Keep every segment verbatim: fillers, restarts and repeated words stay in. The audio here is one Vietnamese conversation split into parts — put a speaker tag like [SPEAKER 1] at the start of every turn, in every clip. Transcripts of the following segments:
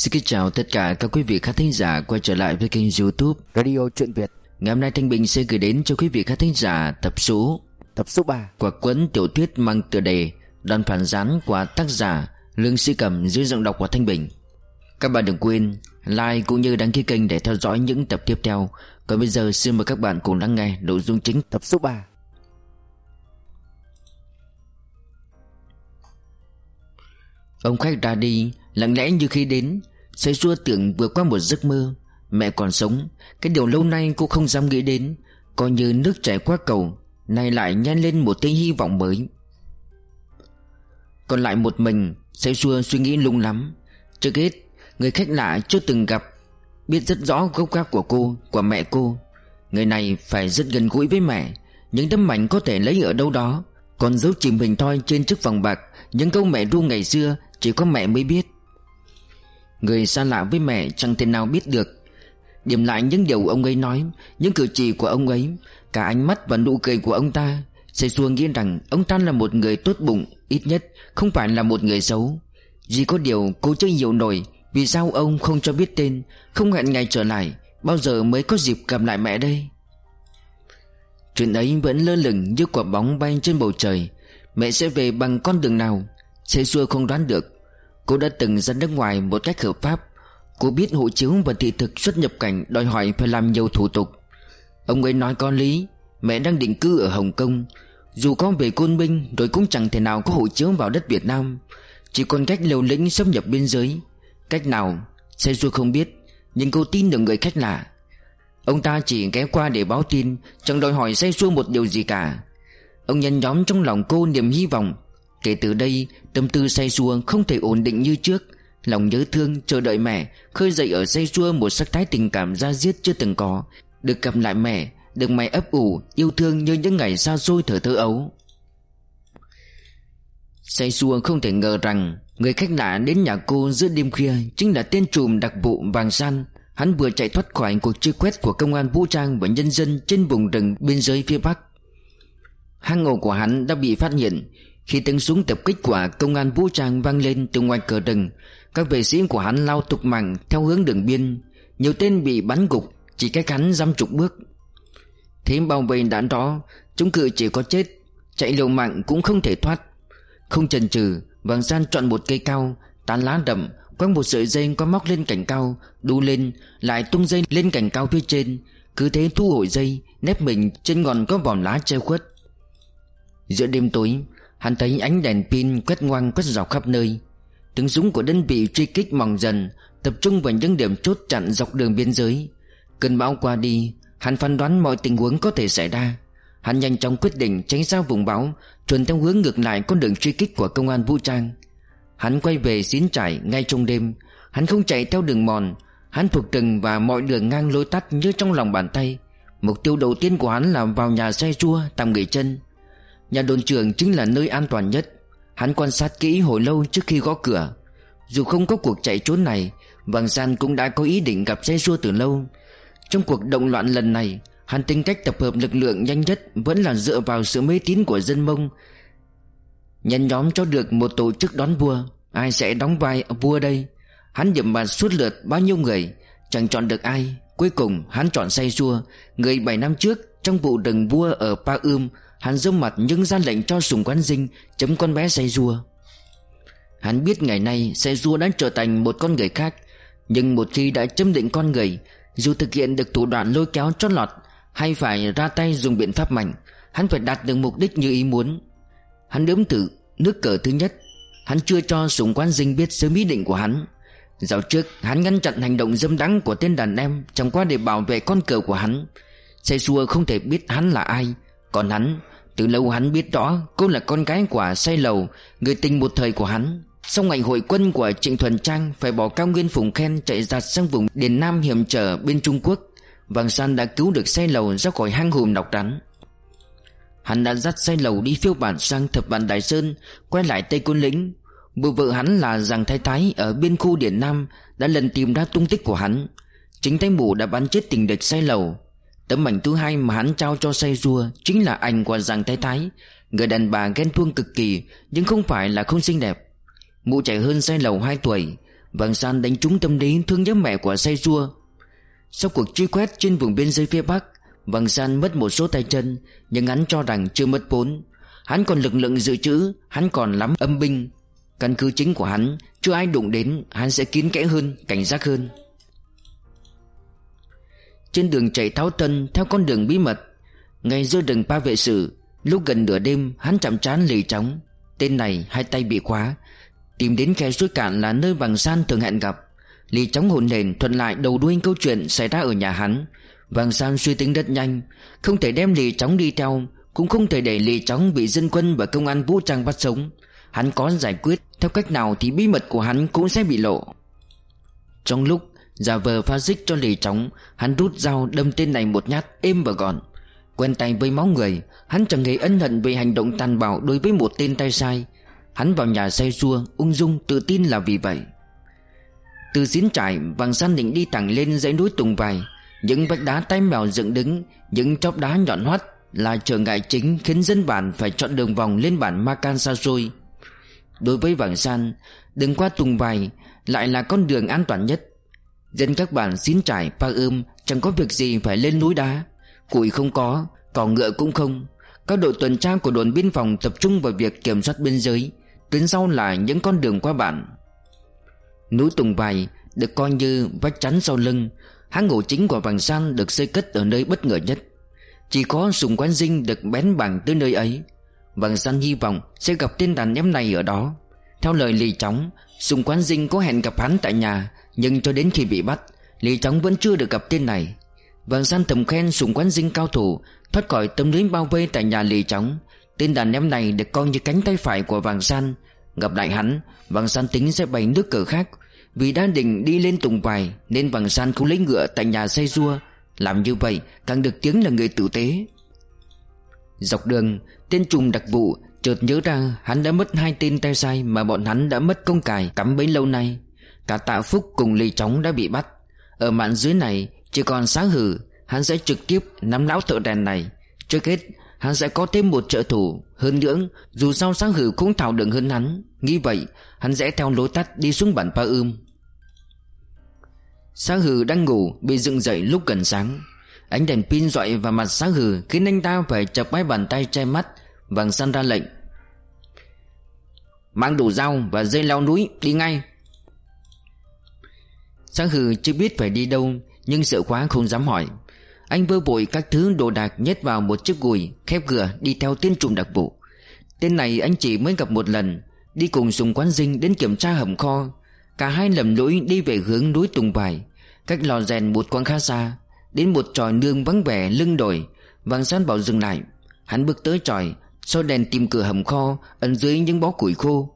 [SPEAKER 1] Xin kính chào tất cả các quý vị khán thính giả quay trở lại với kênh YouTube
[SPEAKER 2] Radio Truyện Việt.
[SPEAKER 1] Ngày hôm nay Thanh Bình sẽ gửi đến cho quý vị khán thính giả tập số
[SPEAKER 2] Tập số ba
[SPEAKER 1] của cuốn tiểu thuyết mang tựa đề Đòn phản gián của tác giả Lương Sĩ Cầm dưới giọng đọc của Thanh Bình. Các bạn đừng quên like cũng như đăng ký kênh để theo dõi những tập tiếp theo. Còn bây giờ xin mời các bạn cùng lắng nghe nội dung chính
[SPEAKER 2] tập số ba.
[SPEAKER 1] Ông khách ra đi lặng lẽ như khi đến, say sưa tưởng vừa qua một giấc mơ. Mẹ còn sống, cái điều lâu nay cô không dám nghĩ đến. Coi như nước chảy qua cầu, nay lại nhen lên một tia hy vọng mới. Còn lại một mình, say sưa suy nghĩ lung lắm. Trước hết, người khách lạ chưa từng gặp, biết rất rõ gốc gác của cô, của mẹ cô. Người này phải rất gần gũi với mẹ. Những tấm ảnh có thể lấy ở đâu đó, còn dấu chìm hình thoi trên chiếc vòng bạc. Những câu mẹ ru ngày xưa chỉ có mẹ mới biết. Người xa lạ với mẹ chẳng thể nào biết được. Điểm lại những điều ông ấy nói, những cử chỉ của ông ấy, cả ánh mắt và nụ cười của ông ta, say sưa nghĩ rằng ông ta là một người tốt bụng, ít nhất không phải là một người xấu. Chỉ có điều cô chưa hiểu nổi vì sao ông không cho biết tên, không hẹn ngày trở lại. Bao giờ mới có dịp gặp lại mẹ đây? Chuyện ấy vẫn lơ lửng như quả bóng bay trên bầu trời. Mẹ sẽ về bằng con đường nào? Say sưa không đoán được. Cô đã từng ra nước ngoài một cách hợp pháp. Cô biết hộ chiếu và thị thực xuất nhập cảnh đòi hỏi phải làm nhiều thủ tục. Ông ấy nói có lý. Mẹ đang định cư ở Hồng Kông. Dù có về Côn Minh rồi cũng chẳng thể nào có hộ chiếu vào đất Việt Nam. Chỉ còn cách liều lĩnh xâm nhập biên giới. Cách nào say sưa không biết, nhưng cô tin được người khách lạ. Ông ta chỉ ghé qua để báo tin, chẳng đòi hỏi say sưa một điều gì cả. Ông nhen nhóm trong lòng cô niềm hy vọng. Kể từ đây, tâm tư say sưa không thể ổn định như trước. Lòng nhớ thương, chờ đợi mẹ khơi dậy ở say sưa một sắc thái tình cảm da diết chưa từng có. Được gặp lại mẹ, được mẹ ấp ủ, yêu thương như những ngày xa xôi thời thơ ấu. Say sưa không thể ngờ rằng người khách lạ đến nhà cô giữa đêm khuya chính là tên trùm đặc vụ Vàng San. Hắn vừa chạy thoát khỏi cuộc truy quét của công an vũ trang và nhân dân trên vùng rừng biên giới phía Bắc. Hang ổ của hắn đã bị phát hiện khi tiếng súng tập kích của công an vũ trang vang lên từ ngoài cửa rừng. Các vệ sĩ của hắn lao thục mạng theo hướng đường biên. Nhiều tên bị bắn gục chỉ cách hắn dăm chục bước. Thế bao vây đã đó, chúng cự chỉ có chết, chạy liều mạng cũng không thể thoát. Không chần chừ, Vàng San chọn một cây cao, tán lá đậm, quăng một sợi dây qua móc lên cành cao, đu lên, lại tung dây lên cành cao phía trên. Cứ thế thu hồi dây, nép mình trên ngọn có vòm lá che khuất. Giữa đêm tối, hắn thấy ánh đèn pin quét ngoang quét dọc khắp nơi. Tiếng súng của đơn vị truy kích mỏng dần, tập trung vào những điểm chốt chặn dọc đường biên giới. Cơn bão qua đi, hắn phán đoán mọi tình huống có thể xảy ra. Hắn nhanh chóng quyết định tránh xa vùng bão, chuẩn theo hướng ngược lại con đường truy kích của công an vũ trang. Hắn quay về Xín Trải ngay trong đêm. Hắn không chạy theo đường mòn. Hắn thuộc rừng và mọi đường ngang lối tắt như trong lòng bàn tay. Mục tiêu đầu tiên của hắn là vào nhà say sưa tạm nghỉ chân. Nhà đồn trưởng chính là nơi an toàn nhất. Hắn quan sát kỹ hồi lâu trước khi gõ cửa. Dù không có cuộc chạy trốn này, Vàng San cũng đã có ý định gặp say sưa từ lâu. Trong cuộc động loạn lần này, hắn tính cách tập hợp lực lượng nhanh nhất vẫn là dựa vào sự mê tín của dân Mông. Nhân nhóm cho được một tổ chức đón vua. Ai sẽ đóng vai vua đây? Hắn điểm mặt suốt lượt bao nhiêu người, chẳng chọn được ai. Cuối cùng hắn chọn say sưa, người bảy năm trước trong vụ rừng vua ở Pa Um. Hắn giấu mặt nhưng ra lệnh cho Sùng Quán Dinh chấm con bé say sưa. Hắn biết ngày nay say sưa đã trở thành một con người khác. Nhưng một khi đã chấm định con người, dù thực hiện được thủ đoạn lôi kéo trót lọt hay phải ra tay dùng biện pháp mạnh, hắn phải đạt được mục đích như ý muốn. Hắn đếm thử nước cờ thứ nhất. Hắn chưa cho Sùng Quán Dinh biết sớm ý định của hắn. Dạo trước hắn ngăn chặn hành động dâm đãng của tên đàn em, chẳng qua để bảo vệ con cờ của hắn. Say sưa không thể biết hắn là ai. Còn hắn, từ lâu hắn biết rõ cô là con gái của Say Lầu, người tình một thời của hắn. Sau ngày hội quân của Trịnh Thuần Trang phải bỏ cao nguyên Phùng Khen chạy giặt sang vùng Điền Nam hiểm trở bên Trung Quốc, Vàng San đã cứu được Say Lầu ra khỏi hang hùm độc rắn. Hắn đã dắt Say Lầu đi phiêu bản sang Thập Vạn Đại Sơn, quay lại Tây Côn Lĩnh. Bố vợ hắn là Giàng Thái Thái ở biên khu Điền Nam đã lần tìm ra tung tích của hắn. Chính Thái Mụ đã bắn chết tình địch Say Lầu. Tấm ảnh thứ hai mà hắn trao cho say sưa chính là ảnh của Giàng Thái Thái, người đàn bà ghen tuông cực kỳ nhưng không phải là không xinh đẹp. Mụ trẻ hơn Say Lầu hai tuổi. Vàng San đánh trúng tâm lý thương nhớ mẹ của say xua. Sau cuộc truy quét trên vùng biên giới phía Bắc, Vàng San mất một số tay chân, nhưng hắn cho rằng chưa mất vốn. Hắn còn lực lượng dự trữ, hắn còn lắm âm binh. Căn cứ chính của hắn chưa ai đụng đến, hắn sẽ kín kẽ hơn, cảnh giác hơn. Trên đường chạy tháo tân theo con đường bí mật, ngay giữa rừng Pa Vệ Sử, lúc gần nửa đêm hắn chạm trán Lì Chóng. Tên này hai tay bị khóa, tìm đến khe suối cạn là nơi Vàng San thường hẹn gặp. Lì Chóng hồn hển thuật lại đầu đuôi câu chuyện xảy ra ở nhà hắn. Vàng San suy tính rất nhanh, không thể đem Lì Chóng đi theo, cũng không thể để Lì Chóng bị dân quân và công an vũ trang bắt sống. Hắn có giải quyết theo cách nào thì bí mật của hắn cũng sẽ bị lộ. Trong lúc giả vờ pha xích cho Lì Chóng, hắn rút dao đâm tên này một nhát êm và gọn. Quen tay với máu người, hắn chẳng hề ân hận về hành động tàn bạo đối với một tên tay sai. Hắn vào nhà say xua, ung dung, tự tin là vì vậy. Từ Xín Trải, Vàng San định đi thẳng lên dãy núi Tùng Vài. Những vách đá tay mèo dựng đứng, những chóp đá nhọn hoắt là trở ngại chính khiến dân bản phải chọn đường vòng lên bản Macan xa xôi. Đối với Vàng San, đường qua Tùng Vài lại là con đường an toàn nhất. Dân các bản Xín Trải, Pa Ươm chẳng có việc gì phải lên núi đá. Củi không có, cỏ ngựa cũng không. Các đội tuần tra của đồn biên phòng tập trung vào việc kiểm soát biên giới. Tuyến sau là những con đường qua bản. Núi Tùng Vài được coi như vách chắn sau lưng. Hang ổ chính của Vàng San được xây cất ở nơi bất ngờ nhất. Chỉ có Sùng Quán Dinh được bén bảng tới nơi ấy. Vàng San hy vọng sẽ gặp tên đàn em này ở đó. Theo lời Lì Chóng, Sùng Quán Dinh có hẹn gặp hắn tại nhà, nhưng cho đến khi bị bắt, Lì Chóng vẫn chưa được gặp tên này. Vàng San thầm khen Sùng Quán Dinh cao thủ, thoát khỏi tấm lưới bao vây tại nhà Lì Chóng. Tên đàn em này được coi như cánh tay phải của Vàng San. Gặp lại hắn, Vàng San tính sẽ bày nước cờ khác. Vì đã định đi lên Tùng Vài nên Vàng San không lấy ngựa tại nhà say xua. Làm như vậy càng được tiếng là người tử tế. Dọc đường, tên trùm đặc vụ chợt nhớ ra hắn đã mất hai tên tay sai mà bọn hắn đã mất công cài cắm bấy lâu nay. Cả Tạ Phúc cùng Lì Chóng đã bị bắt. Ở mạn dưới này chỉ còn Sáng Hử. Hắn sẽ trực tiếp nắm lão thợ rèn này. Trước hết hắn sẽ có thêm một trợ thủ. Hơn nữa, dù sao Sáng Hử cũng thạo đường hơn hắn. Nghĩ vậy, hắn sẽ theo lối tắt đi xuống bản Pa Ươm. Sáng Hử đang ngủ bị dựng dậy lúc gần sáng. Ánh đèn pin rọi vào mặt Sáng Hử khiến anh ta phải chập hai bàn tay che mắt. Vàng San ra lệnh: mang đủ dao và dây leo núi, đi ngay. Sáng Hử chưa biết phải đi đâu, nhưng sợ quá không dám hỏi. Anh vơ vội các thứ đồ đạc nhét vào một chiếc gùi, khép cửa đi theo tên trùm đặc vụ. Tên này anh chỉ mới gặp một lần, đi cùng Sùng Quán Dinh đến kiểm tra hầm kho. Cả hai lầm lũi đi về hướng núi Tùng Vài, cách lò rèn một quãng khá xa. Đến một chòi nương vắng vẻ lưng đồi, Vàng San bảo dừng lại. Hắn bước tới chòi, soi đèn tìm cửa hầm kho ẩn dưới những bó củi khô.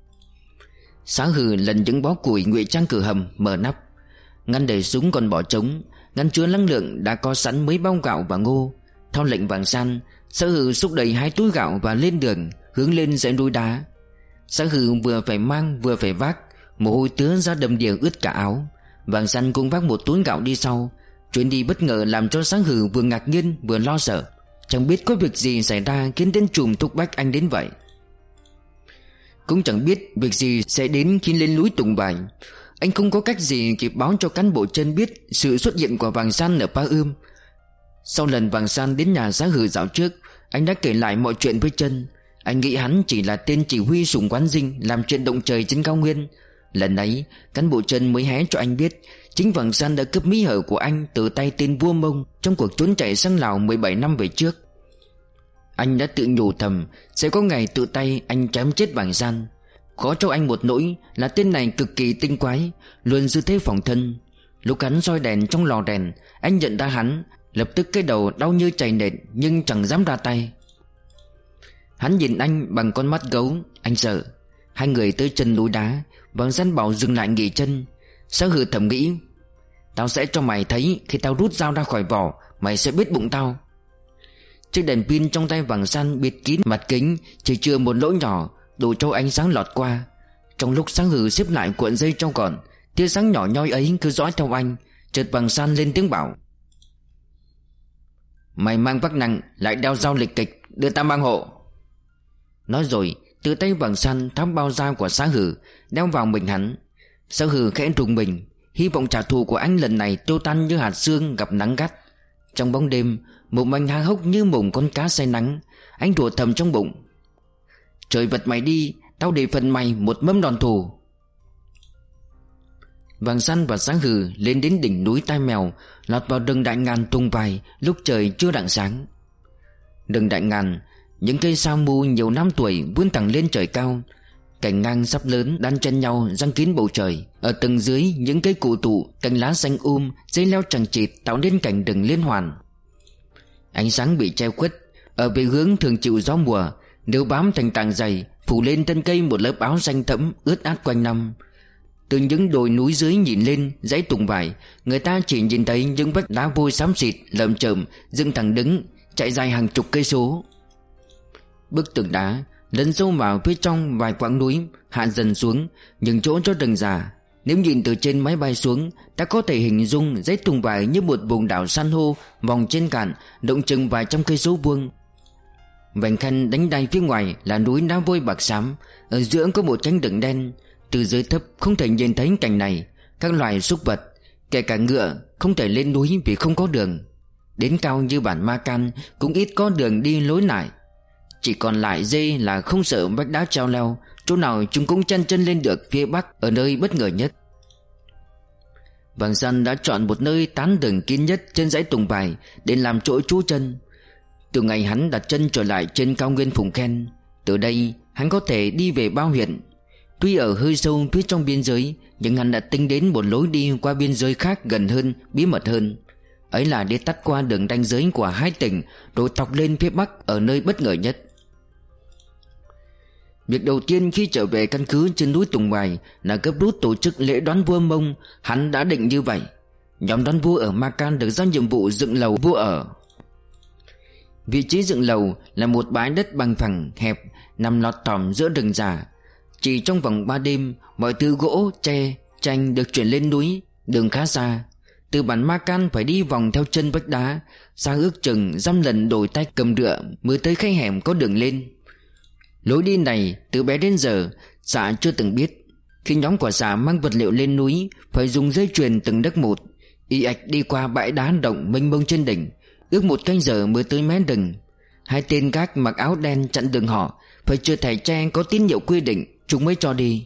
[SPEAKER 1] Sáng Hử lần những bó củi ngụy trang cửa hầm, mở nắp. Ngăn để súng còn bỏ trống, ngăn chứa năng lượng đã có sẵn mấy bao gạo và ngô. Theo lệnh Vàng San, Sáng Hử xúc đầy hai túi gạo và lên đường hướng lên dãy núi đá. Sáng Hử vừa phải mang vừa phải vác, mồ hôi tứa ra đầm đìa ướt cả áo. Vàng San cũng vác một túi gạo đi sau. Chuyến đi bất ngờ làm cho Sáng Hử vừa ngạc nhiên vừa lo sợ. Chẳng biết có việc gì xảy ra khiến tên trùm thúc bách anh đến vậy. Cũng chẳng biết việc gì sẽ đến khi lên núi Tùng Vài. Anh không có cách gì kịp báo cho cán bộ chân biết sự xuất hiện của Vàng San ở Pa Ươm. Sau lần Vàng San đến nhà Sáng Hử dạo trước, anh đã kể lại mọi chuyện với Chân. Anh nghĩ hắn chỉ là tên chỉ huy Sùng Quán Dinh làm chuyện động trời trên cao nguyên. Lần ấy cán bộ Chân mới hé cho anh biết chính Vàng San đã cướp mỹ hở của anh từ tay tên vua Mông trong cuộc trốn chạy sang Lào mười bảy năm về trước. Anh đã tự nhủ thầm sẽ có ngày tự tay anh chém chết Vàng San. Khó cho anh một nỗi là tên này cực kỳ tinh quái, luôn giữ thế phòng thân. Lúc hắn soi đèn trong lò đèn, anh nhận ra hắn, lập tức cái đầu đau như chày nện nhưng chẳng dám ra tay. Hắn nhìn anh bằng con mắt gấu, anh sợ. Hai người tới chân núi đá, Vàng San bảo dừng lại nghỉ chân. Sáng Hử thầm nghĩ: tao sẽ cho mày thấy khi tao rút dao ra khỏi vỏ, mày sẽ biết bụng tao. Chiếc đèn pin trong tay Vàng San bịt kín mặt kính, chỉ chừa một lỗ nhỏ đủ cho ánh sáng lọt qua. Trong lúc Sáng Hử xếp lại cuộn dây trong gọn, tia sáng nhỏ nhoi ấy cứ dõi theo anh. Chợt Vàng San lên tiếng bảo: mày mang vác nặng lại đeo dao lịch kịch, đưa tao mang hộ. Nói rồi từ tay Vàng San tháo bao dao của Sáng Hử đeo vào mình hắn. Sáu Hừ khẽ rùng mình, hy vọng trả thù của anh lần này tiêu tan như hạt sương gặp nắng gắt. Trong bóng đêm, Mộng Anh há hốc như mồm con cá say nắng. Anh rủa thầm trong bụng: trời vật mày đi, tao để phần mày một mâm đòn thù. Vàng Săn và Sáng Hừ lên đến đỉnh núi Tai Mèo, lọt vào rừng Đại Ngàn tung vài lúc trời chưa rạng sáng. Rừng Đại Ngàn, những cây sao mu nhiều năm tuổi vươn thẳng lên trời cao, cành ngang sắp lớn đan chân nhau giăng kín bầu trời. Ở tầng dưới, những cây cổ thụ, cành lá xanh um, dây leo chằng chịt tạo nên cảnh rừng liên hoàn. Ánh sáng bị che khuất, ở về hướng thường chịu gió mùa, nếu bám thành tảng dày, phủ lên thân cây một lớp áo xanh thẫm ướt át quanh năm. Từ những đồi núi dưới nhìn lên dãy tùng vải, người ta chỉ nhìn thấy những vách đá vôi xám xịt lởm chởm dựng thẳng đứng, chạy dài hàng chục cây số. Bức tường đá lấn sâu vào phía trong vài quãng núi, hạ dần xuống những chỗ cho rừng già. Nếu nhìn từ trên máy bay xuống, ta có thể hình dung dãy tùng vải như một vùng đảo san hô vòng trên cạn, rộng chừng vài trăm cây số vuông. Vành khăn đánh đai phía ngoài là núi đá vôi bạc xám, ở giữa có một cánh rừng đen. Từ dưới thấp không thể nhìn thấy cảnh này. Các loài súc vật, kể cả ngựa, không thể lên núi vì không có đường. Đến cao như bản Ma Can cũng ít có đường đi lối lại. Chỉ còn lại dê là không sợ vách đá treo leo, chỗ nào chúng cũng chen chân lên được phía bắc, ở nơi bất ngờ nhất. Vàng Săn đã chọn một nơi tán rừng kín nhất trên dãy tùng vải để làm chỗ trú chân. Từ ngày hắn đặt chân trở lại trên cao nguyên Phùng Khen, từ đây hắn có thể đi về Bao huyện. Tuy ở hơi sâu phía trong biên giới, nhưng hắn đã tính đến một lối đi qua biên giới khác gần hơn, bí mật hơn. Ấy là đi tắt qua đường ranh giới của hai tỉnh, rồi thọc lên phía bắc ở nơi bất ngờ nhất. Việc đầu tiên khi trở về căn cứ trên núi Tùng Vài là gấp rút tổ chức lễ đón vua Mông. Hắn đã định như vậy. Nhóm đón vua ở Ma Can được giao nhiệm vụ dựng lầu vua ở. Vị trí dựng lầu là một bãi đất bằng phẳng hẹp nằm lọt thỏm giữa rừng già. Chỉ trong vòng ba đêm, mọi thứ gỗ, tre, chanh được chuyển lên núi. Đường khá xa, từ bản Ma Can phải đi vòng theo chân vách đá, xa ước chừng dăm lần đổi tay cầm rựa mới tới khay hẻm có đường lên. Lối đi này từ bé đến giờ Sạ chưa từng biết. Khi nhóm của Sạ mang vật liệu lên núi, phải dùng dây chuyền từng đất một, y ạch đi qua bãi đá rộng mênh mông trên đỉnh, ước một canh giờ mới tới mé rừng. Hai tên gác mặc áo đen chặn đường họ, phải chưa thẻ tre có tín hiệu quy định chúng mới cho đi.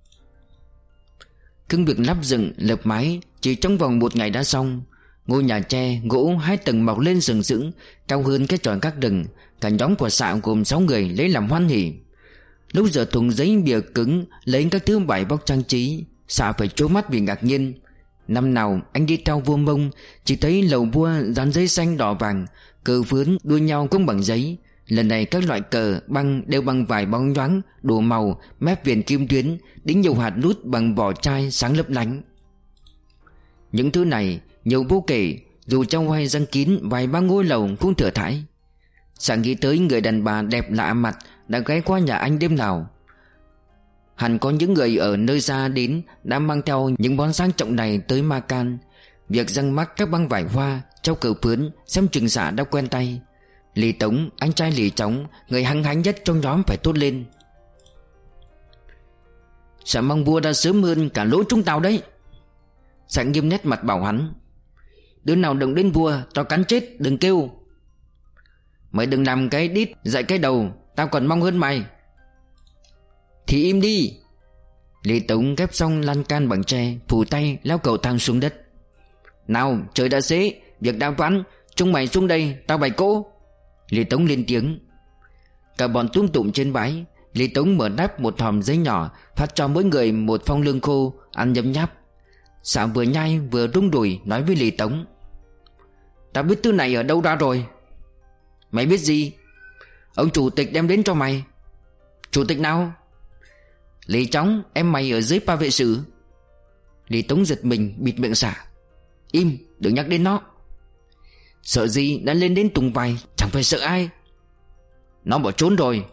[SPEAKER 1] Công việc lắp dựng lợp mái chỉ trong vòng một ngày đã xong. Ngôi nhà tre gỗ hai tầng mọc lên sừng sững, cao hơn cái tròi gác rừng. Cả nhóm của Sạ gồm sáu người lấy làm hoan hỉ. Lúc giờ thùng giấy bìa cứng lấy các thứ vải bóc trang trí, Sạ phải trố mắt vì ngạc nhiên. Năm nào anh đi theo vua Mông, chỉ thấy lầu vua dán giấy xanh đỏ vàng, cờ vướn đuôi nhau cũng bằng giấy. Lần này các loại cờ băng đều bằng vải bóng nhoáng, đủ màu, mép viền kim tuyến, đính nhiều hạt nút bằng vỏ chai sáng lấp lánh. Những thứ này nhiều vô kể, dù trong vai răng kín vài ba ngôi lầu cũng thừa thãi. Sạ nghĩ tới người đàn bà đẹp lạ mặt đã ghé qua nhà anh đêm nào. Hẳn có những người ở nơi xa đến đã mang theo những món sang trọng này tới Ma Can. Việc răng mắc các băng vải hoa, treo cờ phướn, xem chừng Sạ đã quen tay. Lý Tống, anh trai Lý Chóng, người hăng hái nhất trong nhóm phải thốt lên: Sạ mong vua đã sớm hơn cả lũ chúng tao đấy. Sạ nghiêm nét mặt bảo hắn: đứa nào đừng đến vua tao cắn chết, đừng kêu. Mày đừng làm cái đít dạy cái đầu, tao còn mong hơn mày. Thì im đi. Lý Tống ghép xong lan can bằng tre, phủ tay leo cầu thang xuống đất. Nào, trời đã xế, việc đã vãn, chúng mày xuống đây, tao bày cỗ. Lý Tống lên tiếng. Cả bọn tung tụm trên bãi. Lý Tống mở nắp một hòm giấy nhỏ, phát cho mỗi người một phong lương khô, ăn nhấm nháp. Sạ vừa nhai vừa rung đùi nói với Lý Tống: tao biết thứ này ở đâu ra rồi. Mày biết gì? Ông chủ tịch đem đến cho mày. Chủ tịch nào? Lý Chóng, em mày ở dưới pa vệ sử. Lý Tống giật mình bịt miệng Sạ. Im, đừng nhắc đến nó. Sợ gì, đã lên đến Tùng Vài, chẳng phải sợ ai. Nó bỏ trốn rồi.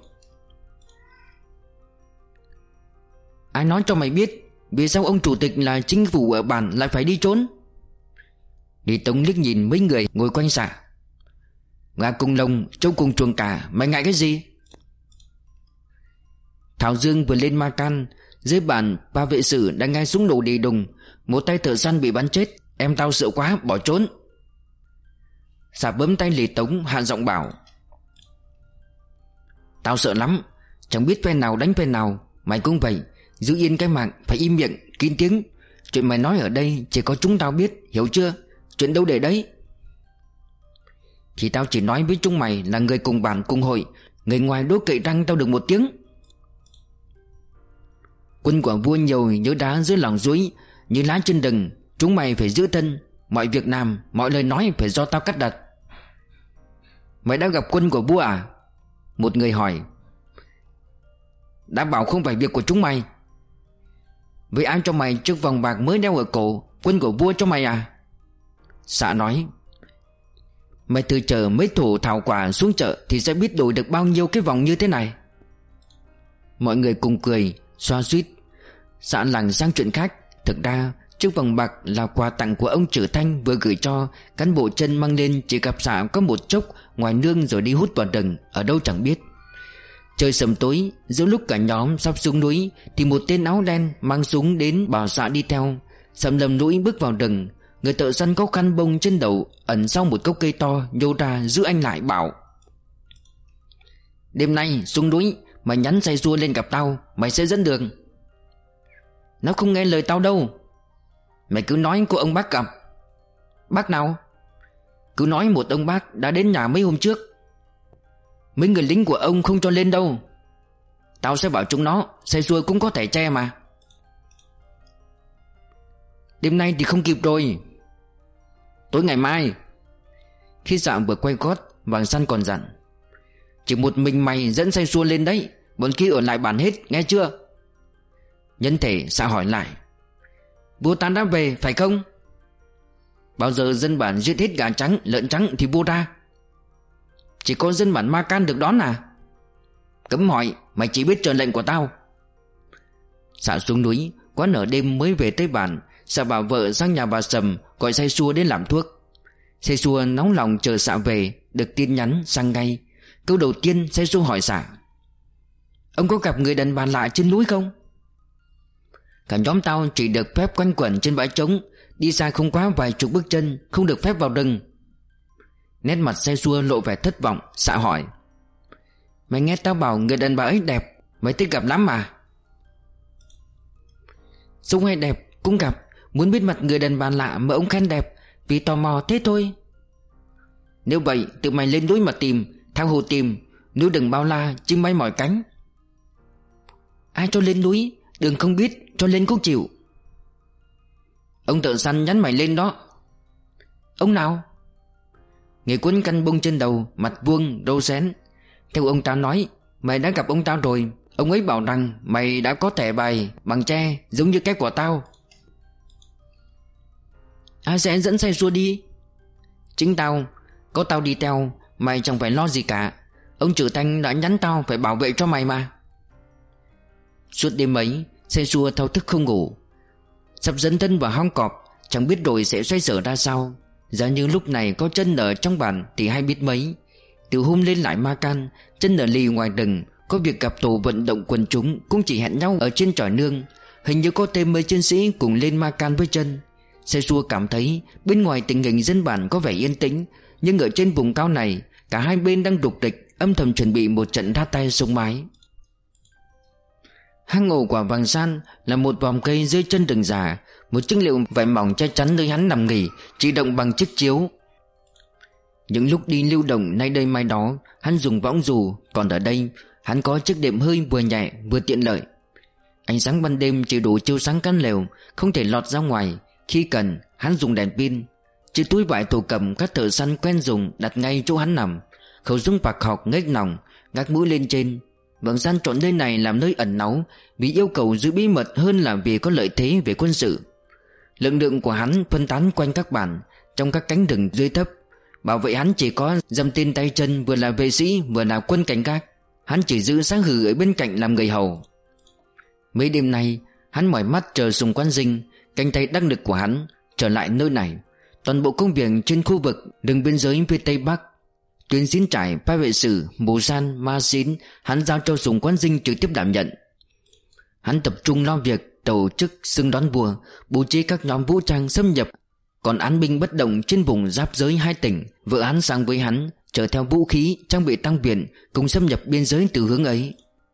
[SPEAKER 1] Ai nói cho mày biết? Vì sao ông chủ tịch là chính phủ ở bản lại phải đi trốn? Lý Tống liếc nhìn mấy người ngồi quanh Sạ. Gà cùng lông, trâu cùng chuồng cả, mày ngại cái gì? Thảo Dương vừa lên Ma Can, Dưới bàn ba vệ sử đang nghe súng nổ đi đùng. Một tay thợ săn bị bắn chết. Em tao sợ quá bỏ trốn. Sạ bấm tay Lý Tống, hạ giọng bảo: Tao sợ lắm, chẳng biết phe nào đánh phe nào. Mày cũng vậy, giữ yên cái mạng, phải im miệng, kín tiếng. Chuyện mày nói ở đây chỉ có chúng tao biết, hiểu chưa? Chuyện đâu để đấy. Thì tao chỉ nói với chúng mày là người cùng bản cùng hội. Người ngoài đố cậy răng tao được một tiếng. Quân của vua nhiều nhớ đá dưới lòng suối, như lá trên rừng. Chúng mày phải giữ thân. Mọi việc làm, mọi lời nói phải do tao cắt đặt. Mày đã gặp quân của vua à? Một người hỏi. Đã bảo không phải việc của chúng mày. Với ai cho mày chiếc vòng bạc mới đeo ở cổ? Quân của vua cho mày à? Sạ nói. Mày từ chở mấy thổ thảo quả xuống chợ thì sẽ biết đổi được bao nhiêu cái vòng như thế này. Mọi người cùng cười, xoa suýt. Sạ lảng sang chuyện khác. Thực ra chiếc vòng bạc là quà tặng của ông Trử Thanh vừa gửi cho. Cán bộ chân mang lên chỉ gặp Sạ có một chốc ngoài nương rồi đi hút vào rừng, ở đâu chẳng biết. Trời sầm tối, giữa lúc cả nhóm sắp xuống núi thì một tên áo đen mang súng đến bảo Sạ đi theo. Sầm lầm lũi bước vào rừng. Người thợ săn có khăn bông trên đầu ẩn sau một gốc cây to nhô ra giữ anh lại bảo: Đêm nay xuống núi mày nhắn say xua lên gặp tao, mày sẽ dẫn đường. Nó không nghe lời tao đâu. Mày cứ nói của ông bác gặp. Bác nào? Cứ nói một ông bác đã đến nhà mấy hôm trước. Mấy người lính của ông không cho lên đâu. Tao sẽ bảo chúng nó say xua cũng có thể che mà. Đêm nay thì không kịp rồi. Tối ngày mai. Khi Sạ vừa quay gót, Vàng Săn còn dặn: Chỉ một mình mày dẫn say xua lên đấy, bọn kia ở lại bản hết, nghe chưa? Nhân thể Sạ hỏi lại: Vua ta đã về phải không? Bao giờ dân bản giết hết gà trắng, lợn trắng thì vua ra. Chỉ có dân bản Ma Can được đón à? Cấm hỏi, mày chỉ biết chờ lệnh của tao. Sạ xuống núi, quá nửa đêm mới về tới bản. Sạ bảo vợ sang nhà bà Sầm gọi say xua đến làm thuốc. Say xua nóng lòng chờ Sạ về, được tin nhắn sang ngay. Câu đầu tiên say xua hỏi Sạ: Ông có gặp người đàn bà lạ trên núi không? Cả nhóm tao chỉ được phép quanh quẩn trên bãi trống, đi xa không quá vài chục bước chân, không được phép vào rừng. Nét mặt say xua lộ vẻ thất vọng. Sạ hỏi: Mày nghe tao bảo người đàn bà ấy đẹp, mày thích gặp lắm mà. Sống hay đẹp cũng gặp. Muốn biết mặt người đàn bà lạ mà ông khen đẹp vì tò mò thế thôi. Nếu vậy tự mày lên núi mà tìm, thao hồ tìm. Núi đừng bao la, chim bay mỏi cánh. Ai cho lên núi? Đường không biết, cho lên cũng chịu. Ông thợ săn nhắn mày lên đó. Ông nào? Người quấn căn bông trên đầu, mặt vuông, râu xén. Theo ông ta nói, mày đã gặp ông ta rồi. Ông ấy bảo rằng mày đã có thẻ bài bằng tre giống như cái của tao. Ai sẽ dẫn say xua đi? Chính tao. Có tao đi theo, mày chẳng phải lo gì cả. Ông Trử Thanh đã nhắn tao phải bảo vệ cho mày mà. Suốt đêm ấy, say xua thao thức không ngủ. Sắp dấn thân vào hang cọp, chẳng biết rồi sẽ xoay sở ra sao. Giả như lúc này có chân ở trong bản thì hay biết mấy. Từ hôm lên lại Ma Can, chân ở lì ngoài rừng, có việc gặp tổ vận động quần chúng cũng chỉ hẹn nhau ở trên chòi nương. Hình như có thêm mấy chiến sĩ cùng lên Ma Can với chân. Say xua cảm thấy bên ngoài tình hình dân bản có vẻ yên tĩnh, nhưng ở trên vùng cao này cả hai bên đang đục địch, âm thầm chuẩn bị một trận ra tay sông mái. Hang ổ của Vàng San là một vòng cây dưới chân rừng già. Một chiếc liều vải mỏng che chắn nơi hắn nằm nghỉ, chỉ động bằng chiếc chiếu. Những lúc đi lưu động nay đây mai đó, hắn dùng võng dù, còn ở đây hắn có chiếc đệm hơi vừa nhẹ vừa tiện lợi. Ánh sáng ban đêm chỉ đủ chiếu sáng căn lều, không thể lọt ra ngoài. Khi cần, hắn dùng đèn pin. Chiếc túi vải thổ cẩm các thợ săn quen dùng đặt ngay chỗ hắn nằm. Khẩu súng bạc học ngếch nòng, gác mũi lên trên. Vàng San chọn nơi này làm nơi ẩn náu vì yêu cầu giữ bí mật hơn là vì có lợi thế về quân sự. Lực lượng của hắn phân tán quanh các bản, trong các cánh rừng dưới thấp. Bảo vệ hắn chỉ có dăm tên tay chân, vừa là vệ sĩ vừa là quân cảnh gác. Hắn chỉ giữ Sáng Hử ở bên cạnh làm người hầu. Mấy đêm nay hắn mỏi mắt chờ Sùng Quán Dinh, cánh tay đắc lực của hắn, trở lại nơi này. Toàn bộ công việc trên khu vực đường biên giới phía Tây Bắc, tuyến Xín Trải, Phái Vệ Sử, Mù San, Ma Xín, hắn giao cho Sùng Quán Dinh trực tiếp đảm nhận. Hắn tập trung lo việc tổ chức xưng đón vua, bố trí các nhóm vũ trang xâm nhập, còn án binh bất động trên vùng giáp giới hai tỉnh. Vợ hắn sang với hắn, chở theo vũ khí, trang bị tăng viện, cùng xâm nhập biên giới từ hướng ấy.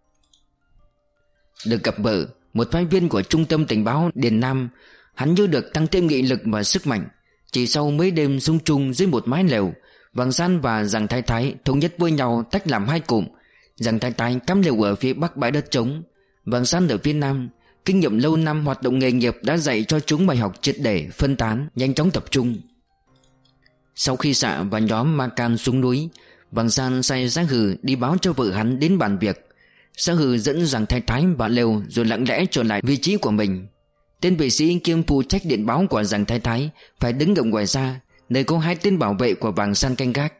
[SPEAKER 1] Được gặp vợ, một phái viên của trung tâm tình báo Điền Nam, hắn như được tăng thêm nghị lực và sức mạnh. Chỉ sau mấy đêm sung chung dưới một mái lều, Vàng San và Giàng Thái Thái thống nhất với nhau tách làm hai cụm. Giàng Thái Thái cắm lều ở phía bắc bãi đất trống, Vàng San ở phía nam. Kinh nghiệm lâu năm hoạt động nghề nghiệp đã dạy cho chúng bài học triệt để, phân tán, nhanh chóng tập trung. Sau khi Xạ và nhóm Ma Can xuống núi, Vàng San sai Giá Hừ đi báo cho vợ hắn đến bàn việc. Giá Hừ dẫn Giàng Thái Thái vào lều rồi lặng lẽ trở lại vị trí của mình. Tên vệ sĩ kiêm phụ trách điện báo của Giàng Thái Thái phải đứng ở ngoài ra, nơi có hai tên bảo vệ của Vàng San canh gác.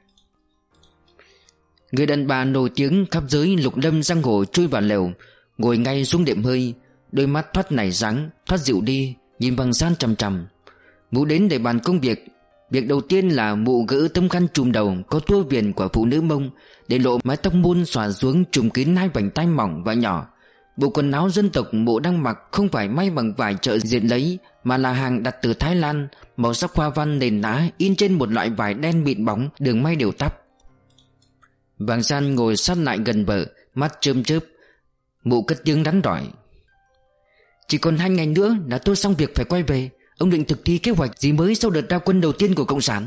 [SPEAKER 1] Người đàn bà nổi tiếng khắp giới lục lâm giang hồ chui vào lều, ngồi ngay xuống đệm hơi, đôi mắt thoát nảy sáng, thoát dịu đi, nhìn Vàng San chằm chằm. Mụ đến để bàn công việc. Việc đầu tiên là mụ gỡ tấm khăn trùm đầu có tua viền của phụ nữ Mông, để lộ mái tóc muôn xõa xuống trùm kín hai vành tai mỏng và nhỏ. Bộ quần áo dân tộc mụ đang mặc không phải may bằng vải chợ diện lấy, mà là hàng đặt từ Thái Lan, màu sắc hoa văn nền ná in trên một loại vải đen mịn bóng, đường may đều tắp. Vàng San ngồi sát lại gần vợ, mắt chớm chớp. Mụ cất tiếng đắn đỏi: "Chỉ còn hai ngày nữa là tôi xong việc phải quay về. Ông định thực thi kế hoạch gì mới sau đợt ra quân đầu tiên của Cộng sản?"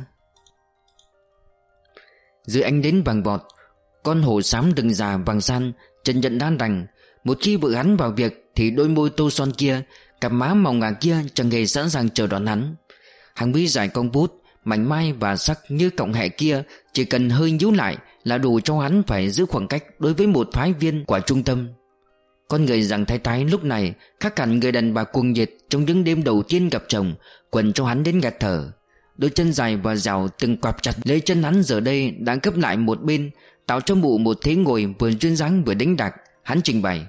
[SPEAKER 1] Dưới ánh đến vàng bọt, con hổ xám rừng già Vàng San trần nhận đan rằng một khi vợ hắn vào việc thì đôi môi tô son kia, cặp má mỏng ngà kia chẳng hề sẵn sàng chờ đón hắn. Hàng mi dài cong vút, mảnh mai và sắc như cọng hẹ kia chỉ cần hơi nhíu lại là đủ cho hắn phải giữ khoảng cách đối với một phái viên của trung tâm. Con người Giàng Thái Thái lúc này khác hẳn người đàn bà cuồng nhiệt trong những đêm đầu tiên gặp chồng, quần cho hắn đến nghẹt thở. Đôi chân dài và dẻo từng quặp chặt lấy chân hắn giờ đây đã gấp lại một bên, tạo cho mụ một thế ngồi vừa duyên dáng vừa đánh đạc. Hắn trình bày: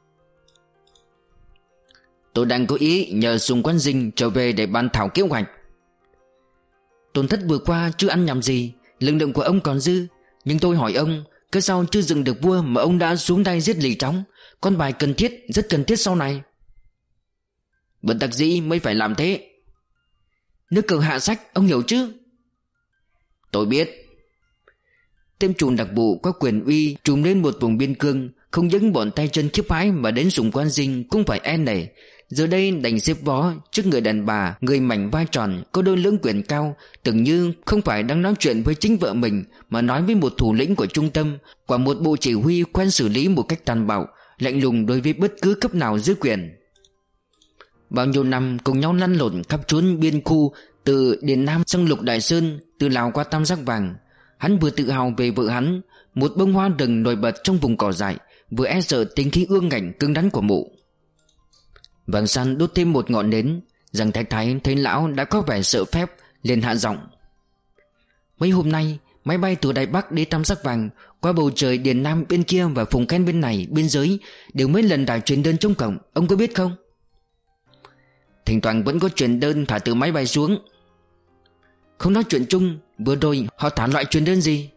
[SPEAKER 1] "Tôi đang có ý nhờ Sùng Quan Dinh trở về để bàn thảo kế hoạch. Tổn thất vừa qua chưa ăn nhầm gì, lực lượng của ông còn dư. Nhưng tôi hỏi ông, cớ sao chưa dừng được vua mà ông đã xuống tay giết Lì Trống? Con bài cần thiết, rất cần thiết sau này." "Bất đắc dĩ mới phải làm thế." "Nước cờ hạ sách, ông hiểu chứ?" "Tôi biết." Tên trùm đặc vụ có quyền uy trùm lên một vùng biên cương, không những bọn tay chân khiếp hãi mà đến Sùng Quan Dinh cũng phải e nể. Giờ đây đành xếp vó trước người đàn bà, người mảnh vai tròn, có đôi lưỡng quyền cao, tưởng như không phải đang nói chuyện với chính vợ mình, mà nói với một thủ lĩnh của trung tâm, của một bộ chỉ huy quen xử lý một cách tàn bạo, lạnh lùng đối với bất cứ cấp nào dưới quyền. Bao nhiêu năm cùng nhau lăn lộn khắp chốn biên khu, từ Điền Nam sang Lục Đại Sơn, từ Lào qua Tam Giác Vàng. Hắn vừa tự hào về vợ hắn, một bông hoa rừng nổi bật trong vùng cỏ dại, vừa e sợ tính khí ương ngạnh cứng rắn của mụ. Vàng San đốt thêm một ngọn nến. Giàng Thái Thái thấy lão đã có vẻ sợ phép, liền hạ giọng: "Mấy hôm nay máy bay từ Đài Bắc đi Tam Giác Vàng, qua bầu trời Điền Nam bên kia và vùng khen bên này biên giới đều mấy lần đài truyền đơn trong cổng, ông có biết không?" "Thỉnh thoảng vẫn có truyền đơn thả từ máy bay xuống." "Không nói chuyện chung, vừa rồi họ thả loại truyền đơn gì?"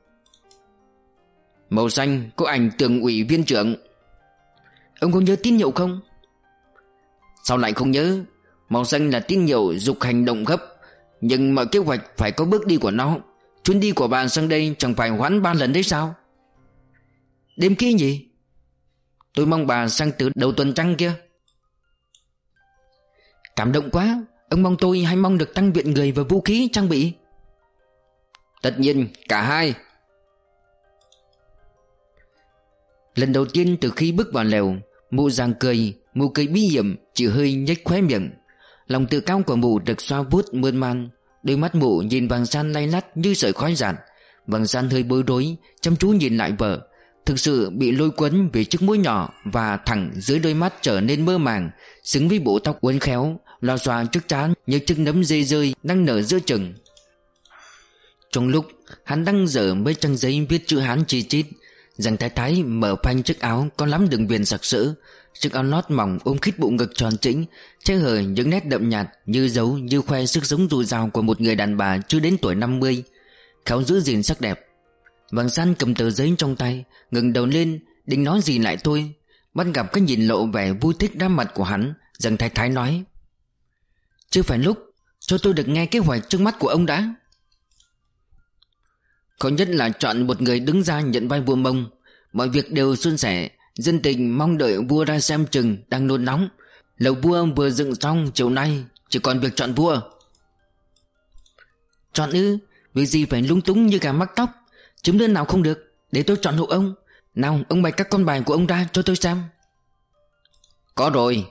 [SPEAKER 1] "Màu xanh có ảnh Tưởng ủy viên trưởng." "Ông có nhớ tín hiệu không?" "Sao lại không nhớ? Màu xanh là tín hiệu dục hành động gấp, nhưng mọi kế hoạch phải có bước đi của nó. Chuyến đi của bà sang đây chẳng phải hoãn ba lần đấy sao?" "Đêm kia nhỉ? Tôi mong bà sang từ đầu tuần trăng kia." "Cảm động quá. Ông mong tôi hay mong được tăng viện người và vũ khí trang bị?" "Tất nhiên cả hai." Lần đầu tiên từ khi bước vào lều, mụ Giàng cười, mụ cười bí hiểm, chỉ hơi nhếch khóe miệng. Lòng tự cao của mụ được xoa vuốt mơn man. Đôi mắt mụ nhìn Vàng San lay lắt như sợi khói giạt. Vàng San hơi bối rối, chăm chú nhìn lại vợ. Thực sự bị lôi cuốn vì chiếc mũi nhỏ và thẳng dưới đôi mắt trở nên mơ màng, xứng với bộ tóc uốn khéo, loa xoa trước trán như chiếc nấm dê rơi đang nở giữa chừng. Trong lúc hắn đang dở mấy trang giấy viết chữ Hán chi chít, Giàng Thái Thái mở phanh chiếc áo có lắm đường viền sặc sỡ. Chiếc áo lót mỏng ôm khít bụng ngực tròn trĩnh, che hở những nét đậm nhạt như giấu như khoe sức sống dồi dào của một người đàn bà chưa đến tuổi năm mươi, khéo giữ gìn sắc đẹp. Vàng San cầm tờ giấy trong tay, ngẩng đầu lên định nói gì lại thôi. Bắt gặp cái nhìn lộ vẻ vui thích đa mặt của hắn, Giang Thái Thái nói: Chưa phải lúc, cho tôi được nghe kế hoạch trước mắt của ông đã. Khó nhất là chọn một người đứng ra nhận vai vua Mông. Mọi việc đều suôn sẻ. Dân tình mong đợi vua ra xem chừng đang nôn nóng. Lầu vua vừa dựng xong chiều nay, chỉ còn việc chọn vua. Chọn ư? Việc gì phải lung túng như gà mắc tóc. Chấm đơn nào không được, để tôi chọn hộ ông. Nào, ông bày các con bài của ông ra cho tôi xem. Có rồi.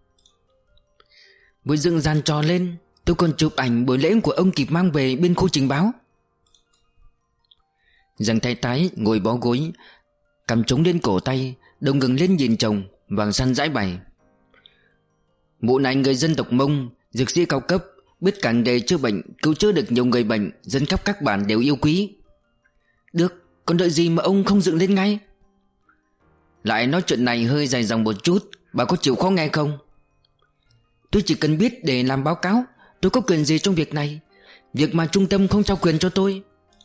[SPEAKER 1] Vừa dựng dàn trò lên, tôi còn chụp ảnh buổi lễ của ông kịp mang về bên khu trình báo. Giang Thái Thái ngồi bó gối, cầm trống lên cổ tay, đầu ngừng lên nhìn chồng. Vàng Săn giải bày: Mụ này người dân tộc Mông, dược sĩ cao cấp, biết cản đề chữa bệnh, cứu chữa được nhiều người bệnh, dân khắp các bản đều yêu quý. Được, còn đợi gì mà ông không dựng lên ngay? Lại nói chuyện này hơi dài dòng một chút, bà có chịu khó nghe không? Tôi chỉ cần biết để làm báo cáo. Tôi có quyền gì trong việc này? Việc mà trung tâm không trao quyền cho tôi.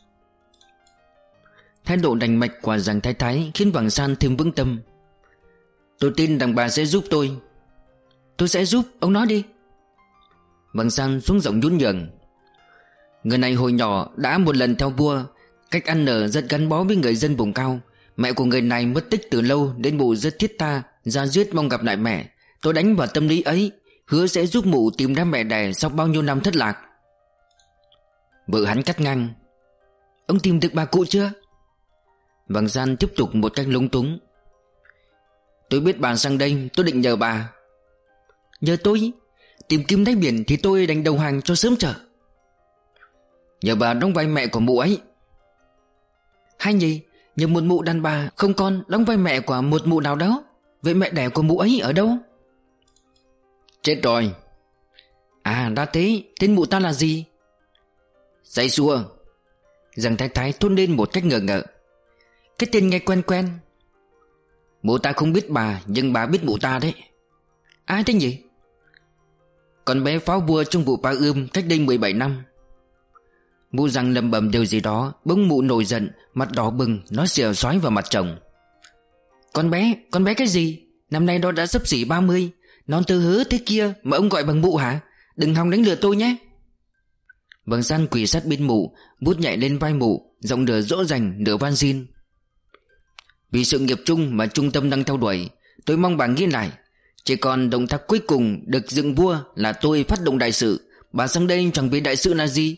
[SPEAKER 1] Thái độ đành mạch của Giang Thái Thái khiến Vàng San thêm vững tâm. Tôi tin rằng bà sẽ giúp tôi. Tôi sẽ giúp, ông nói đi. Vàng San xuống giọng nhún nhường: Người này hồi nhỏ đã một lần theo vua, cách ăn ở rất gắn bó với người dân vùng cao. Mẹ của người này mất tích từ lâu nên mụ rất thiết tha, ra giết mong gặp lại mẹ. Tôi đánh vào tâm lý ấy, hứa sẽ giúp mụ tìm ra mẹ đẻ sau bao nhiêu năm thất lạc. Vợ hắn cắt ngang: Ông tìm được bà cụ chưa? Vàng San tiếp tục một cách lúng túng: Tôi biết bà sang đây, tôi định nhờ bà. Nhờ tôi? Tìm kiếm đáy biển thì tôi đánh đầu hàng cho sớm chở. Nhờ bà đóng vai mẹ của mụ ấy. Hay nhỉ? Nhờ một mụ đàn bà không con đóng vai mẹ của một mụ nào đó. Vậy mẹ đẻ của mụ ấy ở đâu? Chết rồi. À đã thế, tên mụ ta là gì? Say xua. Giang Thái Thái thốt lên một cách ngờ ngợ: Cái tên nghe quen quen. Mụ ta không biết bà, nhưng bà biết mụ ta đấy. Ai thế nhỉ? Con bé pháo vua trong vụ Pa Ươm cách đây mười bảy năm. Mụ rằng lầm bầm điều gì đó, bỗng mụ nổi giận, mặt đỏ bừng, nói xìa xói vào mặt chồng. Con bé, con bé cái gì? Năm nay nó đã xấp xỉ ba mươi, non tơ hớ thế kia mà ông gọi bằng mụ hả? Đừng hòng đánh lừa tôi nhé. Vàng San quỳ sát bên mụ, vuốt nhẹ lên vai mụ, giọng nửa dỗ dành nửa van xin: Vì sự nghiệp chung mà trung tâm đang theo đuổi, tôi mong bà nghĩ lại. Chỉ còn động tác cuối cùng được dựng vua là tôi phát động đại sự. Bà sang đây chẳng biết đại sự là gì.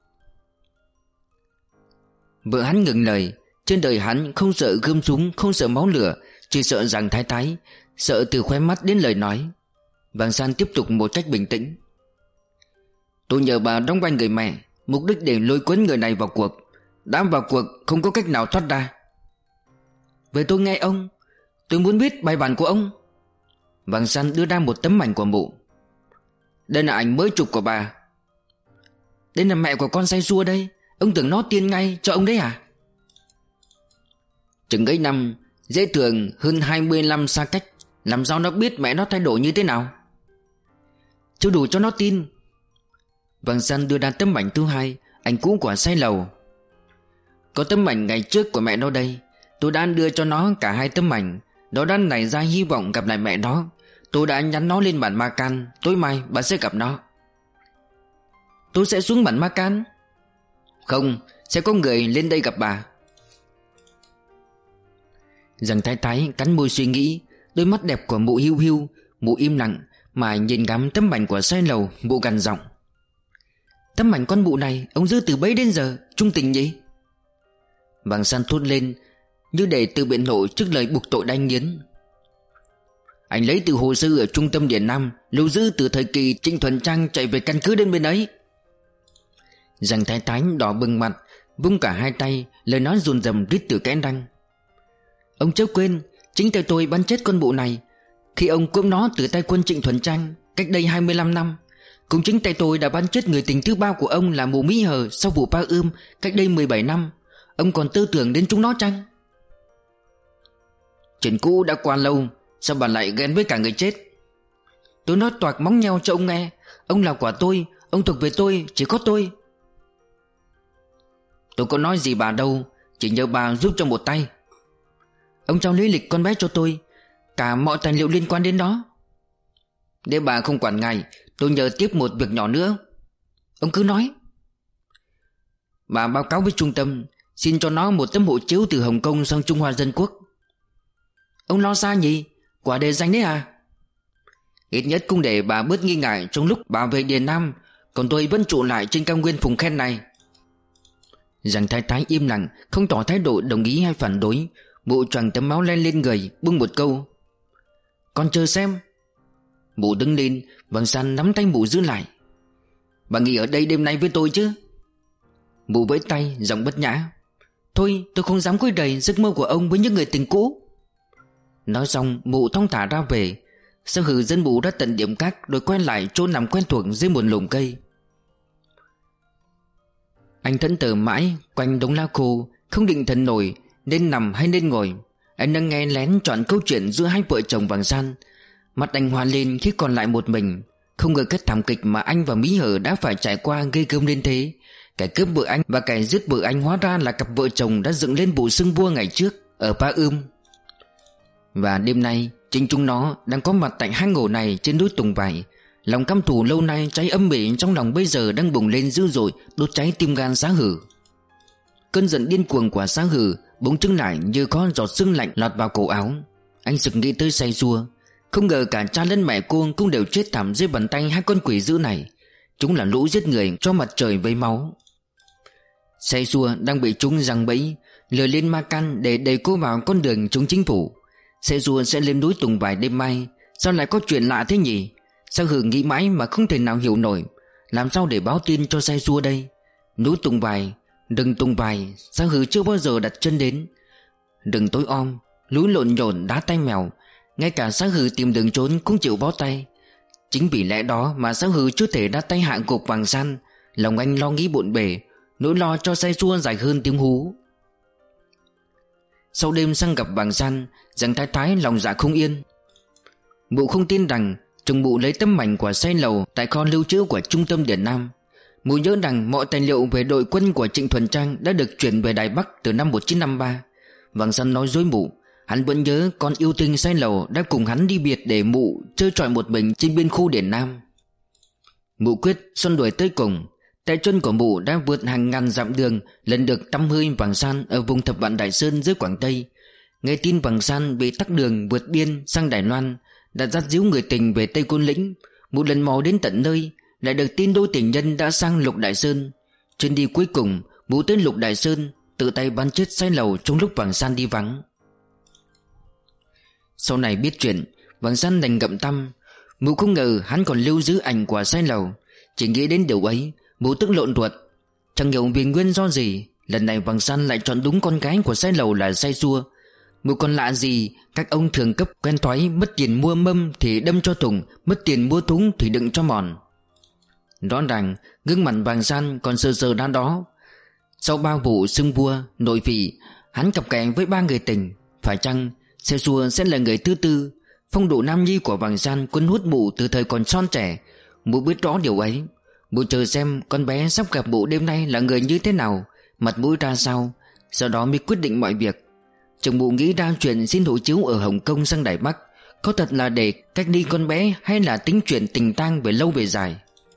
[SPEAKER 1] Vợ hắn ngừng lời. Trên đời hắn không sợ gươm súng, không sợ máu lửa, chỉ sợ Giang Thái Thái, sợ từ khóe mắt đến lời nói. Vàng San tiếp tục một cách bình tĩnh: Tôi nhờ bà đóng vai người mẹ, mục đích để lôi cuốn người này vào cuộc. Đã vào cuộc không có cách nào thoát ra. Vậy tôi nghe ông. Tôi muốn biết bài bản của ông. Vàng San đưa ra một tấm ảnh của mụ. Đây là ảnh mới chụp của bà. Đây là mẹ của con say xua đây. Ông tưởng nó tiên ngay cho ông đấy à? Chừng ấy năm, dễ thường hơn hai mươi năm xa cách, làm sao nó biết mẹ nó thay đổi như thế nào? Chưa đủ cho nó tin. Vàng San đưa ra tấm ảnh thứ hai, ảnh cũ của say lầu. Có tấm ảnh ngày trước của mẹ nó đây. Tôi đã đưa cho nó cả hai tấm ảnh. Nó đã nảy ra hy vọng gặp lại mẹ nó. Tôi đã nhắn nó lên bản Ma Can. Tối mai bà sẽ gặp nó. Tôi sẽ xuống bản Ma Can? Không, sẽ có người lên đây gặp bà. Giang Thái Thái cắn môi suy nghĩ. Đôi mắt đẹp của mụ hiu hiu. Mụ im lặng mà nhìn ngắm tấm ảnh của say lầu. Mụ gằn giọng: Tấm ảnh con mụ này ông giữ từ bấy đến giờ, trung tình nhỉ? Vàng San thốt lên như để tự biện hộ trước lời buộc tội đanh nghiến: Anh lấy từ hồ sơ ở trung tâm Điện Nam, lưu giữ từ thời kỳ Trịnh Thuần Trang chạy về căn cứ đến bên ấy. Giang Thái Thái đỏ bừng mặt, vung cả hai tay, lời nói dồn dầm rít từ kẽ răng: Ông chớ quên, chính tay tôi bắn chết con mụ này khi ông cướp nó từ tay quân Trịnh Thuần Trang cách đây hai mươi lăm năm. Cũng chính tay tôi đã bắn chết người tình thứ ba của ông là mụ Mỹ Hờ sau vụ Pa Ươm cách đây mười bảy năm. Ông còn tư tưởng đến chúng nó chăng? Chuyện cũ đã qua lâu, sao bà lại ghen với cả người chết? Tôi nói toạc móng nheo cho ông nghe. Ông là của tôi, ông thuộc về tôi, chỉ có tôi. Tôi có nói gì bà đâu, chỉ nhờ bà giúp cho một tay. Ông trao lý lịch con bé cho tôi. cả mọi tài liệu liên quan đến nó. Nếu bà không quản ngài, tôi nhờ tiếp một việc nhỏ nữa. Ông cứ nói. Bà báo cáo với trung tâm, xin cho nó một tấm hộ chiếu từ Hồng Kông sang Trung Hoa Dân Quốc. Ông lo xa nhỉ? Quả đề danh đấy à? Ít nhất cũng để bà bớt nghi ngại trong lúc bà về Điền Nam, còn tôi vẫn trụ lại trên cao nguyên Phùng Khen này. Giang Thái Thái im lặng, không tỏ thái độ đồng ý hay phản đối. Mụ choàng tấm máu len lên người, buông một câu: Con chờ xem. Mụ đứng lên, Vàng San nắm tay mụ giữ lại. Bà nghỉ ở đây đêm nay với tôi chứ? Mụ vẫy tay, giọng bất nhã: Thôi, tôi không dám quấy rầy giấc mơ của ông với những người tình cũ. Nói xong, mụ thong thả ra về. Sao Hử dẫn mụ ra tận điểm cát, rồi quay lại chỗ nằm quen thuộc dưới một lùm cây. Anh thẫn thờ mãi quanh đống lá khô, không định thần nổi nên nằm hay nên ngồi. Anh đang nghe lén chọn câu chuyện giữa hai vợ chồng Vàng San. Mặt anh hoa lên khi còn lại một mình. Không ngờ cái thảm kịch mà anh và Mỹ Hở đã phải trải qua ghê gớm đến thế. Kẻ cướp vợ anh và kẻ giết vợ anh hóa ra là cặp vợ chồng đã dựng lên bộ xương vua ngày trước ở Pa Ưm. Và đêm nay chính chúng nó đang có mặt tại hang ổ này trên núi Tùng Vải. Lòng căm thù lâu nay cháy âm ỉ trong lòng bây giờ đang bùng lên dữ dội, đốt cháy tim gan Xá Hử. Cơn giận điên cuồng của Xá Hử bỗng trứng lại như có giọt sương lạnh lọt vào cổ áo. Anh sực nghĩ tới say xua. Không ngờ cả cha lẫn mẹ cô cũng đều chết thảm dưới bàn tay hai con quỷ dữ này. Chúng là lũ giết người cho mặt trời với máu. Say xua đang bị chúng giằng bẫy, lừa lên ma can để đẩy cô vào con đường chống chính phủ. Say xua sẽ lên núi Tùng Vải đêm mai. Sao lại có chuyện lạ thế nhỉ? Xá Hử nghĩ mãi mà không thể nào hiểu nổi. Làm sao để báo tin cho say xua đây? Núi Tùng Vải, rừng Tùng Vải, Xá Hử chưa bao giờ đặt chân đến. Rừng tối om, núi lộn nhộn đá tay mèo. Ngay cả Xá Hử tìm đường trốn cũng chịu bó tay. Chính vì lẽ đó mà Xá Hử chưa thể đã tay hạ gục Vàng San. Lòng anh lo nghĩ bộn bề, nỗi lo cho say xua dài hơn tiếng hú. Sau đêm sang gặp Vàng San, Giang Thái Thái lòng dạ không yên. Mụ không tin rằng chồng mụ lấy tấm mảnh của say lầu tại kho lưu trữ của Trung tâm Điền Nam. Mụ nhớ rằng mọi tài liệu về đội quân của Trịnh Thuần Trang đã được chuyển về Đài Bắc từ năm một nghìn chín trăm năm mươi ba. Vàng San nói dối mụ. Hắn vẫn nhớ con yêu tinh say lầu đã cùng hắn đi biệt để mụ chơi trọi một mình trên biên khu Điền Nam. Mụ quyết xoăn đuổi tới cùng. Tay chân của mụ đã vượt hàng ngàn dặm đường, lần được tăm hơi Vàng San ở vùng Thập Vạn Đại Sơn dưới Quảng Tây. Nghe tin Vàng San bị tắc đường vượt biên sang Đài Loan, đã dắt díu người tình về Tây Côn Lĩnh. Một lần mò đến tận nơi, lại được tin đôi tình nhân đã sang Lục Đại Sơn. Trên đi cuối cùng, mụ tới Lục Đại Sơn, tự tay bắn chết say lầu trong lúc Vàng San đi vắng. Sau này biết chuyện, Vàng San đành ngậm tăm. Mụ không ngờ hắn còn lưu giữ ảnh của say lầu. Chỉ nghĩ đến điều ấy, mụ tức lộn ruột. Chẳng hiểu vì nguyên do gì, lần này Vàng San lại chọn đúng con gái của say lầu là say xua. Mụ còn lạ gì, các ông thường cấp quen thói mất tiền mua mâm thì đâm cho thùng, mất tiền mua thúng thì đựng cho mòn. Rõ ràng gương mặt Vàng San còn sờ sờ ra đó. Sau ba vụ xưng vua, nội vị, hắn cặp kè với ba người tình. Phải chăng say xua sẽ là người thứ tư? Phong độ nam nhi của Vàng San cuốn hút mụ từ thời còn son trẻ. Mụ biết rõ điều ấy. Mụ chờ xem con bé sắp gặp mụ đêm nay là người như thế nào, mặt mũi ra sao, sau đó mới quyết định mọi việc. Chồng mụ nghĩ ra chuyện xin hộ chiếu ở Hồng Kông sang Đài Bắc có thật là để cách ly con bé, hay là tính chuyện tình tang về lâu về dài?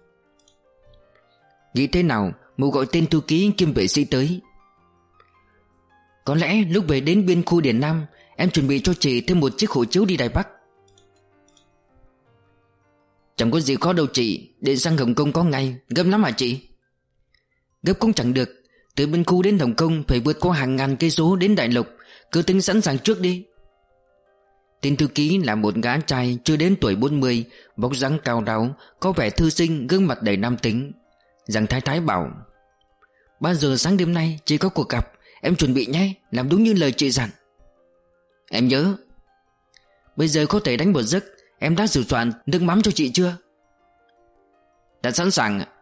[SPEAKER 1] Nghĩ thế nào, mụ gọi tên thư ký kiêm vệ sĩ tới. Có lẽ lúc về đến biên khu Điền Nam, em chuẩn bị cho chị thêm một chiếc hộ chiếu đi Đài Bắc. Chẳng có gì khó đâu chị, để sang Hồng Kông có ngày, gấp lắm hả chị? Gấp cũng chẳng được, từ bên khu đến Hồng Kông phải vượt qua hàng ngàn cây số đến Đại Lục, cứ tính sẵn sàng trước đi. Tên thư ký là một gã trai chưa đến tuổi bốn mươi, vóc dáng cao ráo, có vẻ thư sinh, gương mặt đầy nam tính. Giang Thái Thái bảo: Ba giờ sáng đêm nay chị có cuộc gặp, em chuẩn bị nhé, làm đúng như lời chị dặn. Em nhớ. Bây giờ có thể đánh một giấc. Em đã sửa soạn nước mắm cho chị chưa? Đã sẵn sàng ạ.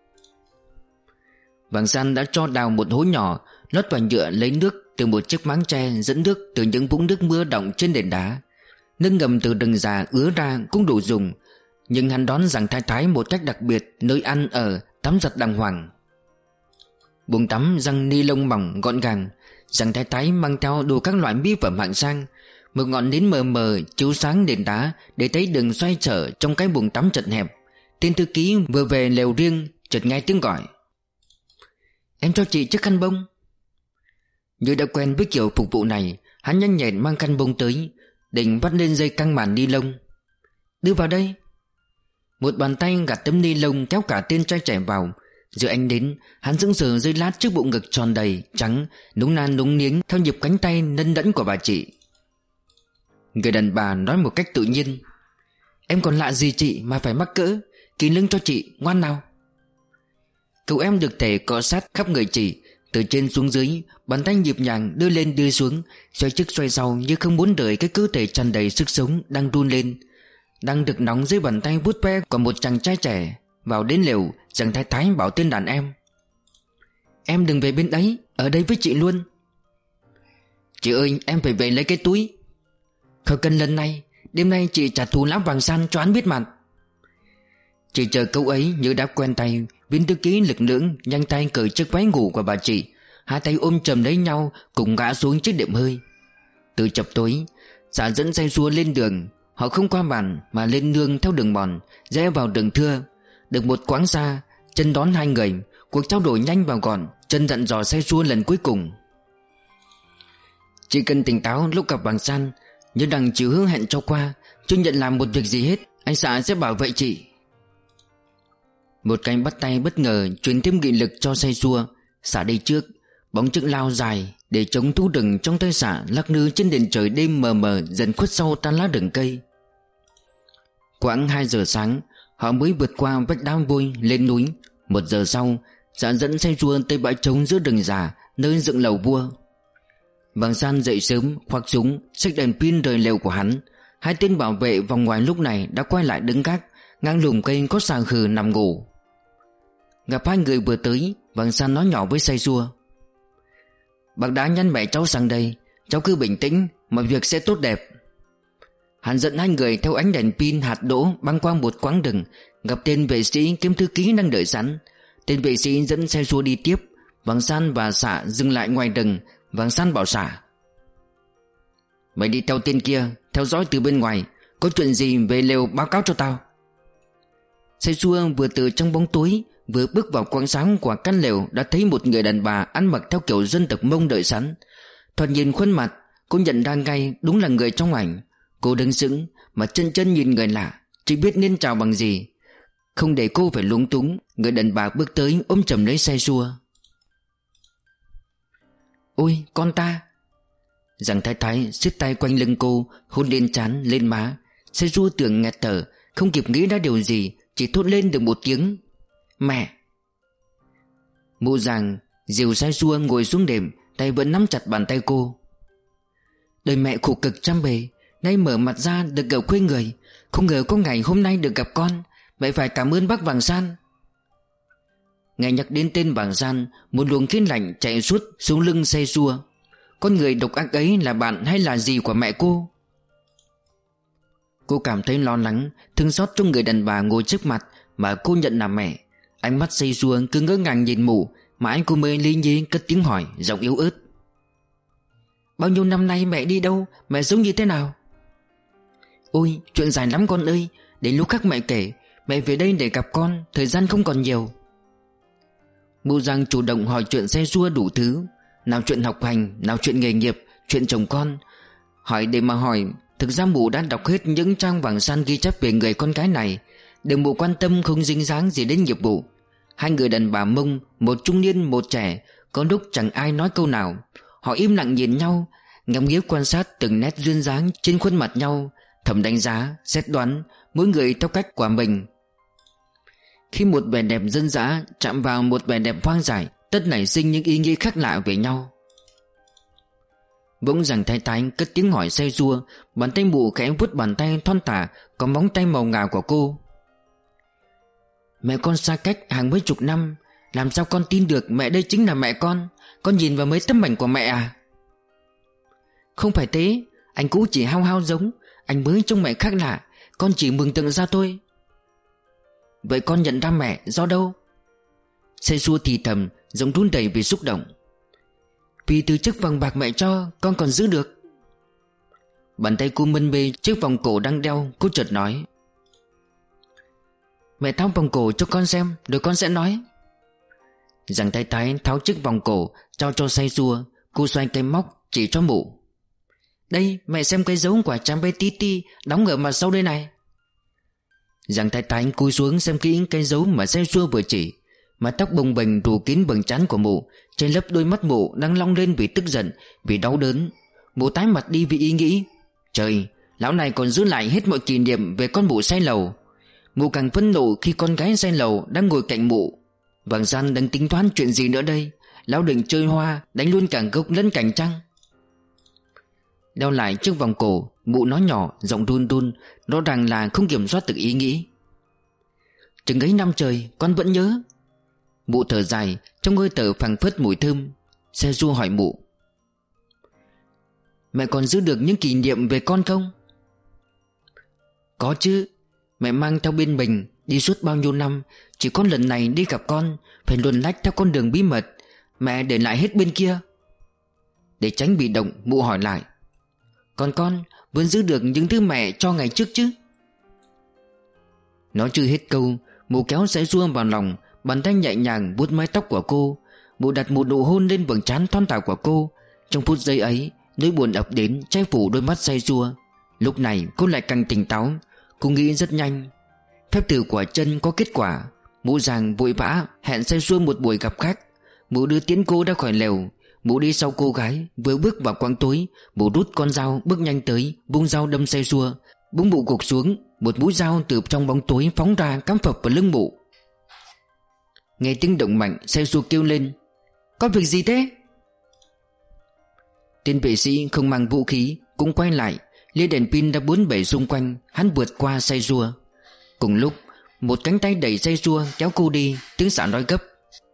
[SPEAKER 1] Vàng San đã cho đào một hố nhỏ, lót vào nhựa lấy nước từ một chiếc máng tre, dẫn nước từ những vũng nước mưa đọng trên nền đá. Nước ngầm từ rừng già ứa ra cũng đủ dùng, nhưng hắn đón Giang Thái Thái một cách đặc biệt, nơi ăn ở, tắm giặt đàng hoàng. Buồng tắm răng ni lông mỏng gọn gàng. Giang Thái Thái mang theo đủ các loại mỹ phẩm hạng sang. Một ngọn nến mờ mờ chiếu sáng nền đá để thấy đường xoay trở trong cái buồng tắm chật hẹp. Tên thư ký vừa về lều riêng chợt nghe tiếng gọi: "Em cho chị chiếc khăn bông." Như đã quen với kiểu phục vụ này, hắn nhanh nhẹn mang khăn bông tới, định vắt lên dây căng màn ni lông. "Đưa vào đây." Một bàn tay gạt tấm ni lông kéo cả tên trai trẻ vào. Giữa ánh nến, hắn sững sờ giây lát trước bộ ngực tròn đầy trắng núng nan núng niếng theo nhịp cánh tay nân đẫn của bà chị. Người đàn bà nói một cách tự nhiên: "Em còn lạ gì chị mà phải mắc cỡ. Kín lưng cho chị, ngoan nào." Cậu em được thể cọ sát khắp người chị, từ trên xuống dưới, bàn tay nhịp nhàng đưa lên đưa xuống, xoay trước xoay sau như không muốn đợi cái cơ thể tràn đầy sức sống đang run lên, đang được nóng dưới bàn tay vuốt ve của một chàng trai trẻ. Vào đến lều, chàng thái thái bảo tên đàn em: "Em đừng về bên đấy, ở đây với chị luôn." "Chị ơi, em phải về lấy cái túi." "Không cần lần này, đêm nay chị trả thù lão Vàng San cho hắn biết mặt." Chỉ chờ câu ấy như đã quen tay, viên thư ký lực lưỡng nhanh tay cởi chiếc váy ngủ của bà chị, hai tay ôm chầm lấy nhau cùng ngã xuống chiếc đệm hơi. Từ chập tối, Dạ dẫn xe xua lên đường. Họ không qua bản mà lên nương theo đường mòn, rẽ vào đường thưa. Được một quãng xa, Chân đón hai người. Cuộc trao đổi nhanh và gọn. Chân dặn dò xe xua lần cuối cùng: "Chỉ cần tỉnh táo lúc gặp Vàng San, như đằng chịu hứa hẹn cho qua, chưa nhận làm một việc gì hết, anh Dạ sẽ bảo vệ chị." Một cái bắt tay bất ngờ truyền thêm nghị lực cho say xua. Xả đi trước, bóng chữ lao dài để chống thú rừng trong tay Xả lắc lư trên nền trời đêm mờ mờ dần khuất sau tan lá rừng cây. Khoảng hai giờ sáng, họ mới vượt qua vách đá vôi lên núi. Một giờ sau, Xả dẫn say xua tới bãi trống giữa rừng già, nơi dựng lầu vua. Vàng San dậy sớm, khoác súng, xách đèn pin rời lều của hắn. Hai tên bảo vệ vòng ngoài lúc này đã quay lại đứng gác ngang lùm cây có sàng khừ nằm ngủ. Gặp hai người vừa tới, Vàng San nói nhỏ với say xua: "Bác đã nhắn mẹ cháu sang đây, cháu cứ bình tĩnh, mọi việc sẽ tốt đẹp." Hắn dẫn hai người theo ánh đèn pin hạt đỗ băng qua một quãng rừng, gặp tên vệ sĩ kiêm thư ký đang đợi sẵn. Tên vệ sĩ dẫn xe xua đi tiếp. Vàng San và Xạ dừng lại ngoài rừng. Vàng San bảo Xạ: "Mày đi theo tên kia, theo dõi từ bên ngoài, có chuyện gì về lều báo cáo cho tao." Xe xua vừa từ trong bóng tối vừa bước vào quãng sáng của căn lều đã thấy một người đàn bà ăn mặc theo kiểu dân tộc Mông đợi sẵn. Thoạt nhìn khuôn mặt, cô nhận ra ngay đúng là người trong ảnh. Cô đứng sững mà chân chân nhìn người lạ, chỉ biết nên chào bằng gì. Không để cô phải lúng túng, người đàn bà bước tới ôm chầm lấy say xua: "Ôi con ta." Giang thái thái siết tay quanh lưng cô, hôn lên trán lên má. Say xua tưởng nghẹt thở, không kịp nghĩ ra điều gì, chỉ thốt lên được một tiếng: "Mẹ." Mụ Giàng dìu say xua ngồi xuống đệm, tay vẫn nắm chặt bàn tay cô. "Đời mẹ khổ cực trăm bề, nay mở mặt ra được gặp quê người, không ngờ có ngày hôm nay được gặp con. Mẹ phải cảm ơn bác Vàng San." Nghe nhắc đến tên Vàng San, một luồng khí lạnh chạy suốt xuống lưng say xua. Con người độc ác ấy là bạn hay là gì của mẹ cô? Cô cảm thấy lo lắng, thương xót cho người đàn bà ngồi trước mặt mà cô nhận là mẹ. Ánh mắt say xua cứ ngỡ ngàng nhìn mụ, mãi cô mới lý nhí cất tiếng hỏi, giọng yếu ớt: "Bao nhiêu năm nay mẹ đi đâu, mẹ sống như thế nào?" "Ôi chuyện dài lắm con ơi, để lúc khác mẹ kể. Mẹ về đây để gặp con, thời gian không còn nhiều." Mụ Giang chủ động hỏi chuyện say xua đủ thứ, nào chuyện học hành, nào chuyện nghề nghiệp, chuyện chồng con. Hỏi để mà hỏi, thực ra mụ đã đọc hết những trang Vàng San ghi chép về người con gái này. Đừng mụ quan tâm không dính dáng gì đến nghiệp vụ. Hai người đàn bà Mông, một trung niên một trẻ, có lúc chẳng ai nói câu nào. Họ im lặng nhìn nhau, ngắm nghía quan sát từng nét duyên dáng trên khuôn mặt nhau, thầm đánh giá, xét đoán, mỗi người theo cách của mình. Khi một vẻ đẹp dân dã chạm vào một vẻ đẹp hoang dại, tất nảy sinh những ý nghĩ khác lạ về nhau. Bỗng Giàng thái thái cất tiếng hỏi say xua, bàn tay mụ khẽ vuốt bàn tay thon thả có móng tay màu ngà của cô: "Mẹ con xa cách hàng mấy chục năm, làm sao con tin được mẹ đây chính là mẹ con? Con nhìn vào mấy tấm ảnh của mẹ à?" "Không phải thế, anh cũ chỉ hao hao giống, anh mới trông mẹ khác lạ, con chỉ mường tượng ra thôi." "Vậy con nhận ra mẹ do đâu?" Say xua thì thầm, giọng run rẩy vì xúc động: "Vì từ chức vàng bạc mẹ cho, con còn giữ được." Bàn tay cô mân mê chiếc vòng cổ đang đeo. Cô chợt nói: "Mẹ tháo vòng cổ cho con xem, rồi con sẽ nói." Giang Thái Thái tháo chiếc vòng cổ trao cho say xua. Cô xoay cây móc chỉ cho mụ: "Đây, mẹ xem cái dấu của chàng bé Tí Ti đóng ở mặt sau đây này." Giang Thái Thái cúi xuống xem kỹ cái dấu mà say xua vừa chỉ. Mái tóc bồng bềnh rủ kín bằng trán của mụ. Trên lớp đôi mắt mụ đang long lên vì tức giận, vì đau đớn. Mụ tái mặt đi vì ý nghĩ: trời, lão này còn giữ lại hết mọi kỷ niệm về con mụ say lầu. Mụ càng phẫn nộ khi con gái say lầu đang ngồi cạnh mụ. Vàng San đang tính toán chuyện gì nữa đây? Lão định chơi hoa, đánh luôn cả gốc lẫn cành chăng? Đeo lại chiếc vòng cổ, mụ nói nhỏ, giọng run run, rõ ràng là không kiểm soát được ý nghĩ: chừng ấy năm trời con vẫn nhớ. Mụ thở dài, trong hơi thở phảng phất mùi thơm. Xe Du hỏi mụ: mẹ còn giữ được những kỷ niệm về con không? Có chứ. Mẹ mang theo bên mình đi suốt bao nhiêu năm. Chỉ có lần này đi gặp con phải luồn lách theo con đường bí mật mẹ để lại hết bên kia. Để tránh bị động, mụ hỏi lại: còn con vẫn giữ được những thứ mẹ cho ngày trước chứ? Nói chưa hết câu, mụ kéo Sải Xua vào lòng, bàn tay nhẹ nhàng vuốt mái tóc của cô. Mụ đặt một nụ hôn lên vầng trán thon thả của cô. Trong phút giây ấy, nỗi buồn ập đến che phủ đôi mắt Sải Xua. Lúc này cô lại càng tỉnh táo. Cô nghĩ rất nhanh. Phép thử của chân có kết quả. Mụ Giàng vội vã hẹn Sải Xua một buổi gặp khách. Mụ đưa tiễn cô ra khỏi lều. Mụ đi sau cô gái. Vừa bước vào quãng tối, mụ rút con dao bước nhanh tới, vung dao đâm Sải Xua. Bỗng mụ gục xuống. Một mũi dao từ trong bóng tối phóng ra, cắm phập vào lưng mụ. Nghe tiếng động mạnh, Sải Xua kêu lên: có việc gì thế? Tên vệ sĩ không mang vũ khí cũng quay lại. Lia đèn pin đã bốn bể xung quanh. Hắn vượt qua Sải Xua. Cùng lúc, một cánh tay đẩy Sải Xua kéo cô đi. Tiếng Sả nói gấp: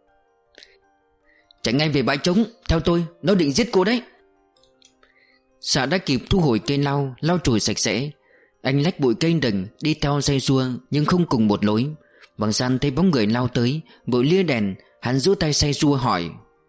[SPEAKER 1] chạy ngay về bãi trống, theo tôi, nó định giết cô đấy. Sả đã kịp thu hồi cây lau, lau chùi sạch sẽ. Anh lách bụi cây rừng đi theo Sải Xua, nhưng không cùng một lối. Vàng San thấy bóng người lao tới, vội lia đèn. Hắn giữ tay Sải Xua hỏi: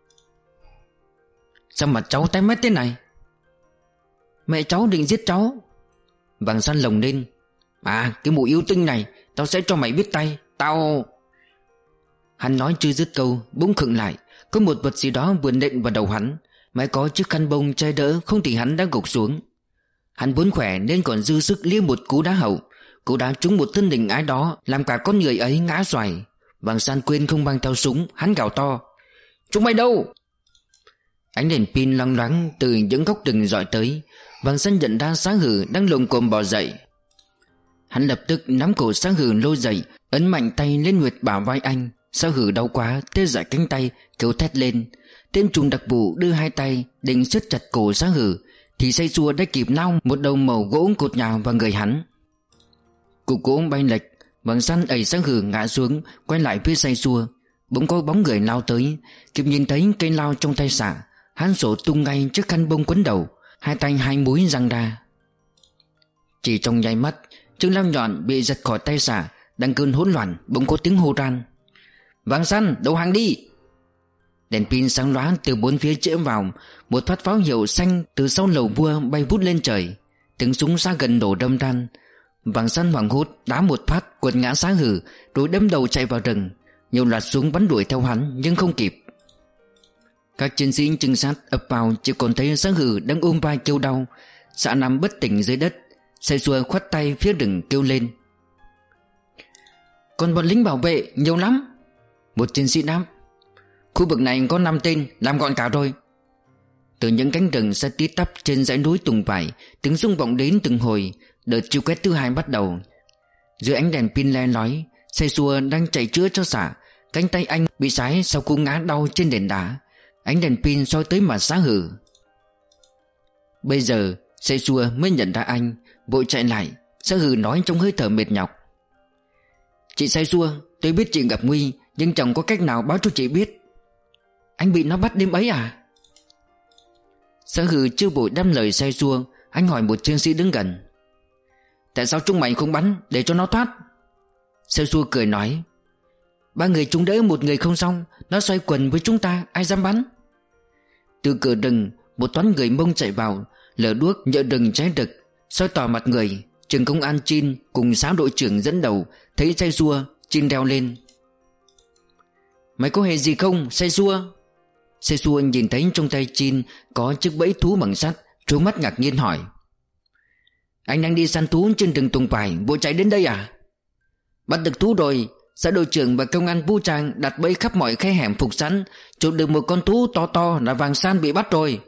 [SPEAKER 1] sao mặt cháu tái mét thế này? Mẹ cháu định giết cháu. Vàng San lồng lên: à, cái mụ yêu tinh này, tao sẽ cho mày biết tay. Tao... Hắn nói chưa dứt câu, bỗng khựng lại. Có một vật gì đó vừa nện vào đầu hắn. Mãi có chiếc khăn bông che đỡ, không thì hắn đã gục xuống. Hắn vốn khỏe nên còn dư sức liêm một cú đá hậu. Cú đá trúng một thân hình ai đó, làm cả con người ấy ngã xoài. Vàng San quên không mang theo súng. Hắn gào to: chúng mày đâu? Ánh đèn pin loang loáng từ những góc rừng dọi tới. Vàng San nhận ra Sáng Hử đang lồm cồm bò dậy. Hắn lập tức nắm cổ Sáng Hử lôi dậy, ấn mạnh tay lên huyệt bả vai anh. Sáng Hử đau quá, tê dại cánh tay, kêu thét lên. Tên trùm đặc vụ đưa hai tay định siết chặt cổ Sáng Hử, thì Sải Xua đã kịp lao một đầu mẩu gỗ cột nhào vào người hắn. Cục gỗ bay lệch, Vàng San đẩy Sáng Hử ngã xuống, quay lại phía Sải Xua. Bỗng có bóng người lao tới, kịp nhìn thấy cây lao trong tay Sả. Hắn sổ tung ngay chiếc khăn bông quấn đầu, hai tay hai múi giăng ra. Chỉ trong nháy mắt, chiếc lao nhọn bị giật khỏi tay Sả. Đang cơn hỗn loạn, bỗng có tiếng hô ran: Vàng San, đầu hàng đi! Đèn pin sáng lóa từ bốn phía chĩa vào. Một phát pháo hiệu xanh từ sau lầu vua bay vút lên trời. Tiếng súng xa gần nổ đâm ran. Vàng San hoảng hốt đá một phát quật ngã Sáng Hử, rồi đâm đầu chạy vào rừng. Nhiều loạt súng bắn đuổi theo hắn nhưng không kịp. Các chiến sĩ trinh sát ập vào, chỉ còn thấy Sáng Hử đang ôm vai kêu đau. Sả nằm bất tỉnh dưới đất. Sải Xua khoắt tay phía rừng kêu lên: còn bọn lính bảo vệ nhiều lắm. Một chiến sĩ đáp: khu vực này có năm tên, làm gọn cả rồi. Từ những cánh rừng xa tít tắp trên dãy núi Tùng Vải, tiếng rung vọng đến từng hồi. Đợt truy quét thứ hai bắt đầu. Dưới ánh đèn pin le lói, Sải Xua đang chạy chữa cho Sả. Cánh tay anh bị sái sau cú ngã đau trên nền đá. Ánh đèn pin soi tới mặt Sáng Hử. Bây giờ Sải Xua mới nhận ra anh, vội chạy lại. Sáng Hử nói trong hơi thở mệt nhọc: chị Sải Xua, tôi biết chị gặp nguy, nhưng chẳng có cách nào báo cho chị biết. Anh bị nó bắt đêm ấy à? Sáng Hử chưa vội đáp lời Sải Xua. Anh hỏi một chiến sĩ đứng gần: tại sao chúng mày không bắn để cho nó thoát? Sải Xua cười nói: ba người chúng đỡ một người không xong, nó xoay quần với chúng ta, ai dám bắn? Từ cửa rừng, một toán người Mông chạy vào, lở đuốc nhợ rừng cháy rực. soi tỏ mặt người. Trưởng công an Chin cùng sáu đội trưởng dẫn đầu thấy say xua. Chin reo lên: "Mày có hề gì không, say xua?" Say xua nhìn thấy trong tay Chin có chiếc bẫy thú bằng sắt, trố mắt ngạc nhiên hỏi: "Anh đang đi săn thú trên rừng tùng vải, vội chạy đến đây à?" "Bắt được thú rồi. Xã đội trưởng và công an vũ trang đặt bẫy khắp mọi khe hẻm phục sẵn, chụp được một con thú to to là vàng san bị bắt rồi."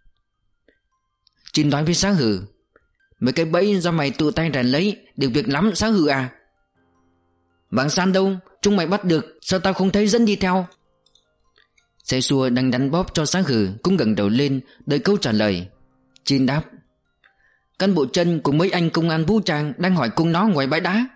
[SPEAKER 1] Chin nói với Sáng Hử: "Mấy cái bẫy do mày tự tay rèn lấy, được việc lắm Sáng Hử à." "Vàng san đâu? Chúng mày bắt được, sao tao không thấy dẫn đi theo?" Xe xua đang đánh bóp cho Sáng Hử cũng gần đầu lên đợi câu trả lời. Chin đáp: "Cán bộ Chân cùng mấy anh công an vũ trang đang hỏi cùng nó ngoài bãi đá."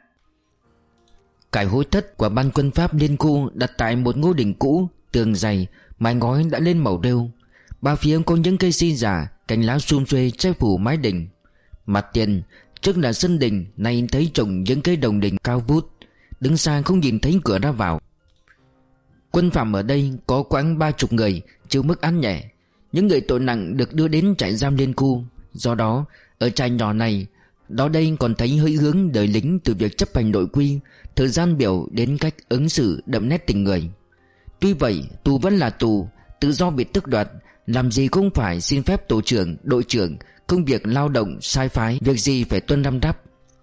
[SPEAKER 1] Cải hối thất của ban quân Pháp liên khu đặt tại một ngôi đình cũ, tường dày, mái ngói đã lên màu rêu. Ba phía có những cây si già, cành lá sum xuê che phủ mái đình. Mặt tiền trước là sân đình, nay thấy trồng những cây đồng đình cao vút. Đứng xa không nhìn thấy cửa ra vào. Quân phạm ở đây có khoảng ba chục người, chịu mức án nhẹ. Những người tội nặng được đưa đến trại giam liên khu. Do đó ở trại nhỏ này, đó đây còn thấy hơi hướng đời lính từ việc chấp hành nội quy, thời gian biểu đến cách ứng xử đậm nét tình người. Tuy vậy tù vẫn là tù, tự do bị tước đoạt, làm gì cũng phải xin phép tổ trưởng, đội trưởng, công việc lao động sai phái, việc gì phải tuân răm rắp.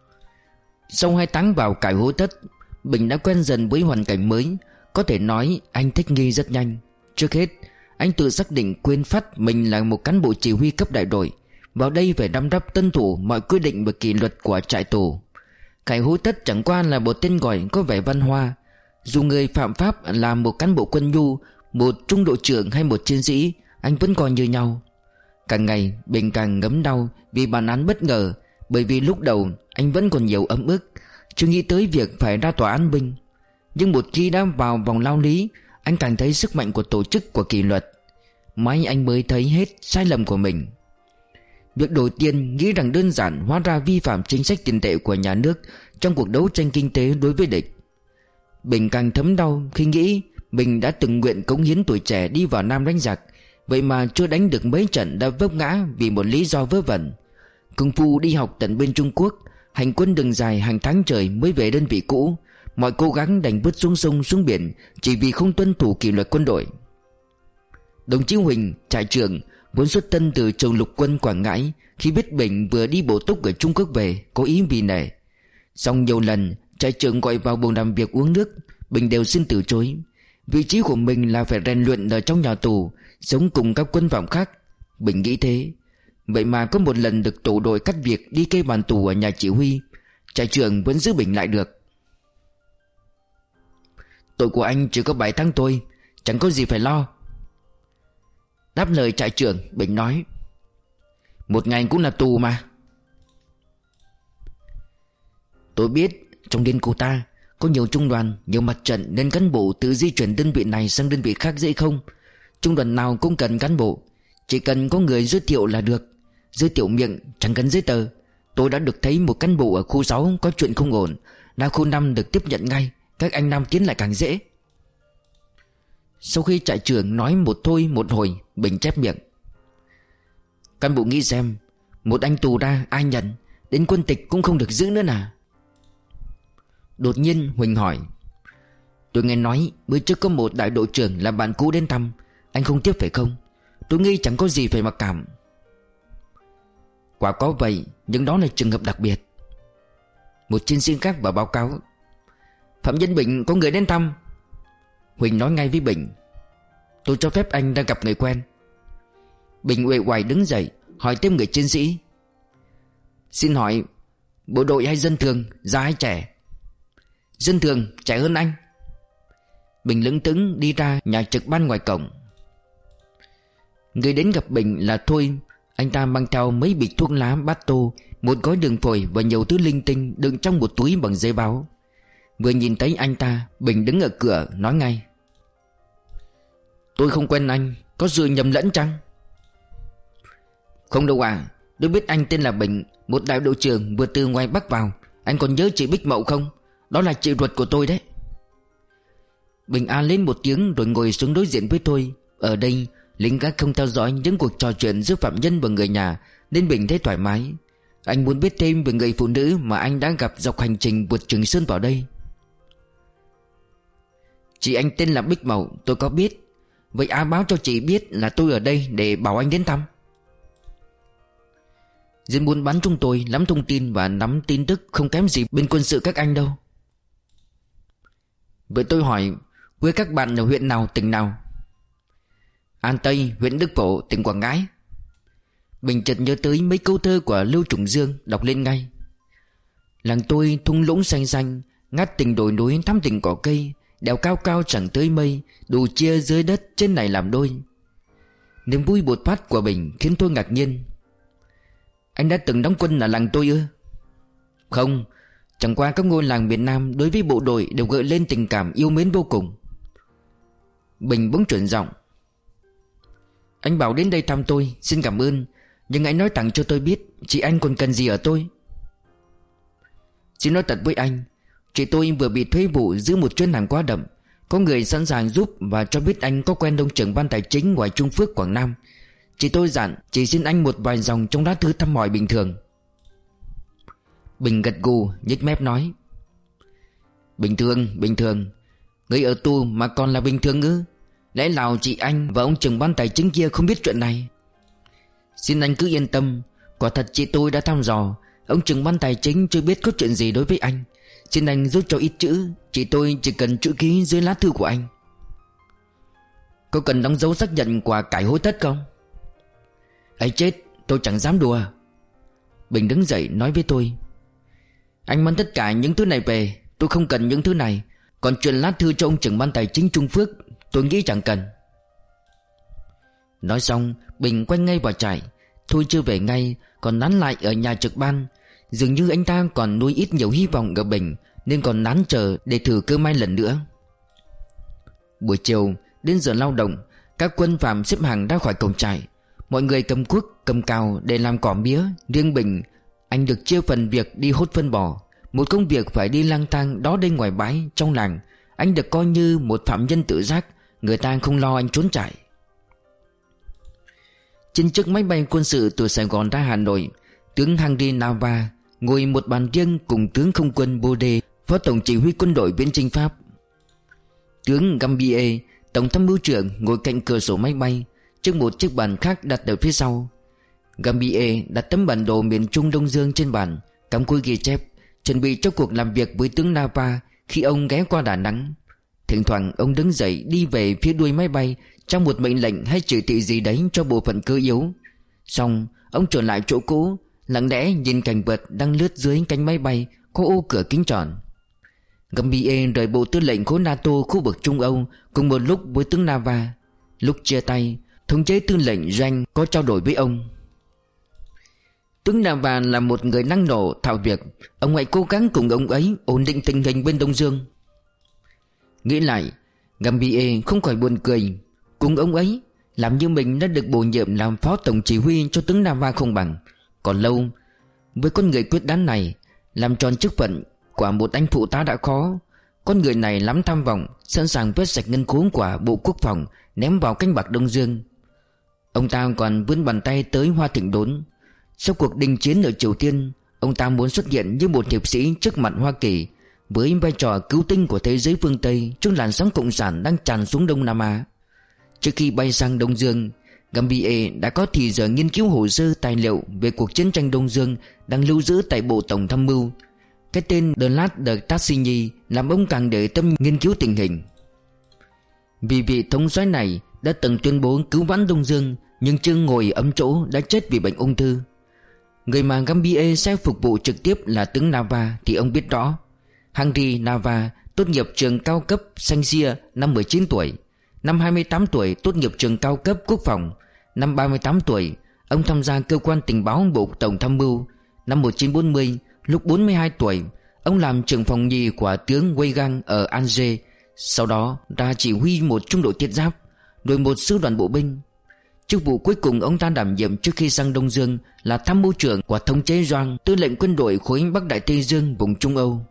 [SPEAKER 1] Sau hai tháng vào cải hối thất, Bình đã quen dần với hoàn cảnh mới. Có thể nói anh thích nghi rất nhanh. Trước hết anh tự xác định quên phát mình là một cán bộ chỉ huy cấp đại đội, vào đây phải răm rắp tuân thủ mọi quy định và kỷ luật của trại tù. Cải hối thất chẳng qua là một tên gọi có vẻ văn hoa. Dù người phạm pháp là một cán bộ quân nhu, một trung đội trưởng hay một chiến sĩ, anh vẫn coi như nhau. Càng ngày Bình càng ngấm đau vì bản án bất ngờ. Bởi vì lúc đầu anh vẫn còn nhiều ấm ức, chưa nghĩ tới việc phải ra tòa án binh. Nhưng một khi đã vào vòng lao lý, anh càng thấy sức mạnh của tổ chức, của kỷ luật. Mãi anh mới thấy hết sai lầm của mình. Việc đầu tiên nghĩ rằng đơn giản, hóa ra vi phạm chính sách tiền tệ của nhà nước trong cuộc đấu tranh kinh tế đối với địch. Bình càng thấm đau khi nghĩ mình đã từng nguyện cống hiến tuổi trẻ đi vào Nam đánh giặc, vậy mà chưa đánh được mấy trận đã vấp ngã vì một lý do vớ vẩn. Công phu đi học tận bên Trung Quốc, hành quân đường dài hàng tháng trời mới về đơn vị cũ. Mọi cố gắng đành vứt xuống sông xuống biển chỉ vì không tuân thủ kỷ luật quân đội. Đồng chí Huỳnh, trại trưởng, vốn xuất thân từ trường lục quân Quảng Ngãi, khi biết Bình vừa đi bổ túc ở Trung Quốc về, có ý vì nể. Song nhiều lần trại trưởng gọi vào buồng làm việc uống nước, Bình đều xin từ chối. Vị trí của mình là phải rèn luyện ở trong nhà tù, sống cùng các quân phạm khác. Bình nghĩ thế. Vậy mà có một lần được tổ đội cắt việc đi kê bàn tù ở nhà chỉ huy, trại trưởng vẫn giữ Bình lại được. "Tội của anh chỉ có bảy tháng thôi, chẳng có gì phải lo." Đáp lời trại trưởng, Bình nói: "Một ngày cũng là tù mà." "Tôi biết trong liên cô ta có nhiều trung đoàn, nhiều mặt trận, nên cán bộ tự di chuyển đơn vị này sang đơn vị khác dễ không? Trung đoàn nào cũng cần cán bộ, chỉ cần có người giới thiệu là được. Giới thiệu miệng, chẳng cần giấy tờ. Tôi đã được thấy một cán bộ ở khu sáu có chuyện không ổn, ra khu năm được tiếp nhận ngay. Các anh nam tiến lại càng dễ." Sau khi trại trưởng nói một thôi một hồi, Bình chép miệng: "Cán bộ nghĩ xem, một anh tù ra ai nhận, đến quân tịch cũng không được giữ nữa nà." Đột nhiên Huỳnh hỏi: "Tôi nghe nói bữa trước có một đại đội trưởng là bạn cũ đến thăm, anh không tiếp phải không? Tôi nghĩ chẳng có gì phải mặc cảm." "Quả có vậy, nhưng đó là trường hợp đặc biệt." Một chiến sĩ khác vào báo cáo: "Phạm nhân Bình có người đến thăm." Huỳnh nói ngay với Bình: "Tôi cho phép anh ra gặp người quen." Bình uể oải đứng dậy hỏi thêm người chiến sĩ: "Xin hỏi bộ đội hay dân thường, già hay trẻ?" "Dân thường, trẻ hơn anh." Bình lững thững đi ra nhà trực ban ngoài cổng. Người đến gặp Bình là Thôi. Anh ta mang theo mấy bịch thuốc lá bát tô, một gói đường phổi và nhiều thứ linh tinh đựng trong một túi bằng giấy báo. Vừa nhìn thấy anh ta, Bình đứng ở cửa nói ngay: "Tôi không quen anh, có sự nhầm lẫn chăng?" "Không đâu à, tôi biết anh tên là Bình, một đại đội trưởng vừa từ ngoài Bắc vào. Anh còn nhớ chị Bích Mậu không? Đó là chị ruột của tôi đấy." Bình a lên một tiếng rồi ngồi xuống đối diện với Thôi. Ở đây lính gác không theo dõi những cuộc trò chuyện giữa phạm nhân và người nhà, nên Bình thấy thoải mái. Anh muốn biết thêm về người phụ nữ mà anh đã gặp dọc hành trình vượt Trường Sơn vào đây. Chị anh tên là Bích Mậu, tôi có biết. Vậy ai báo cho chị biết là tôi ở đây để bảo anh đến thăm? Dân buôn bán chúng tôi nắm thông tin và nắm tin tức không kém gì bên quân sự các anh đâu. Vậy tôi hỏi, quê các bạn ở huyện nào, tỉnh nào? An Tây, huyện Đức Phổ, tỉnh Quảng Ngãi. Bình chợt nhớ tới mấy câu thơ của Lưu Trùng Dương, đọc lên ngay. Làng tôi thung lũng xanh xanh, ngát tình đồi núi thắm tình cỏ cây, đèo cao cao chẳng tới mây, đủ chia dưới đất trên này làm đôi. Niềm vui bột phát của Bình khiến tôi ngạc nhiên. Anh đã từng đóng quân ở làng tôi ư? Không, chẳng qua các ngôi làng miền Nam đối với bộ đội đều gợi lên tình cảm yêu mến vô cùng. Bình bỗng chuyển giọng. Anh bảo đến đây thăm tôi, xin cảm ơn. Nhưng anh nói thẳng cho tôi biết, chị anh còn cần gì ở tôi? Xin nói thật với anh, chị tôi vừa bị thuế vụ giữ một chuyến hàng quá đậm. Có người sẵn sàng giúp và cho biết anh có quen ông trưởng ban tài chính ngoài Trung Phước, Quảng Nam. Chị tôi dặn chỉ xin anh một vài dòng trong lá thư thăm hỏi bình thường. Bình gật gù nhếch mép nói. Bình thường, bình thường. Người ở tù mà còn là bình thường ư? Lẽ nào chị anh và ông trưởng ban tài chính kia không biết chuyện này? Xin anh cứ yên tâm, quả thật chị tôi đã thăm dò. Ông trưởng ban tài chính chưa biết có chuyện gì đối với anh. Xin anh giúp cho ít chữ, chị tôi chỉ cần chữ ký dưới lá thư của anh. Có cần đóng dấu xác nhận quả cải hối tất không? Ấy chết, tôi chẳng dám đùa. Bình đứng dậy nói với tôi. Anh mang tất cả những thứ này về, tôi không cần những thứ này. Còn chuyện lá thư cho ông trưởng ban tài chính Trung Phước, tôi nghĩ chẳng cần. Nói xong Bình quay ngay vào trại. Thôi chưa về ngay, còn nán lại ở nhà trực ban. Dường như anh ta còn nuôi ít nhiều hy vọng ở Bình, nên còn nán chờ để thử cơ may lần nữa. Buổi chiều đến giờ lao động, các quân phạm xếp hàng ra khỏi cổng trại. Mọi người cầm cuốc cầm cào để làm cỏ mía. Riêng Bình, anh được chia phần việc đi hốt phân bò, một công việc phải đi lang thang đó đây ngoài bãi trong làng. Anh được coi như một phạm nhân tự giác, người ta không lo anh trốn trại. Trên chiếc máy bay quân sự từ Sài Gòn ra Hà Nội, tướng Henry Nava ngồi một bàn riêng cùng tướng không quân Bode, phó tổng chỉ huy quân đội viễn chinh Pháp. Tướng Gambier, tổng tham mưu trưởng, ngồi cạnh cửa sổ máy bay, trước một chiếc bàn khác đặt ở phía sau. Gambier đặt tấm bản đồ miền Trung Đông Dương trên bàn, cắm cúi ghi chép, chuẩn bị cho cuộc làm việc với tướng Nava khi ông ghé qua Đà Nẵng. Thỉnh thoảng ông đứng dậy đi về phía đuôi máy bay, trong một mệnh lệnh hay chỉ thị gì đấy cho bộ phận cơ yếu. Xong ông trở lại chỗ cũ, lặng lẽ nhìn cảnh vật đang lướt dưới cánh máy bay có ô cửa kính tròn. Gambier rời bộ tư lệnh khối NATO khu vực Trung Âu cùng một lúc với tướng Nava. Lúc chia tay, thống chế tư lệnh Doanh có trao đổi với ông. Tướng Nava là một người năng nổ thạo việc, ông hãy cố gắng cùng ông ấy ổn định tình hình bên Đông Dương. Nghĩ lại, Gambier không khỏi buồn cười. Cùng ông ấy, làm như mình đã được bổ nhiệm làm phó tổng chỉ huy cho tướng Nava không bằng. Còn lâu, với con người quyết đoán này, làm tròn chức phận của một anh phụ tá đã khó. Con người này lắm tham vọng, sẵn sàng vớt sạch ngân khố của Bộ Quốc phòng ném vào canh bạc Đông Dương. Ông ta còn vươn bàn tay tới Hoa Thịnh Đốn. Sau cuộc đình chiến ở Triều Tiên, ông ta muốn xuất hiện như một hiệp sĩ trước mặt Hoa Kỳ, với vai trò cứu tinh của thế giới phương Tây trước làn sóng cộng sản đang tràn xuống Đông Nam Á. Trước khi bay sang Đông Dương, Gambier đã có thì giờ nghiên cứu hồ sơ tài liệu về cuộc chiến tranh Đông Dương đang lưu giữ tại Bộ Tổng tham mưu. Cái tên De Lat de Tassigny làm ông càng để tâm nghiên cứu tình hình. Vì vị thống soái này đã từng tuyên bố cứu vãn Đông Dương, nhưng chưa ngồi ấm chỗ đã chết vì bệnh ung thư. Người mà Gambier sẽ phục vụ trực tiếp là tướng Nava thì ông biết rõ. Henry Nava tốt nghiệp trường cao cấp Saint-Cyr năm mười chín tuổi. Năm hai mươi tám tuổi tốt nghiệp trường cao cấp quốc phòng. Năm ba mươi tám tuổi ông tham gia cơ quan tình báo Bộ Tổng tham mưu. Năm một nghìn chín trăm bốn mươi, lúc bốn mươi hai tuổi, ông làm trưởng phòng nhì của tướng Weygand ở Alger. Sau đó ra chỉ huy một trung đội thiết giáp, rồi một sư đoàn bộ binh. Chức vụ cuối cùng ông ta đảm nhiệm trước khi sang Đông Dương là tham mưu trưởng của thống chế Doang, tư lệnh quân đội khối Bắc Đại Tây Dương vùng Trung Âu.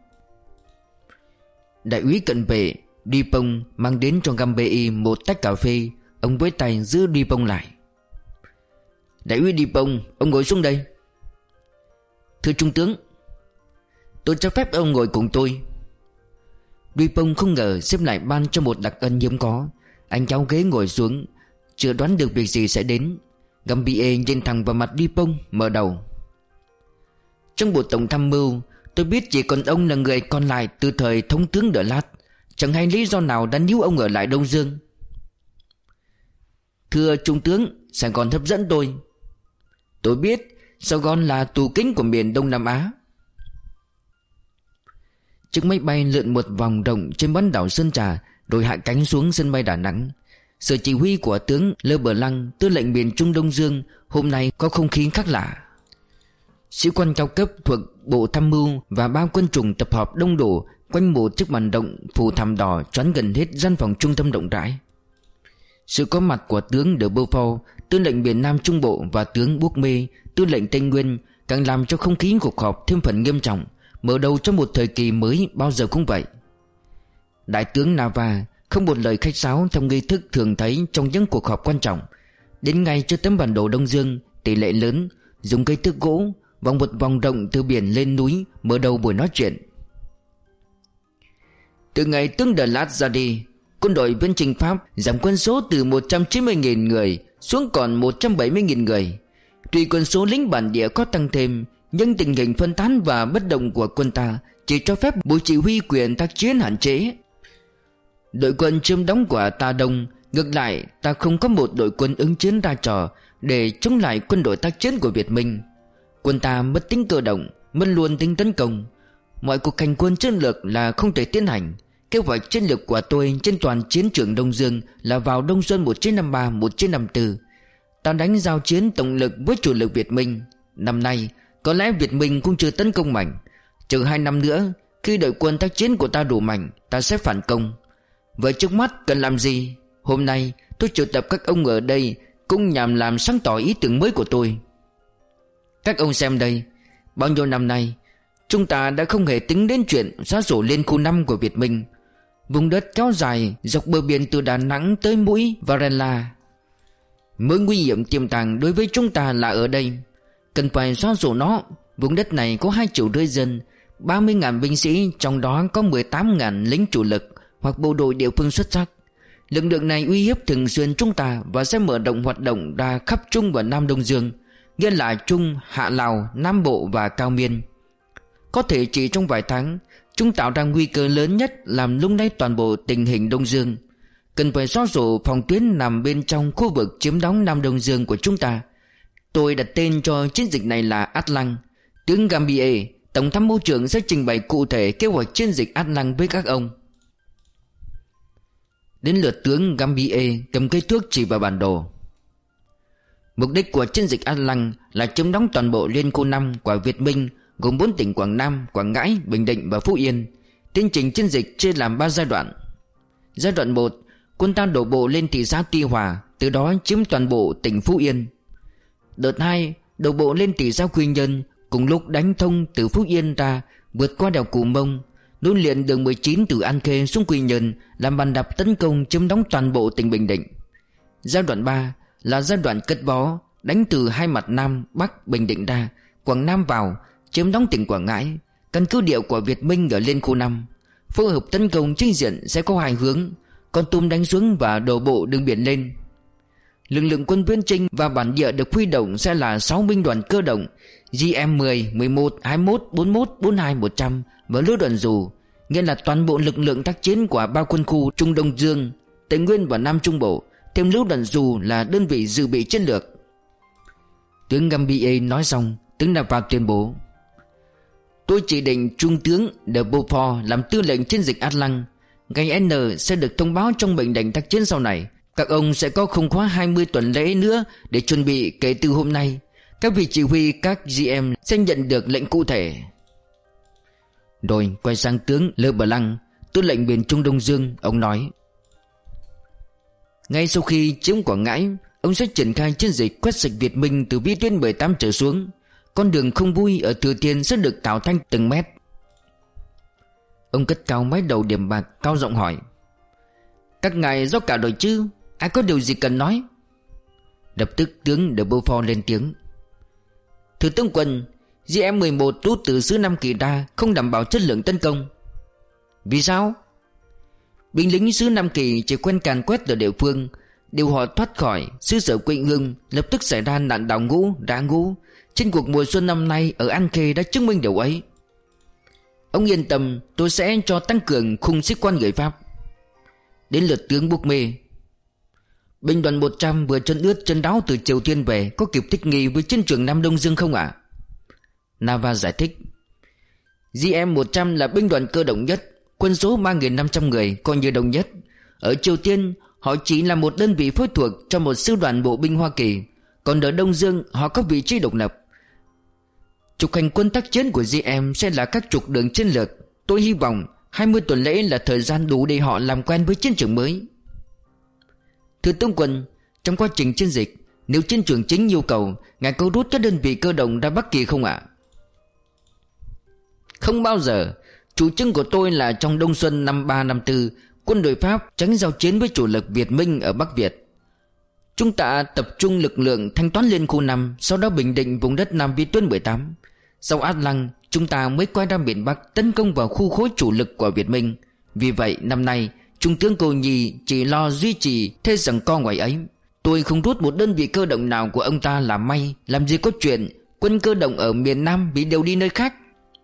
[SPEAKER 1] Đại úy cận vệ Dupont mang đến cho Gambier một tách cà phê. Ông với tay giữ Dupont lại. Đại úy Dupont, ông ngồi xuống đây. Thưa Trung tướng. Tôi cho phép ông ngồi cùng tôi. Dupont không ngờ sếp lại ban cho một đặc ân hiếm có. Anh kéo ghế ngồi xuống, chưa đoán được việc gì sẽ đến. Gambier nhìn thẳng vào mặt Dupont, mở đầu. Trong bộ tổng tham mưu, tôi biết chỉ còn ông là người còn lại từ thời thống tướng De Lat. Chẳng hay lý do nào đã níu ông ở lại Đông Dương. Thưa Trung tướng, Sài Gòn hấp dẫn tôi. Tôi biết Sài Gòn là tù kính của miền Đông Nam Á. Chiếc máy bay lượn một vòng rộng trên bán đảo Sơn Trà, rồi hạ cánh xuống sân bay Đà Nẵng. Sự chỉ huy của tướng Leblanc, tư lệnh miền Trung Đông Dương, hôm nay có không khí khác lạ. Sĩ quan cao cấp thuộc bộ tham mưu và bao quân chủng tập hợp đông đủ quanh một chiếc màn rộng phủ thảm đỏ choán gần hết gian phòng trung tâm rộng rãi. Sự có mặt của tướng De Beaufort, tư lệnh miền Nam Trung Bộ, và tướng Bourme, tư lệnh Tây Nguyên, càng làm cho không khí cuộc họp thêm phần nghiêm trọng, mở đầu cho một thời kỳ mới bao giờ cũng vậy. Đại tướng Nava không một lời khách sáo theo nghi thức thường thấy trong những cuộc họp quan trọng. Đến ngay trước tấm bản đồ Đông Dương tỷ lệ lớn, dùng cây thước gỗ vòng một vòng rộng từ biển lên núi, mở đầu buổi nói chuyện. Từ ngày tướng De Lat ra đi, quân đội viễn chinh Pháp giảm quân số từ một trăm chín mươi nghìn người xuống còn một trăm bảy mươi nghìn người. Tuy quân số lính bản địa có tăng thêm, nhưng tình hình phân tán và bất động của quân ta chỉ cho phép bộ chỉ huy quyền tác chiến hạn chế. Đội quân chiếm đóng của ta đông, ngược lại ta không có một đội quân ứng chiến ra trò để chống lại quân đội tác chiến của Việt Minh. Quân ta mất tính cơ động, mất luôn tính tấn công. Mọi cuộc hành quân chiến lược là không thể tiến hành. Kế hoạch chiến lược của tôi trên toàn chiến trường Đông Dương là vào Đông Xuân một nghìn chín trăm năm mươi ba một nghìn chín trăm năm mươi tư. Ta đánh giao chiến tổng lực với chủ lực Việt Minh. Năm nay có lẽ Việt Minh cũng chưa tấn công mạnh. Chờ hai năm nữa, khi đội quân tác chiến của ta đủ mạnh, ta sẽ phản công. Vậy trước mắt cần làm gì? Hôm nay tôi triệu tập các ông ở đây cũng nhằm làm sáng tỏ ý tưởng mới của tôi. Các ông xem đây, bao nhiêu năm nay chúng ta đã không hề tính đến chuyện xóa sổ Liên khu năm của Việt Minh. Vùng đất kéo dài dọc bờ biển từ Đà Nẵng tới mũi Varela. Mối nguy hiểm tiềm tàng đối với chúng ta là ở đây. Cần phải xóa sổ nó. Vùng đất này có hai triệu rưỡi dân, ba mươi nghìn binh sĩ, trong đó có mười tám nghìn lính chủ lực hoặc bộ đội địa phương xuất sắc. Lực lượng này uy hiếp thường xuyên chúng ta và sẽ mở rộng hoạt động ra khắp Trung và Nam Đông Dương, nghĩa là Trung, Hạ Lào, Nam Bộ và Cao Miên. Có thể chỉ trong vài tháng, chúng tạo ra nguy cơ lớn nhất làm lung lay toàn bộ tình hình Đông Dương. Cần phải xóa sổ phòng tuyến nằm bên trong khu vực chiếm đóng Nam Đông Dương của chúng ta. Tôi đặt tên cho chiến dịch này là Atlan. Tướng Gambier, Tổng tham mưu trưởng, sẽ trình bày cụ thể kế hoạch chiến dịch Atlan với các ông. Đến lượt tướng Gambier cầm cây thước chỉ vào bản đồ. Mục đích của chiến dịch Atlan là chiếm đóng toàn bộ Liên khu năm của Việt Minh, gồm bốn tỉnh Quảng Nam, Quảng Ngãi, Bình Định và Phú Yên. Tiến trình chiến dịch chia làm ba giai đoạn. Giai đoạn một, quân ta đổ bộ lên thị xã Tuy Hòa, từ đó chiếm toàn bộ tỉnh Phú Yên. Đợt hai, đổ bộ lên thị xã Quy Nhơn, cùng lúc đánh thông từ Phú Yên ra, vượt qua đèo Cù Mông, nối liền đường mười chín từ An Khê xuống Quy Nhơn, làm bàn đạp tấn công chiếm đóng toàn bộ tỉnh Bình Định. Giai đoạn ba là giai đoạn cất bó, đánh từ hai mặt Nam, Bắc, Bình Định ra, Quảng Nam vào, chiếm đóng tỉnh Quảng Ngãi, căn cứ địa của Việt Minh ở Liên khu năm. Phối hợp tấn công chính diện sẽ có hai hướng: Kon Tum đánh xuống và đổ bộ đường biển lên. Lực lượng quân viễn chinh và bản địa được huy động sẽ là sáu binh đoàn cơ động G M mười, mười một, hai mươi mốt, bốn mươi mốt, bốn mươi hai, một trăm và lữ đoàn dù, nghĩa là toàn bộ lực lượng tác chiến của ba quân khu Trung Đông Dương, Tây Nguyên và Nam Trung Bộ, thêm lữ đoàn dù là đơn vị dự bị chiến lược. Tướng Gambier nói xong, tướng Nava tuyên bố: Tôi chỉ định Trung tướng De Beaufort làm tư lệnh chiến dịch Atlan. Ngày N sẽ được thông báo trong mệnh lệnh tác chiến sau này. Các ông sẽ có không quá hai mươi tuần lễ nữa để chuẩn bị kể từ hôm nay. Các vị chỉ huy các G M sẽ nhận được lệnh cụ thể. Rồi quay sang tướng Leblanc, tư lệnh miền Trung Đông Dương, ông nói: Ngay sau khi chiếm Quảng Ngãi, ông sẽ triển khai chiến dịch quét sạch Việt Minh từ vĩ tuyến mười tám trở xuống. Con đường không vui ở Thừa Thiên sẽ được tạo thành từng mét. Ông cất cao mái đầu điểm bạc, cao giọng hỏi: Các ngài do cả rồi chứ? Ai có điều gì cần nói? Lập tức tướng De Beaufort lên tiếng: Thưa tướng quân, giê em mười một rút từ xứ Nam Kỳ ra không đảm bảo chất lượng tấn công. Vì sao? Binh lính xứ Nam Kỳ chỉ quen càn quét ở địa phương, điều họ thoát khỏi xứ sở quê hương lập tức xảy ra nạn đào ngũ, đá ngũ. Trên cuộc mùa xuân năm nay ở An Khê đã chứng minh điều ấy. Ông yên tâm, tôi sẽ cho tăng cường khung sĩ quan người Pháp. Đến lượt tướng Búc Mê. Binh đoàn một trăm vừa chân ướt chân đáo từ Triều Tiên về, có kịp thích nghi với chiến trường Nam Đông Dương không ạ? À? Nava giải thích. giê em một trăm là binh đoàn cơ động nhất, quân số ba nghìn năm trăm người, coi như đông nhất. Ở Triều Tiên, họ chỉ là một đơn vị phối thuộc cho một sư đoàn bộ binh Hoa Kỳ, còn ở Đông Dương họ có vị trí độc lập. Trục hành quân tác chiến của giê em sẽ là các trục đường chiến lược. Tôi hy vọng hai mươi tuần lễ là thời gian đủ để họ làm quen với chiến trường mới. Thưa tướng quân, trong quá trình chiến dịch, nếu chiến trường chính yêu cầu, ngài có rút các đơn vị cơ động ra Bắc Kỳ không ạ? Không bao giờ. Chủ trương của tôi là trong đông xuân năm ba năm tư, quân đội Pháp tránh giao chiến với chủ lực Việt Minh ở Bắc Việt. Chúng ta tập trung lực lượng thanh toán liên khu năm, sau đó bình định vùng đất Nam Vi tuyến mười tám. Sau Át Lăng, chúng ta mới quay ra miền Bắc tấn công vào khu khối chủ lực của Việt Minh. Vì vậy năm nay, Trung tướng Cô Nhi chỉ lo duy trì thế giằng co ngoài ấy. Tôi không rút một đơn vị cơ động nào của ông ta là may. Làm gì có chuyện quân cơ động ở miền Nam bị điều đi nơi khác.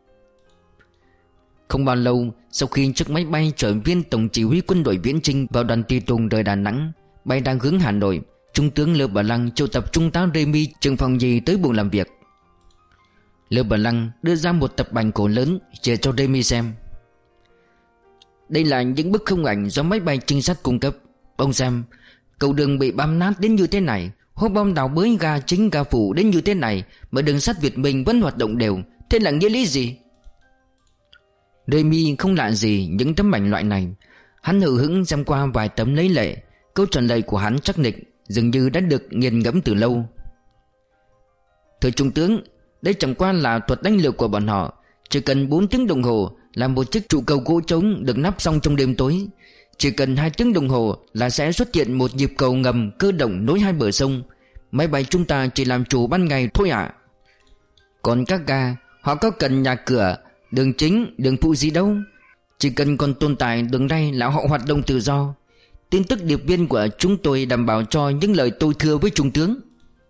[SPEAKER 1] Không bao lâu sau khi chiếc máy bay chở viên tổng chỉ huy quân đội Viễn Chinh vào đoàn tùy tùng rời Đà Nẵng, bay đang hướng Hà Nội, Trung tướng Lê Bờ Lăng triệu tập Trung tá Remy trưởng phòng nhì tới buồng làm việc. Lê Bờ Lăng đưa ra một tập bành cổ lớn chia cho Remy xem. Đây là những bức khung ảnh do máy bay trinh sát cung cấp. Ông xem, cầu đường bị băm nát đến như thế này, hố bom đào bới ga chính ga phủ đến như thế này, mà đường sắt Việt Minh vẫn hoạt động đều. Thế là nghĩa lý gì? Remy không lạ gì những tấm ảnh loại này. Hắn hờ hững xem qua vài tấm lấy lệ. Câu trả lời của hắn chắc nịch, dường như đã được nghiền ngẫm từ lâu. Thưa Trung tướng, đây chẳng qua là thuật đánh lược của bọn họ. Chỉ cần bốn tiếng đồng hồ là một chiếc trụ cầu gỗ trống được nắp xong trong đêm tối. Chỉ cần hai tiếng đồng hồ là sẽ xuất hiện một nhịp cầu ngầm cơ động nối hai bờ sông. Máy bay chúng ta chỉ làm chủ ban ngày thôi ạ. À. Còn các ga, họ có cần nhà cửa, đường chính, đường phụ gì đâu. Chỉ cần còn tồn tại đường ray là họ hoạt động tự do. Tin tức điệp viên của chúng tôi đảm bảo cho những lời tôi thưa với Trung tướng.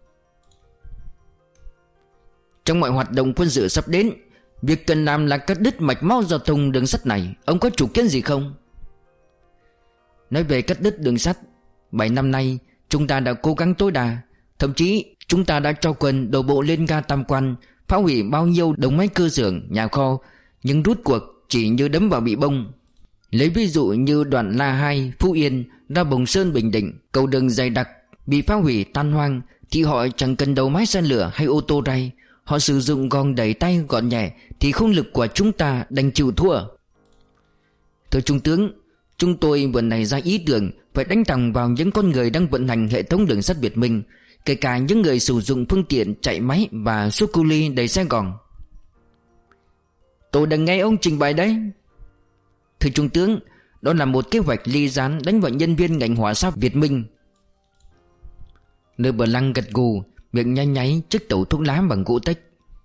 [SPEAKER 1] Trong mọi hoạt động quân sự sắp đến, việc cần làm là cắt đứt mạch máu giao thông đường sắt này. Ông có chủ kiến gì không? Nói về cắt đứt đường sắt, bảy năm nay chúng ta đã cố gắng tối đa. Thậm chí chúng ta đã cho quân đổ bộ lên ga Tam Quan, phá hủy bao nhiêu đồng máy cơ xưởng, nhà kho, nhưng rút cuộc chỉ như đấm vào bị bông. Lấy ví dụ như đoạn La hai, Phú Yên ra Bồng Sơn, Bình Định, cầu đường dày đặc bị phá hủy tan hoang, thì họ chẳng cần đầu máy xe lửa hay ô tô ray. Họ sử dụng gòn đẩy tay gọn nhẹ thì không lực của chúng ta đành chịu thua. Thưa Trung tướng, chúng tôi vừa nảy ra ý tưởng phải đánh thẳng vào những con người đang vận hành hệ thống đường sắt Việt Minh, kể cả những người sử dụng phương tiện chạy máy và số cu ly đẩy xe gòn. Tôi đã nghe ông trình bày đấy. Thưa Trung tướng, đó là một kế hoạch ly gián đánh vào nhân viên ngành hỏa sát Việt Minh. Nơi Bờ Lăng gật gù, miệng nháy nháy chiếc tẩu thuốc lá bằng gỗ tách.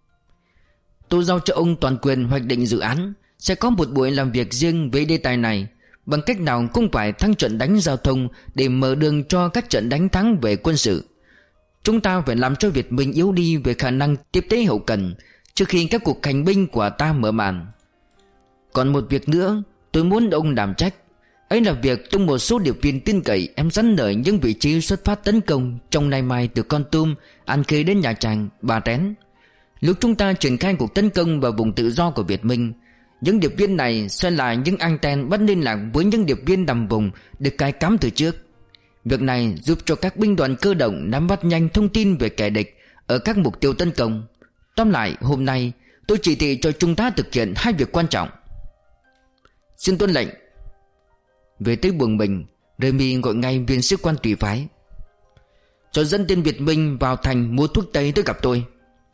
[SPEAKER 1] Tôi giao cho ông toàn quyền hoạch định dự án. Sẽ có một buổi làm việc riêng về đề tài này. Bằng cách nào cũng phải thắng trận đánh giao thông để mở đường cho các trận đánh thắng về quân sự. Chúng ta phải làm cho Việt Minh yếu đi về khả năng tiếp tế hậu cần trước khi các cuộc hành binh của ta mở màn. Còn một việc nữa tôi muốn ông đảm trách. Ấy là việc tung một số điệp viên tin cậy em sẵn đợi những vị trí xuất phát tấn công trong nay mai từ Kon Tum, An Khê đến Nha Trang, Bà Rén. Lúc chúng ta triển khai cuộc tấn công vào vùng tự do của Việt Minh, những điệp viên này sẽ là những anten bắt liên lạc với những điệp viên nằm vùng được cài cắm từ trước. Việc này giúp cho các binh đoàn cơ động nắm bắt nhanh thông tin về kẻ địch ở các mục tiêu tấn công. Tóm lại, hôm nay tôi chỉ thị cho chúng ta thực hiện hai việc quan trọng. Xin tuân lệnh. Về tới buồng mình, Remy gọi ngay viên sĩ quan tùy phái. Cho dẫn tên Việt Minh vào thành mua thuốc tây tới gặp tôi.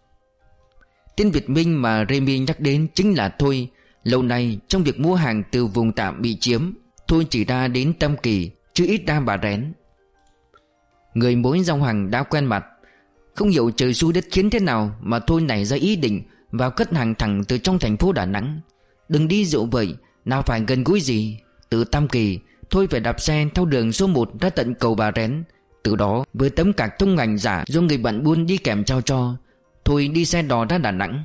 [SPEAKER 1] Tên Việt Minh mà Remy nhắc đến chính là Thôi. Lâu nay trong việc mua hàng từ vùng tạm bị chiếm, Thôi chỉ ra đến Tam Kỳ, chứ ít ra Bà Rén. Người mối giao hàng đã quen mặt. Không hiểu trời xui đất khiến thế nào mà Thôi nảy ra ý định vào cất hàng thẳng từ trong thành phố Đà Nẵng. Đừng đi rượu vậy, nào phải gần gũi gì. Từ Tam Kỳ thôi phải đạp xe theo đường số một ra tận cầu Bà Rén. Từ đó với tấm cạc thông ngành giả do người bạn buôn đi kèm trao cho, thôi đi xe đò ra Đà Nẵng.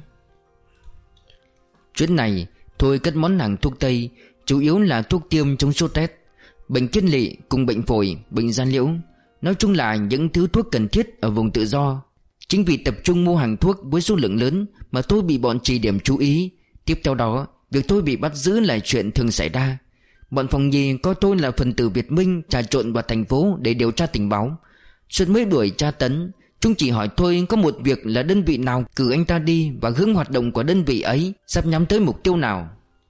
[SPEAKER 1] Chuyến này thôi cất món hàng thuốc tây, chủ yếu là thuốc tiêm chống sốt rét, bệnh kiết lỵ cùng bệnh phổi, bệnh da liễu. Nói chung là những thứ thuốc cần thiết ở vùng tự do. Chính vì tập trung mua hàng thuốc với số lượng lớn mà tôi bị bọn trì điểm chú ý. Tiếp theo đó, việc tôi bị bắt giữ là chuyện thường xảy ra. Bọn phòng nhì coi tôi là phần tử Việt Minh trà trộn vào thành phố để điều tra tình báo. Suốt mấy đuổi tra tấn, chúng chỉ hỏi tôi có một việc là đơn vị nào cử anh ta đi và hướng hoạt động của đơn vị ấy sắp nhắm tới mục tiêu nào.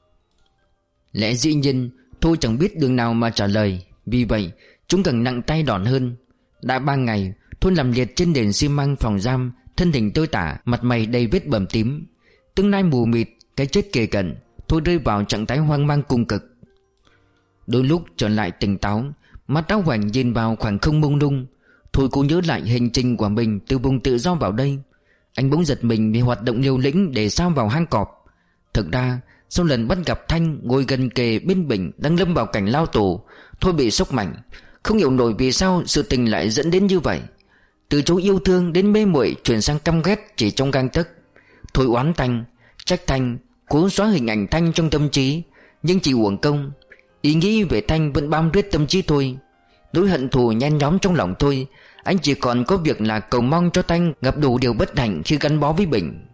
[SPEAKER 1] Lẽ dĩ nhiên tôi chẳng biết đường nào mà trả lời. Vì vậy chúng càng nặng tay đòn hơn. Đã ba ngày tôi nằm liệt trên nền xi măng phòng giam, thân hình tơi tả, mặt mày đầy vết bầm tím. Tương lai mù mịt, cái chết kề cận, tôi rơi vào trạng thái hoang mang cùng cực. Đôi lúc trở lại tỉnh táo, mắt áo hoành nhìn vào khoảng không mông lung. Tôi cố nhớ lại hành trình của mình từ vùng tự do vào đây. Anh bỗng giật mình vì hoạt động liều lĩnh để sao vào hang cọp. Thực ra sau lần bắt gặp Thanh ngồi gần kề bên Bình đang lâm vào cảnh lao tù, tôi bị sốc mạnh. Không hiểu nổi vì sao sự tình lại dẫn đến như vậy. Từ chỗ yêu thương đến mê muội chuyển sang căm ghét chỉ trong gang tấc. Tôi oán Thanh, trách Thanh, cố xóa hình ảnh Thanh trong tâm trí, nhưng chỉ uổng công. Ý nghĩ về Thanh vẫn bám riết tâm trí tôi. Nỗi hận thù nhen nhóm trong lòng tôi. Anh chỉ còn có việc là cầu mong cho Thanh gặp đủ điều bất hạnh khi gắn bó với Bình.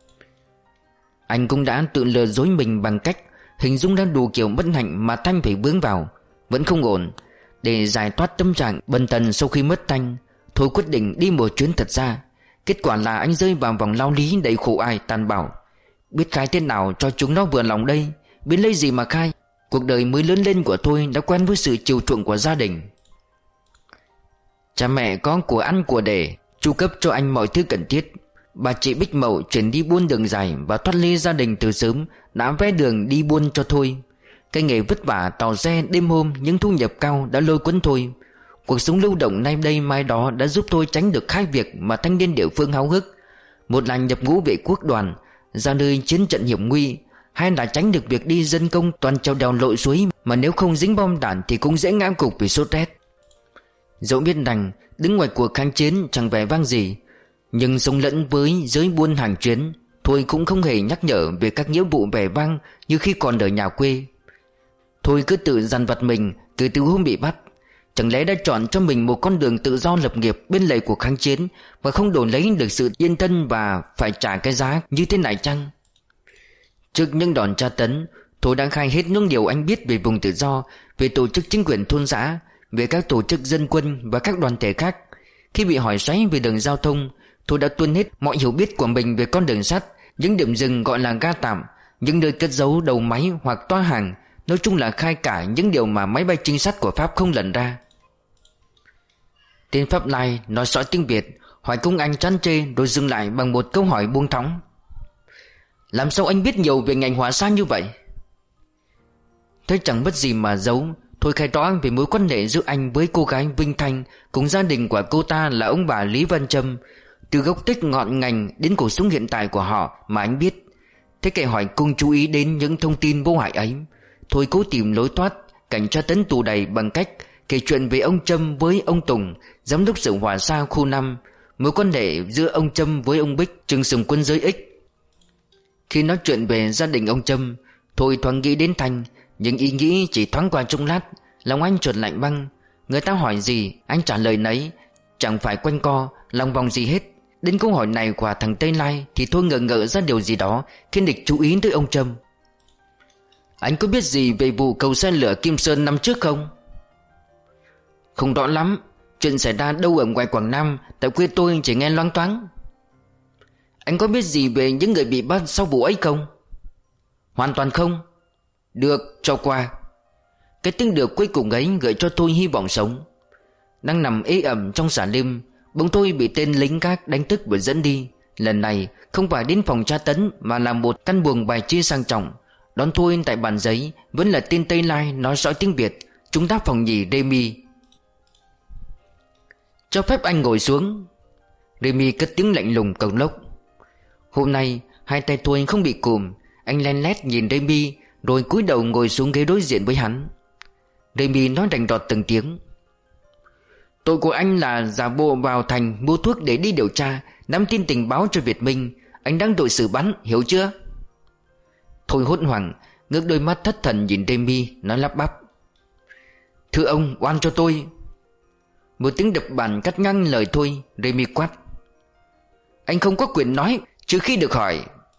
[SPEAKER 1] Anh cũng đã tự lừa dối mình bằng cách hình dung ra đủ kiểu bất hạnh mà Thanh phải vướng vào. Vẫn không ổn. Để giải thoát tâm trạng bần tần sau khi mất Thanh, tôi quyết định đi một chuyến thật xa. Kết quả là anh rơi vào vòng lao lý đầy khổ ai tàn bạo. Biết khai thế nào cho chúng nó vừa lòng đây, biết lấy gì mà khai. Cuộc đời mới lớn lên của tôi đã quen với sự chiều chuộng của gia đình. Cha mẹ có của ăn của để, chu cấp cho anh mọi thứ cần thiết. Bà chị Bích Mậu chuyển đi buôn đường dài và thoát ly gia đình từ sớm, đã vẽ đường đi buôn cho tôi. Cái nghề vất vả tàu xe đêm hôm nhưng thu nhập cao đã lôi cuốn tôi. Cuộc sống lưu động nay đây mai đó đã giúp tôi tránh được hai việc mà thanh niên địa phương háo hức. Một là nhập ngũ vệ quốc đoàn, ra nơi chiến trận hiểm nguy. Hai là tránh được việc đi dân công toàn trèo đèo lội suối, mà nếu không dính bom đạn thì cũng dễ ngã cục vì sốt rét. Dẫu biết rằng đứng ngoài cuộc kháng chiến chẳng vẻ vang gì, nhưng sống lẫn với giới buôn hàng chuyến, tôi cũng không hề nhắc nhở về các nghĩa vụ vẻ vang như khi còn ở nhà quê. Tôi cứ tự dằn vặt mình kể từ hôm bị bắt. Chẳng lẽ đã chọn cho mình một con đường tự do lập nghiệp bên lề cuộc kháng chiến mà không đổi lấy được sự yên thân và phải trả cái giá như thế này chăng? Trước những đòn tra tấn, tôi đã khai hết những điều anh biết về vùng tự do, về tổ chức chính quyền thôn xã, về các tổ chức dân quân và các đoàn thể khác. Khi bị hỏi xoáy về đường giao thông, tôi đã tuôn hết mọi hiểu biết của mình về con đường sắt, những điểm dừng gọi là ga tạm, những nơi cất giấu đầu máy hoặc toa hàng. Nói chung là khai cả những điều mà máy bay trinh sát của Pháp không lần ra. Tên Pháp Lai nói sõi tiếng Việt, hỏi công anh chán chê rồi dừng lại bằng một câu hỏi buông thõng: làm sao anh biết nhiều về ngành hỏa san như vậy? Thế chẳng mất gì mà giấu, tôi khai rõ về mối quan hệ giữa anh với cô gái Vinh Thanh cùng gia đình của cô ta là ông bà Lý Văn Trâm, từ gốc tích ngọn ngành đến cuộc sống hiện tại của họ mà anh biết. Thế kệ hỏi cùng chú ý đến những thông tin vô hại ấy. Tôi cố tìm lối thoát cảnh tra tấn tù đầy bằng cách kể chuyện về ông Trâm với ông Tùng, giám đốc xưởng hỏa sa khu năm, mối quan hệ giữa ông Trâm với ông Bích, trường sừng quân giới X. Khi nói chuyện về gia đình ông Trâm, tôi thoáng nghĩ đến Thanh, nhưng ý nghĩ chỉ thoáng qua trong lát, lòng anh chợt lạnh băng. Người ta hỏi gì anh trả lời nấy, chẳng phải quanh co lòng vòng gì hết. Đến câu hỏi này của thằng Tây Lai thì tôi ngờ ngợ ra điều gì đó khiến địch chú ý tới ông Trâm. Anh có biết gì về vụ cầu xe lửa Kim Sơn năm trước không? Không rõ lắm. Chuyện xảy ra đâu ở ngoài Quảng Nam, tại quê tôi chỉ nghe loáng thoáng. Anh có biết gì về những người bị bắt sau vụ ấy không? Hoàn toàn không. Được, cho qua. Cái tiếng được cuối cùng ấy gợi cho tôi hy vọng sống. Đang nằm ê ẩm trong xà lim, bỗng tôi bị tên lính gác đánh thức và dẫn đi. Lần này không phải đến phòng tra tấn mà là một căn buồng bài chia sang trọng. Đón tôi tại bàn giấy vẫn là tên Tây Lai nói rõ tiếng Việt, chúng ta phòng nhì Remy. Cho phép anh ngồi xuống. Remy cất tiếng lạnh lùng cộc lốc. Hôm nay Hai tay Thôi không bị cùm. Anh len lét nhìn Remy, rồi cúi đầu ngồi xuống ghế đối diện với hắn. Remy nói rành rọt từng tiếng. Tội của anh là giả bộ vào thành mua thuốc để đi điều tra, nắm tin tình báo cho Việt Minh. Anh đang đội xử bắn, hiểu chưa? Thôi hốt hoảng, ngước đôi mắt thất thần nhìn Remy, nói lắp bắp. Thưa ông, oan cho tôi. Một tiếng đập bàn cắt ngang lời Thôi. Remy quát. Anh không có quyền nói trừ khi được hỏi.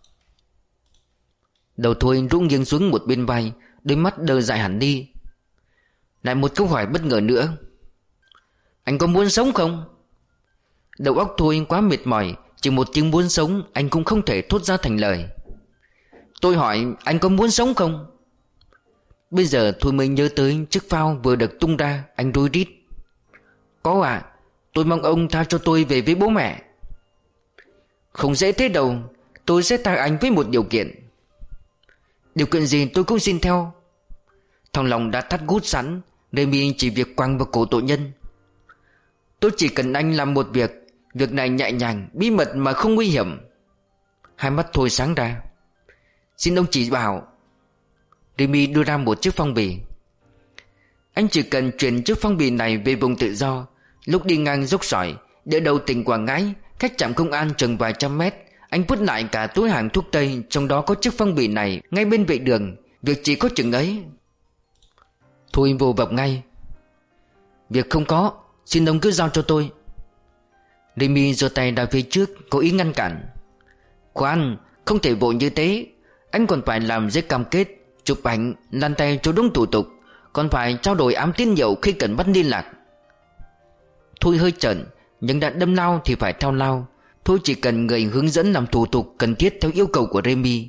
[SPEAKER 1] Đầu Thôi rũ nghiêng xuống một bên vai, đôi mắt đờ dại hẳn đi. Lại một câu hỏi bất ngờ nữa. Anh có muốn sống không? Đầu óc Thôi quá mệt mỏi, chỉ một tiếng muốn sống anh cũng không thể thốt ra thành lời. Tôi hỏi anh có muốn sống không? Bây giờ Thôi mới nhớ tới chiếc phao vừa được tung ra. Anh rối rít. Có à, tôi mong ông tha cho tôi về với bố mẹ. Không dễ thế đâu. Tôi sẽ tha anh với một điều kiện. Điều kiện gì tôi cũng xin theo. Thằng lòng đã thắt gút sẵn. Remy chỉ việc quăng vào cổ tội nhân. Tôi chỉ cần anh làm một việc. Việc này nhẹ nhàng, bí mật mà không nguy hiểm. Hai mắt Thôi sáng ra. Xin ông chỉ bảo. Remy đưa ra một chiếc phong bì. Anh chỉ cần chuyển chiếc phong bì này về vùng tự do. Lúc đi ngang dốc sỏi địa đầu tỉnh Quảng Ngãi, cách trạm công an chừng vài trăm mét, anh vứt lại cả túi hàng thuốc tây, trong đó có chiếc phong bì này ngay bên vệ đường. Việc chỉ có chừng ấy. Thôi vô vập ngay. Việc không có, xin ông cứ giao cho tôi. Remy giơ tay ra phía trước, có ý ngăn cản. Khoan, không thể vội như thế. Anh còn phải làm giấy cam kết, chụp ảnh, lăn tay cho đúng thủ tục, còn phải trao đổi ám tín hiệu khi cần bắt liên lạc. Thôi hơi chần, nhưng đã đâm lao thì phải theo lao. Thôi chỉ cần người hướng dẫn làm thủ tục cần thiết theo yêu cầu của Remy.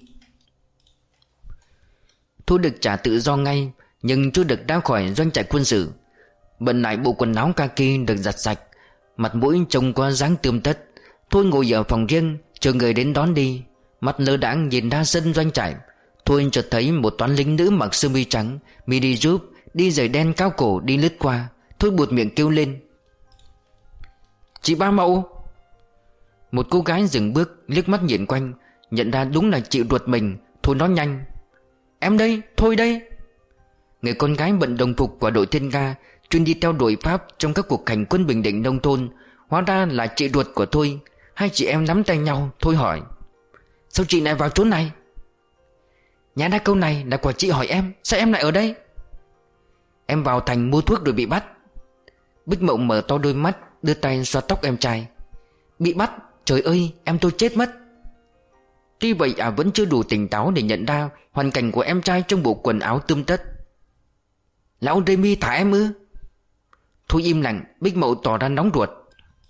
[SPEAKER 1] Thôi được trả tự do ngay, nhưng chưa được ra khỏi doanh trại quân sự. Bận lại bộ quần áo kaki được giặt sạch, mặt mũi trông có dáng tươm tất. Thôi ngồi ở phòng riêng chờ người đến đón đi, mắt lơ đãng nhìn ra sân doanh trại. Thôi chợt thấy một toán lính nữ mặc sơ mi trắng, midi giúp, đi giày đen cao cổ đi lướt qua. Thôi buột miệng kêu lên. Chị Ba Mậu. Một cô gái dừng bước, liếc mắt nhìn quanh, nhận ra đúng là chị ruột mình. Thôi nói nhanh. Em đây, Thôi đây. Người con gái bận đồng phục của đội thiên nga, chuyên đi theo đội Pháp trong các cuộc hành quân bình định nông thôn. Hóa ra là chị ruột của Thôi. Hai chị em nắm tay nhau. Thôi hỏi. Sao chị lại vào chỗ này? Nhã ra câu này là của chị hỏi em. Sao em lại ở đây? Em vào thành mua thuốc rồi bị bắt. Bích Mậu mở to đôi mắt, đưa tay xoa tóc em trai. Bị bắt? Trời ơi, em tôi chết mất. Tuy vậy à vẫn chưa đủ tỉnh táo để nhận ra hoàn cảnh của em trai trong bộ quần áo tươm tất. Lão Remy thả em ư? Thôi im lặng. Bích Mậu tỏ ra nóng ruột.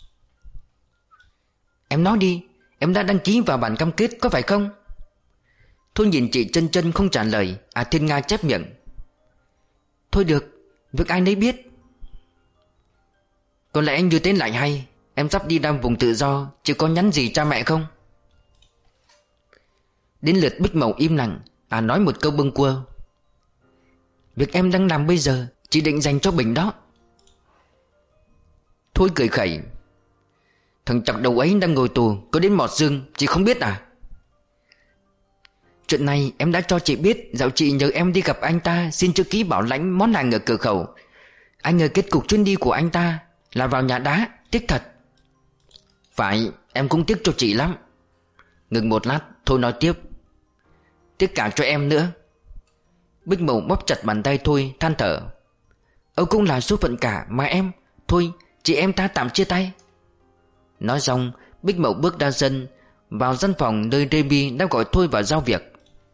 [SPEAKER 1] Em nói đi, em đã đăng ký vào bản cam kết có phải không? Thôi nhìn chị chân chân không trả lời. À Thiên Nga chép miệng. Thôi được, việc ai nấy biết. Có lẽ như thế lại hay. Em sắp đi ra vùng tự do, chứ có nhắn gì cha mẹ không? Đến lượt Bích Mậu im lặng. À nói một câu bâng quơ. Việc em đang làm bây giờ chỉ định dành cho Bình đó. Thôi cười khẩy. Thằng chọc đầu ấy đang ngồi tù, có đến mọt xương, chị không biết à? Chuyện này em đã cho chị biết. Dạo chị nhờ em đi gặp anh ta xin chữ ký bảo lãnh món hàng ở cửa khẩu. Anh ngờ kết cục chuyến đi của anh ta là vào nhà đá. Tiếc thật. Phải, em cũng tiếc cho chị lắm. Ngừng một lát, Thôi nói tiếp. Tiếc cả cho em nữa. Bích Mậu bóp chặt bàn tay Thôi, than thở. Ông cũng là số phận cả mà em. Thôi, chị em ta tạm chia tay. Nói xong, Bích Mậu bước ra sân, vào gian phòng nơi Remy đã gọi Thôi vào giao việc.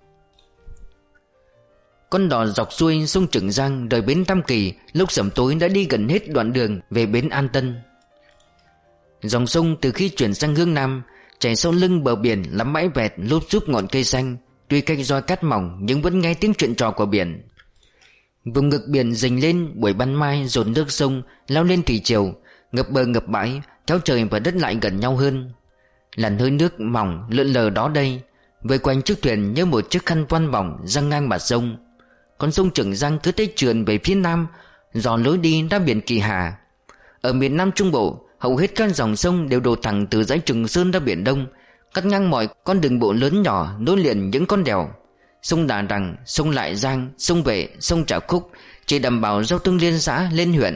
[SPEAKER 1] Con đò dọc xuôi sông Trường Giang rời bến Tam Kỳ lúc sẩm tối đã đi gần hết đoạn đường về bến An Tân. Dòng sông từ khi chuyển sang hướng Nam chảy sau lưng bờ biển lắm bãi vẹt lốp xúp ngọn cây xanh. Tuy cách roi cát mỏng nhưng vẫn nghe tiếng chuyện trò của biển. Vùng ngực biển rình lên, buổi ban mai dồn nước sông lao lên thủy triều, ngập bờ ngập bãi, kéo trời và đất lại gần nhau hơn. Làn hơi nước mỏng lượn lờ đó đây, vây quanh chiếc thuyền như một chiếc khăn voan mỏng giăng ngang mặt sông. Con sông Trường Giang cứ thế trườn về phía nam, dò lối đi ra biển Kỳ Hà. Ở miền Nam Trung Bộ, hầu hết các dòng sông đều đổ thẳng từ dãy Trường Sơn ra biển Đông, cắt ngang mọi con đường bộ lớn nhỏ nối liền những con đèo. Sông Đà Đằng, sông Lại Giang, sông Vệ, sông Trà Khúc chỉ đảm bảo giao thông liên xã lên huyện.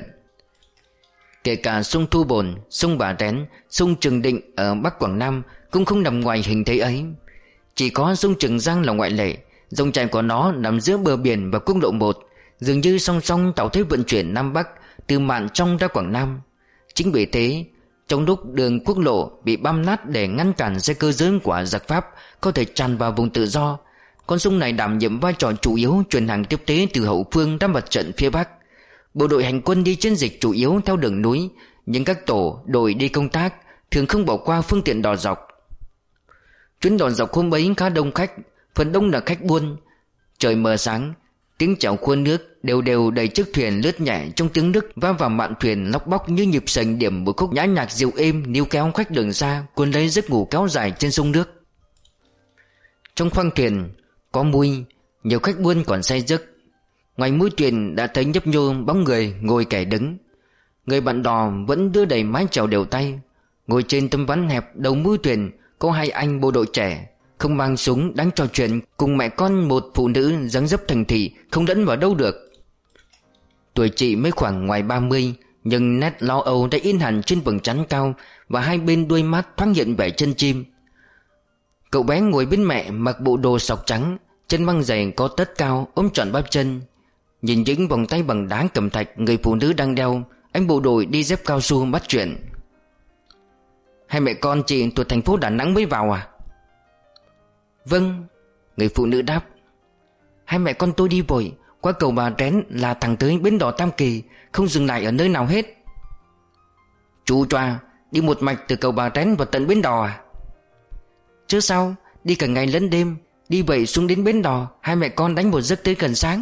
[SPEAKER 1] Kể cả sông Thu Bồn, sông Bà Rén, sông Trường Định ở Bắc Quảng Nam cũng không nằm ngoài hình thế ấy. Chỉ có sông Trường Giang là ngoại lệ. Dòng chảy của nó nằm giữa bờ biển và quốc lộ một, dường như song song tàu thế vận chuyển Nam Bắc từ Mạn Trong ra Quảng Nam. Chính vì thế, trong lúc đường quốc lộ bị băm nát để ngăn cản xe cơ giới của giặc Pháp có thể tràn vào vùng tự do, con sông này đảm nhiệm vai trò chủ yếu chuyển hàng tiếp tế từ hậu phương ra mặt trận phía Bắc. Bộ đội hành quân đi chiến dịch chủ yếu theo đường núi, nhưng các tổ đội đi công tác thường không bỏ qua phương tiện đò dọc. Chuyến đò dọc hôm ấy khá đông khách, phần đông là khách buôn. Trời mờ sáng, tiếng chèo khuôn nước đều đều đầy chiếc thuyền lướt nhẹ trong tiếng nước va vào mạn thuyền lóc bóc như nhịp sành điểm một khúc nhã nhạc dịu êm níu kéo khách đường xa cuốn lấy giấc ngủ kéo dài trên sông nước. Trong khoang thuyền có mùi, nhiều khách buôn còn say giấc. Ngoài mũi thuyền đã thấy nhấp nhô bóng người ngồi kẻ đứng. Người bạn đò vẫn đưa đầy mái chèo đều tay. Ngồi trên tấm ván hẹp đầu mũi thuyền có hai anh bộ đội trẻ, không mang súng, đang trò chuyện cùng mẹ con một phụ nữ dáng dấp thành thị không lẫn vào đâu được. Tuổi chị mới khoảng ngoài ba mươi, nhưng nét lo âu đã in hẳn trên vầng trán cao và hai bên đuôi mắt thoáng hiện vẻ chân chim. Cậu bé ngồi bên mẹ mặc bộ đồ sọc trắng, chân băng giày có tất cao ôm trọn bắp chân. Nhìn những vòng tay bằng đá cẩm thạch người phụ nữ đang đeo, anh bộ đội đi dép cao su bắt chuyện. Hai mẹ con chị từ thành phố Đà Nẵng mới vào à? Vâng, người phụ nữ đáp. Hai mẹ con tôi đi vội qua cầu Bà Rén là thẳng tới bến đò Tam Kỳ, không dừng lại ở nơi nào hết. Chú choa, đi một mạch từ cầu Bà Rén vào tận bến đò à? Chứ sao, đi cả ngày lẫn đêm. Đi vậy xuống đến bến đò, hai mẹ con đánh một giấc tới gần sáng.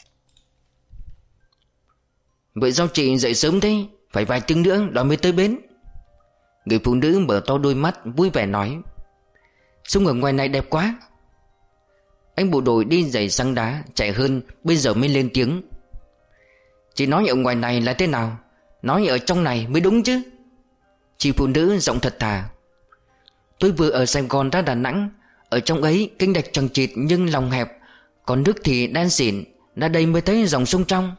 [SPEAKER 1] Vậy sao chị dậy sớm thế? Phải vài tiếng nữa đò mới tới bến. Người phụ nữ mở to đôi mắt vui vẻ nói. Sông ở ngoài này đẹp quá. Anh bộ đội đi giày xăng đá chạy hơn bây giờ mới lên tiếng. Chị nói ở ngoài này là thế nào? Nói ở trong này mới đúng chứ. Chị phụ nữ giọng thật thà. Tôi vừa ở Sài Gòn ra Đà Nẵng. Ở trong ấy kênh đạch chằng chịt nhưng lòng hẹp, còn nước thì đen xỉn, ra đây mới thấy dòng sông trong.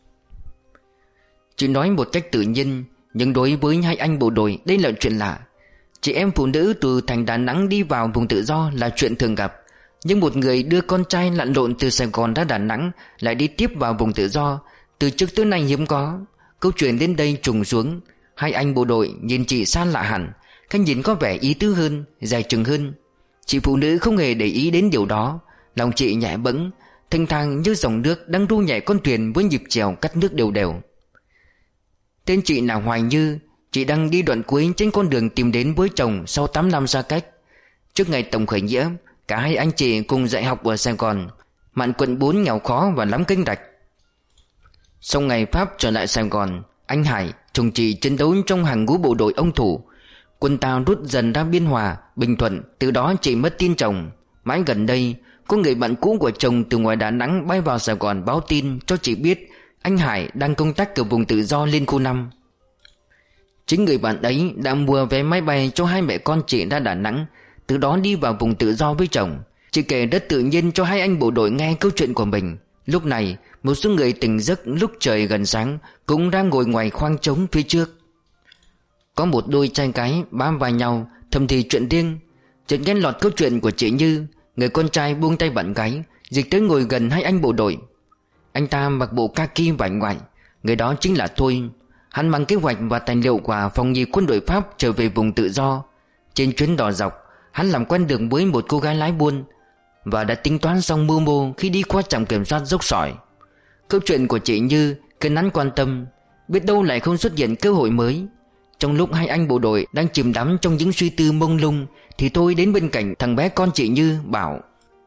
[SPEAKER 1] Chị nói một cách tự nhiên, nhưng đối với hai anh bộ đội đây là chuyện lạ. Chị em phụ nữ từ thành Đà Nẵng đi vào vùng tự do là chuyện thường gặp, nhưng một người đưa con trai lặn lộn từ Sài Gòn ra Đà Nẵng lại đi tiếp vào vùng tự do, từ trước tới nay hiếm có. Câu chuyện đến đây trùng xuống. Hai anh bộ đội nhìn chị xa lạ hẳn, cái nhìn có vẻ ý tứ hơn, dài chừng hơn. Chị phụ nữ không hề để ý đến điều đó. Lòng chị nhẹ bẫng, thanh thang như dòng nước đang ru nhẹ con thuyền với nhịp chèo cắt nước đều đều. Tên chị là Hoài Như. Chị đang đi đoạn cuối trên con đường tìm đến với chồng sau tám năm xa cách. Trước ngày tổng khởi nghĩa, cả hai anh chị cùng dạy học ở Sài Gòn. Mạn quận bốn nghèo khó và lắm kênh rạch. Sau ngày Pháp trở lại Sài Gòn, anh Hải, chồng chị chiến đấu trong hàng ngũ bộ đội ông Thủ. Quân ta rút dần ra Biên Hòa, Bình Thuận, từ đó chị mất tin chồng. Mãi gần đây, có người bạn cũ của chồng từ ngoài Đà Nẵng bay vào Sài Gòn báo tin cho chị biết anh Hải đang công tác ở vùng tự do Liên khu năm. Chính người bạn ấy đã mua vé máy bay cho hai mẹ con chị ra Đà Nẵng, từ đó đi vào vùng tự do với chồng. Chị kể rất tự nhiên cho hai anh bộ đội nghe câu chuyện của mình. Lúc này, một số người tỉnh giấc lúc trời gần sáng cũng đang ngồi ngoài khoang trống phía trước. Có một đôi trai gái bám vai nhau thầm thì chuyện riêng. Chợt nghe lọt câu chuyện của chị Như. Người con trai buông tay bạn gái, dịch tới ngồi gần hai anh bộ đội. Anh ta mặc bộ kaki vải ngoại. Người đó chính là Thôi. Hắn mang kế hoạch và tài liệu của phòng nhì quân đội Pháp trở về vùng tự do. Trên chuyến đò dọc, hắn làm quen được với một cô gái lái buôn và đã tính toán xong mưu mô khi đi qua trạm kiểm soát dốc sỏi. Câu chuyện của chị Như khiến hắn quan tâm, biết đâu lại không xuất hiện cơ hội mới. Trong lúc hai anh bộ đội đang chìm đắm trong những suy tư mông lung thì tôi đến bên cạnh thằng bé con chị Như bảo: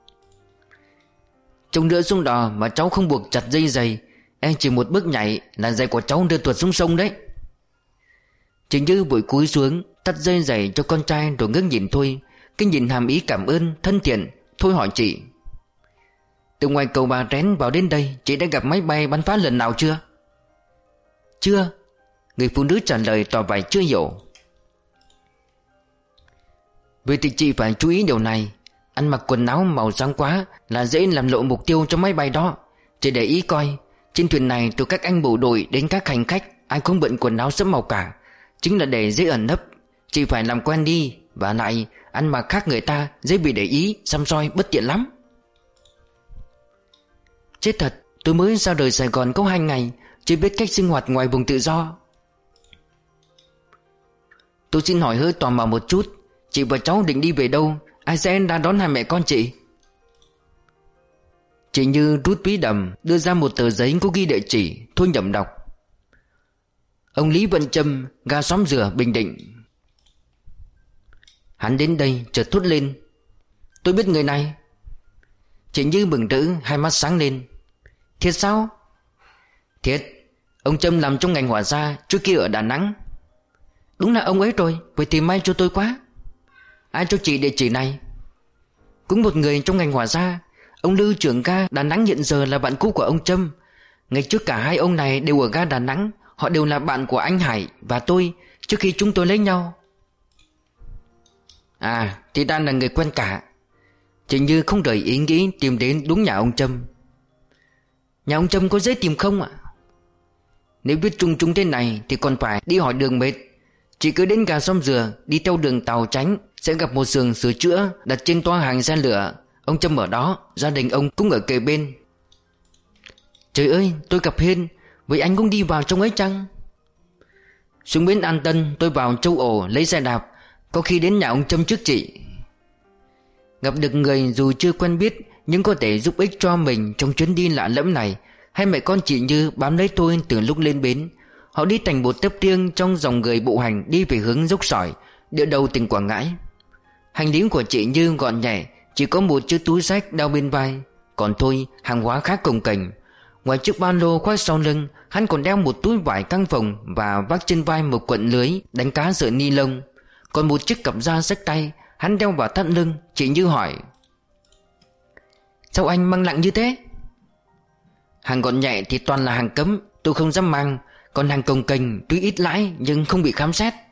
[SPEAKER 1] Trông nữa xuống đò mà cháu không buộc chặt dây giày, em chỉ một bước nhảy là giày của cháu rơi tuột xuống sông đấy. Chị Như vội cúi xuống thắt dây giày cho con trai rồi ngước nhìn Thôi. Cái nhìn hàm ý cảm ơn thân thiện. Thôi hỏi chị: Từ ngoài cầu Bà Rén vào đến đây, chị đã gặp máy bay bắn phá lần nào chưa? Chưa. Người phụ nữ trả lời tỏ vẻ chưa hiểu. Vậy thì chị phải chú ý điều này. Ăn mặc quần áo màu sáng quá là dễ làm lộ mục tiêu cho máy bay đó. Chị để ý coi, trên thuyền này từ các anh bộ đội đến các hành khách ai cũng bận quần áo sẫm màu cả, chính là để dễ ẩn nấp. Chị phải làm quen đi. Và lại ăn mặc khác người ta dễ bị để ý, xăm soi bất tiện lắm. Chết thật, tôi mới ra đời Sài Gòn có hai ngày, chưa biết cách sinh hoạt ngoài vùng tự do. Tôi xin hỏi hơi tò mò một chút, chị và cháu định đi về đâu? Ai sẽ ra đón hai mẹ con chị? Chị Như rút ví đầm, đưa ra một tờ giấy có ghi địa chỉ. Thôi nhẩm đọc: ông Lý Văn Trâm, ga Xóm Dừa, Bình Định. Hắn đến đây chợt thốt lên: tôi biết người này. Chị Như mừng rỡ, hai mắt sáng lên: thiệt sao? Thiệt, ông Trâm làm trong ngành hỏa gia, trước kia ở Đà Nẵng. Đúng là ông ấy rồi, vậy thì may cho tôi quá. Ai cho chị địa chỉ này? Cũng một người trong ngành hỏa gia. Ông Lư, trưởng ga Đà Nẵng, hiện giờ là bạn cũ của ông Trâm. Ngày trước cả hai ông này đều ở ga Đà Nẵng. Họ đều là bạn của anh Hải và tôi trước khi chúng tôi lấy nhau. À, thì đang là người quen cả. Chị Như không rời ý nghĩ tìm đến đúng nhà ông Trâm. Nhà ông Trâm có dễ tìm không ạ? Nếu biết chung chung thế này thì còn phải đi hỏi đường mệt. Chị cứ đến ga Xóm Dừa, đi theo đường Tàu Chánh, sẽ gặp một xưởng sửa chữa đặt trên toa hàng xe lửa. Ông Trâm ở đó, gia đình ông cũng ở kề bên. Trời ơi, tôi gặp hên. Vậy anh cũng đi vào trong ấy chăng? Xuống bến An Tân, tôi vào Châu Ổ lấy xe đạp, có khi đến nhà ông Trâm trước chị. Gặp được người dù chưa quen biết nhưng có thể giúp ích cho mình trong chuyến đi lạ lẫm này. Hai mẹ con chị Như bám lấy tôi từ lúc lên bến. Họ đi thành một tấp riêng trong dòng người bộ hành đi về hướng dốc sỏi, địa đầu tỉnh Quảng Ngãi. Hành lý của chị Như gọn nhẹ, chỉ có một chiếc túi xách đeo bên vai. Còn tôi, hàng hóa khác cồng kềnh. Ngoài chiếc ba lô khoác sau lưng, hắn còn đeo một túi vải căng phồng và vác trên vai một cuộn lưới đánh cá sợi ni lông. Còn một chiếc cặp da xách tay hắn đeo vào thắt lưng. Chị Như hỏi: sao anh mang nặng như thế? Hàng gọn nhẹ thì toàn là hàng cấm, tôi không dám mang. Còn hàng cồng kềnh tuy ít lãi nhưng không bị khám xét.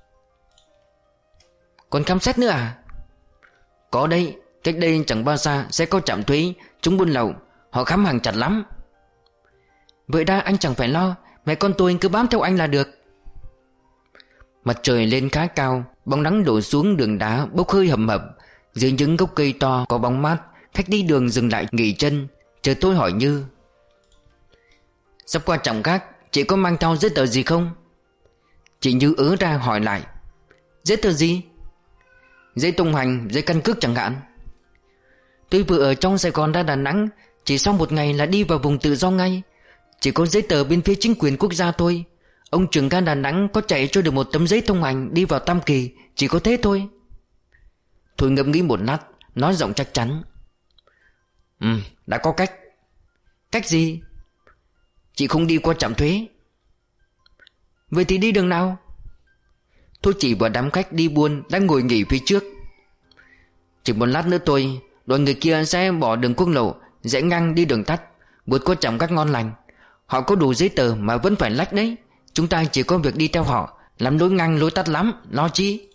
[SPEAKER 1] Còn khám xét nữa à? Có đây, cách đây chẳng bao xa sẽ có trạm thuế chúng buôn lậu, họ khám hàng chặt lắm. Vậy ra anh chẳng phải lo, mẹ con tôi cứ bám theo anh là được. Mặt trời lên khá cao, bóng nắng đổ xuống đường đá bốc hơi hầm hập. Dưới những gốc cây to có bóng mát, khách đi đường dừng lại nghỉ chân. Chờ tôi hỏi Như: sắp qua trạm gác, chị có mang theo giấy tờ gì không? Chị Như ớ ra hỏi lại: giấy tờ gì? Giấy thông hành, giấy căn cước chẳng hạn. Tôi vừa ở trong Sài Gòn ra Đà Nẵng, chỉ sau một ngày là đi vào vùng tự do ngay. Chỉ có giấy tờ bên phía chính quyền quốc gia thôi. Ông trưởng ga Đà Nẵng có chạy cho được một tấm giấy thông hành đi vào Tam Kỳ, chỉ có thế thôi. Tôi ngẫm nghĩ một lát, nói giọng chắc chắn: Ừ, đã có cách. Cách gì? Chị không đi qua trạm thuế. Vậy thì đi đường nào? Tôi chỉ vào đám khách đi buôn đang ngồi nghỉ phía trước. Chỉ một lát nữa tôi, đoàn người kia sẽ bỏ đường quốc lộ, rẽ ngang đi đường tắt, vượt qua trạm gác ngon lành. Họ có đủ giấy tờ mà vẫn phải lách đấy. Chúng ta chỉ có việc đi theo họ, làm lối ngang lối tắt lắm, lo chi.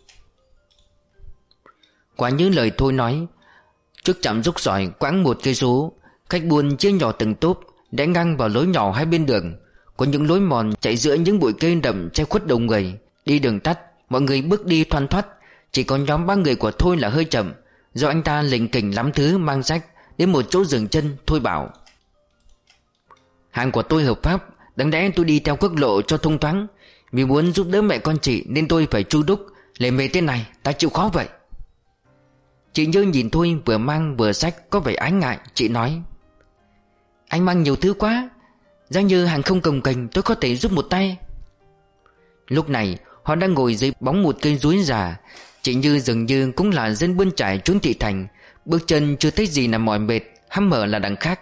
[SPEAKER 1] Quả như lời tôi nói. Trước trạm dốc sỏi quãng một cây số, khách buôn chia nhỏ từng tốp, rẽ ngang vào lối nhỏ hai bên đường. Có những lối mòn chạy giữa những bụi cây đậm che khuất đầu người. Đi đường tắt, mọi người bước đi thoăn thoắt. Chỉ có nhóm ba người của Thôi là hơi chậm, do anh ta lỉnh kỉnh lắm thứ mang sách. Đến một chỗ dừng chân, Thôi bảo: hàng của tôi hợp pháp, đáng lẽ tôi đi theo quốc lộ cho thông thoáng. Vì muốn giúp đỡ mẹ con chị nên tôi phải chu đúc. Lề mề thế này ta chịu khó vậy. Chị Như nhìn Thôi vừa mang vừa sách có vẻ ái ngại. Chị nói: anh mang nhiều thứ quá, giá như hàng không cồng kềnh tôi có thể giúp một tay. Lúc này họ đang ngồi dưới bóng một cây chuối già. Chị Như dường như cũng là dân bươn trải trốn thị thành, bước chân chưa thấy gì là mỏi mệt, hăm hở là đằng khác.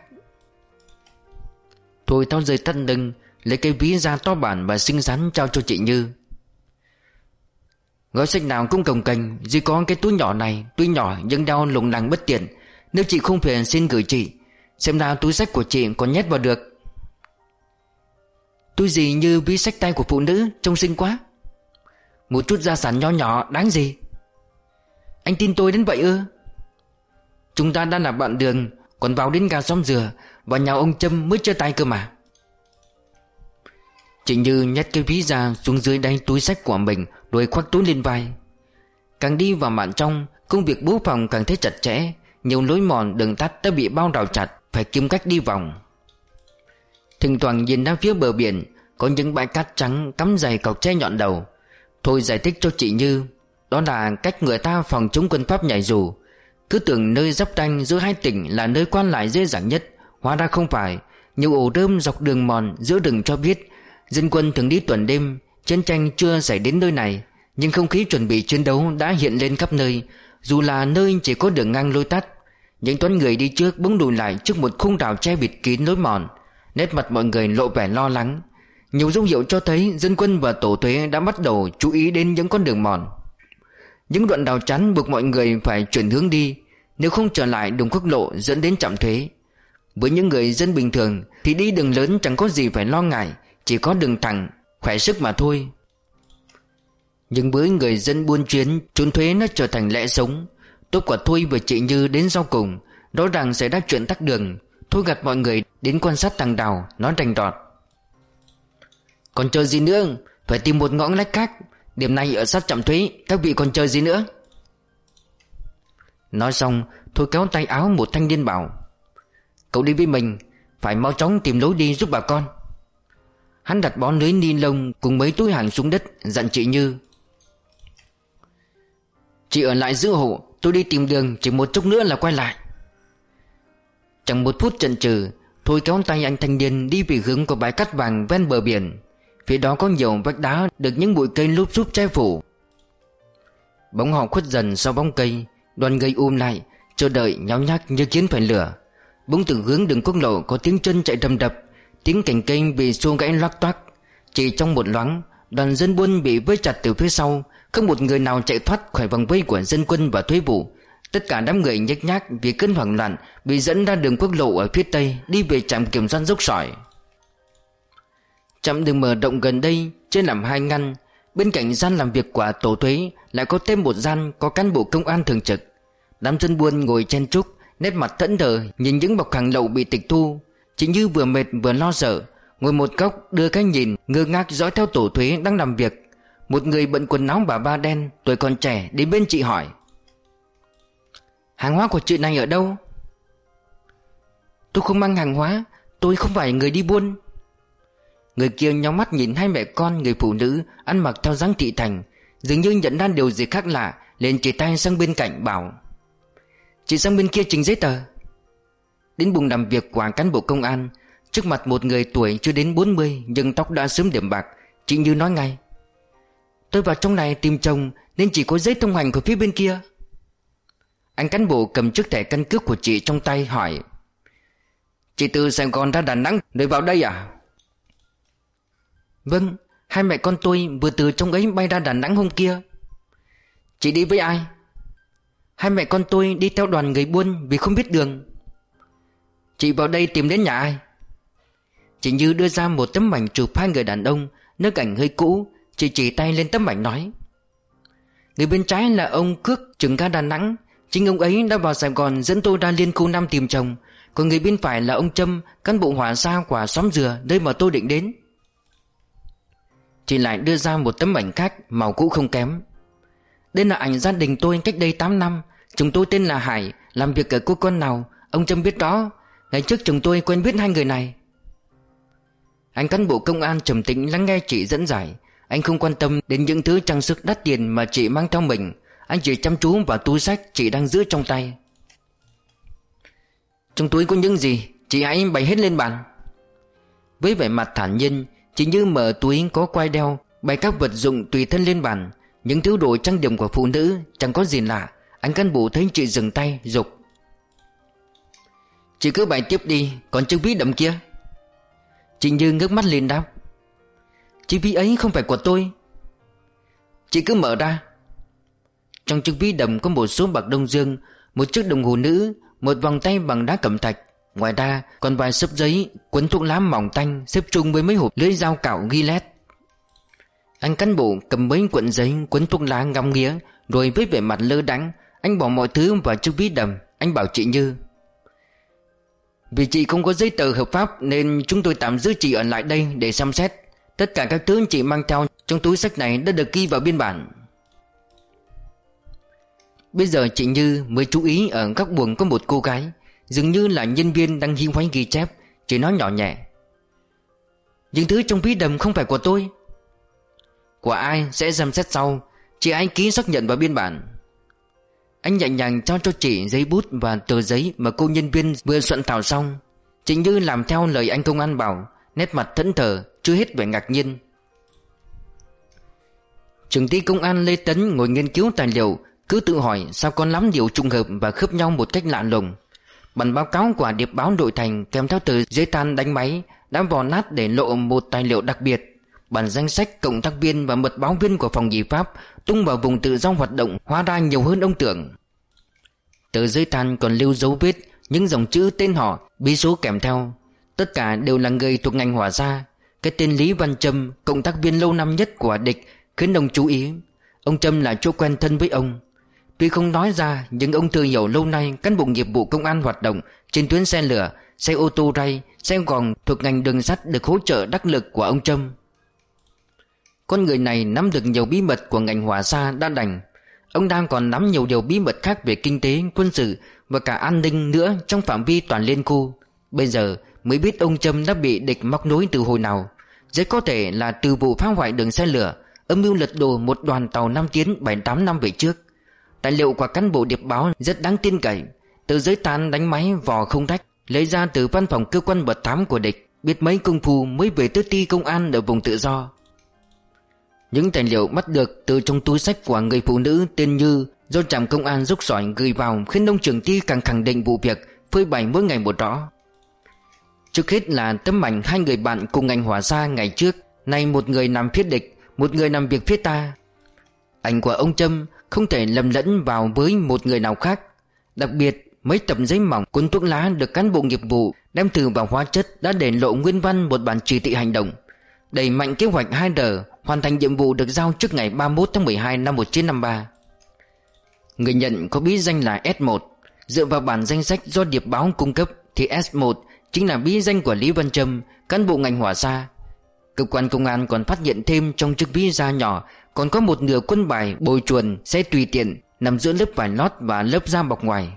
[SPEAKER 1] Thôi tháo dây thắt lưng, lấy cây ví ra to bản và xinh xắn trao cho chị Như. Gói sách nào cũng cồng kềnh, chỉ có cái túi nhỏ này, tuy nhỏ nhưng đeo lủng lẳng bất tiện. Nếu chị không phiền xin gửi chị, xem ra túi sách của chị còn nhét vào được. Túi gì như ví sách tay của phụ nữ, trông xinh quá. Một chút gia sản nho nhỏ đáng gì. Anh tin tôi đến vậy ư? Chúng ta đã là bạn đường, còn vào đến gà xóm dừa, vào nhà ông Trâm mới chia tay cơ mà. Chị Như nhét cái ví ra xuống dưới đáy túi xách của mình, rồi khoác túi lên vai. Càng đi vào mạn trong, công việc bố phòng càng thấy chặt chẽ. Nhiều lối mòn đường tắt đã bị bao rào chặt, phải kiếm cách đi vòng. Thỉnh thoảng nhìn ra phía bờ biển, có những bãi cát trắng cắm dày cọc tre nhọn đầu. Thôi giải thích cho chị Như, đó là cách người ta phòng chống quân Pháp nhảy dù. Cứ tưởng nơi giáp ranh giữa hai tỉnh là nơi quan lại dễ dàng nhất, hóa ra không phải. Nhiều ổ rơm dọc đường mòn giữa rừng cho biết dân quân thường đi tuần đêm. Chiến tranh chưa xảy đến nơi này, nhưng không khí chuẩn bị chiến đấu đã hiện lên khắp nơi. Dù là nơi chỉ có đường ngang lối tắt, những toán người đi trước bỗng lùi lại trước một khung rào che bịt kín lối mòn. Nét mặt mọi người lộ vẻ lo lắng. Nhiều dấu hiệu cho thấy dân quân và tổ thuế đã bắt đầu chú ý đến những con đường mòn. Những đoạn rào chắn buộc mọi người phải chuyển hướng đi, nếu không trở lại đường quốc lộ dẫn đến trạm thuế. Với những người dân bình thường thì đi đường lớn chẳng có gì phải lo ngại, chỉ có đường thẳng, khỏe sức mà thôi. Nhưng với người dân buôn chuyến, trốn thuế nó trở thành lẽ sống. Tốt quả Thôi và chị Như đến sau cùng, rõ ràng xảy ra chuyện tắc đường. Thôi gạt mọi người đến quan sát thằng Đào, nói rành rọt: còn chờ gì nữa, phải tìm một ngõ ngách khác. Điểm này ở sát trạm thuế, các vị còn chờ gì nữa? Nói xong, Thôi kéo tay áo một thanh niên bảo: cậu đi với mình, phải mau chóng tìm lối đi giúp bà con. Hắn đặt bó lưới ni lông cùng mấy túi hàng xuống đất, dặn chị Như: chị ở lại giữ hộ, tôi đi tìm đường, chỉ một chút nữa là quay lại. Chẳng một phút chần chừ, Thôi kéo tay anh thanh niên đi về hướng của bãi cát vàng ven bờ biển. Phía đó có nhiều vách đá được những bụi cây lúp xúp che phủ. Bóng họ khuất dần sau bóng cây, đoàn người um lại, chờ đợi nháo nhác như kiến phải lửa. Bỗng từ hướng đường quốc lộ có tiếng chân chạy rầm rập, tiếng cành cây bị xô gãy loác toác. Chỉ trong một loáng, đoàn dân buôn bị vây chặt từ phía sau, không một người nào chạy thoát khỏi vòng vây của dân quân và thuế vụ. Tất cả đám người nhếch nhác vì cơn hoảng loạn bị dẫn ra đường quốc lộ ở phía tây, đi về trạm kiểm soát dốc sỏi. Trạm đường mở rộng gần đây chia làm hai ngăn. Bên cạnh gian làm việc của tổ thuế lại có thêm một gian có cán bộ công an thường trực. Đám dân buôn ngồi chen chúc, nét mặt thẫn thờ nhìn những bọc hàng lậu bị tịch thu. Chị Như vừa mệt vừa lo sợ, ngồi một góc đưa cái nhìn ngơ ngác dõi theo tổ thuế đang làm việc. Một người bận quần áo bà ba đen, tuổi còn trẻ, đến bên chị hỏi: hàng hóa của chị này ở đâu? Tôi không mang hàng hóa, tôi không phải người đi buôn. Người kia nhíu mắt nhìn hai mẹ con người phụ nữ ăn mặc theo dáng thị thành, dường như nhận ra điều gì khác lạ, liền chỉ tay sang bên cạnh bảo: chị sang bên kia trình giấy tờ. Đến buồng làm việc của cán bộ công an, trước mặt một người tuổi chưa đến bốn mươi nhưng tóc đã sớm điểm bạc, chị Như nói ngay: tôi vào trong này tìm chồng nên chỉ có giấy thông hành của phía bên kia. Anh cán bộ cầm chiếc thẻ căn cước của chị trong tay hỏi: chị từ Sài Gòn ra Đà Nẵng rồi vào đây à? Vâng, hai mẹ con tôi vừa từ trong ấy bay ra Đà Nẵng hôm kia. Chị đi với ai? Hai mẹ con tôi đi theo đoàn người buôn vì không biết đường. Chị vào đây tìm đến nhà ai? Chị Như đưa ra một tấm ảnh chụp hai người đàn ông, nước ảnh hơi cũ. Chị chỉ tay lên tấm ảnh nói: người bên trái là ông Cước, trưởng ga Đà Nẵng. Chính ông ấy đã vào Sài Gòn dẫn tôi ra Liên Khu năm tìm chồng. Còn người bên phải là ông Trâm, cán bộ hỏa xa của xóm dừa nơi mà tôi định đến. Chị lại đưa ra một tấm ảnh khác, màu cũ không kém. Đây là ảnh gia đình tôi cách đây tám năm. Chồng tôi tên là Hải, làm việc ở cơ quan nào, ông Trâm biết đó. Ngày trước chồng tôi quen biết hai người này. Anh cán bộ công an trầm tĩnh lắng nghe chị dẫn giải. Anh không quan tâm đến những thứ trang sức đắt tiền mà chị mang theo mình. Anh chỉ chăm chú vào túi xách chị đang giữ trong tay. Trong túi có những gì, chị hãy bày hết lên bàn. Với vẻ mặt thản nhiên, chị Như mở túi có quai đeo, bày các vật dụng tùy thân lên bàn. Những thứ đồ trang điểm của phụ nữ, chẳng có gì lạ. Anh cán bộ thấy chị dừng tay, giục: chị cứ bày tiếp đi, còn chiếc ví đậm kia. Chị Như ngước mắt lên đáp: chiếc ví ấy không phải của tôi. Chị cứ mở ra. Trong chiếc ví đậm có một số bạc Đông Dương, một chiếc đồng hồ nữ, một vòng tay bằng đá cẩm thạch. Ngoài ra còn vài xấp giấy cuốn thuốc lá mỏng tanh xếp chung với mấy hộp lưỡi dao cạo ghi lét. Anh cán bộ cầm mấy cuộn giấy cuốn thuốc lá ngắm nghía, rồi với vẻ mặt lơ đãng, Anh bỏ mọi thứ vào chiếc ví đầm. Anh bảo chị Như: vì chị không có giấy tờ hợp pháp nên chúng tôi tạm giữ chị ở lại đây để xem xét. Tất cả các thứ chị mang theo trong túi xách này đã được ghi vào biên bản. Bây giờ chị Như mới chú ý ở góc buồng có một cô gái, dường như là nhân viên đang hí hoáy ghi chép. Chị nói nhỏ nhẹ: những thứ trong ví đầm không phải của tôi. Của ai sẽ xem xét sau. Chị ấy ký xác nhận vào biên bản. Anh nhẹ nhàng trao cho chị giấy bút và tờ giấy mà cô nhân viên vừa soạn thảo xong. Chị Như làm theo lời anh công an bảo, nét mặt thẫn thờ, chưa hết vẻ ngạc nhiên. Trưởng ty công an Lê Tấn ngồi nghiên cứu tài liệu, cứ tự hỏi sao có lắm điều trùng hợp và khớp nhau một cách lạ lùng. Bản báo cáo của điệp báo nội thành kèm theo tờ giấy than đánh máy đã vò nát để lộ một tài liệu đặc biệt. Bản danh sách cộng tác viên và mật báo viên của phòng nhì Pháp tung vào vùng tự do hoạt động hóa ra nhiều hơn ông tưởng. Tờ giấy than còn lưu dấu vết, những dòng chữ tên họ, bí số kèm theo. Tất cả đều là người thuộc ngành hỏa gia. Cái tên Lý Văn Trâm, cộng tác viên lâu năm nhất của địch, khiến ông chú ý. Ông Trâm là chỗ quen thân với ông. Tuy không nói ra, nhưng ông thừa hiểu lâu nay cán bộ nghiệp vụ công an hoạt động trên tuyến xe lửa, xe ô tô ray, xe gòn thuộc ngành đường sắt được hỗ trợ đắc lực của ông Trâm. Con người này nắm được nhiều bí mật của ngành hỏa gia đã đành. Ông đang còn nắm nhiều điều bí mật khác về kinh tế, quân sự và cả an ninh nữa trong phạm vi toàn liên khu. Bây giờ mới biết ông Trâm đã bị địch móc nối từ hồi nào. Rất có thể là từ vụ phá hoại đường xe lửa, âm mưu lật đổ một đoàn tàu Nam Tiến bảy tám năm về trước. Tài liệu của cán bộ điệp báo rất đáng tin cậy. Tờ giấy than đánh máy vò không rách, lấy ra từ văn phòng cơ quan bật thám của địch, biết mấy công phu mới về tới ty công an ở vùng tự do. Những tài liệu bắt được từ trong túi xách của người phụ nữ tên Như do trạm công an rúc rỏi gửi vào khiến ông trưởng ty càng khẳng định vụ việc phơi bày mỗi ngày một rõ. Trước hết là tấm ảnh hai người bạn cùng ngành hỏa gia ngày trước, nay một người nằm phía địch, một người nằm việc phía ta. Ảnh của ông Trâm không thể lầm lẫn vào với một người nào khác. Đặc biệt mấy tập giấy mỏng cuốn thuốc lá được cán bộ nghiệp vụ đem thử vào hóa chất đã để lộ nguyên văn một bản chỉ thị hành động, đẩy mạnh kế hoạch hai R, hoàn thành nhiệm vụ được giao trước ngày ba mươi mốt tháng mười hai năm một nghìn chín trăm năm mươi ba. Người nhận có bí danh là S một. Dựa vào bản danh sách do điệp báo cung cấp thì S một chính là bí danh của Lý Văn Trâm, cán bộ ngành hỏa gia. Cơ quan công an còn phát hiện thêm trong chiếc ví da nhỏ còn có một nửa quân bài bồi chuồn sẽ tùy tiện nằm giữa lớp vải lót và lớp da bọc ngoài.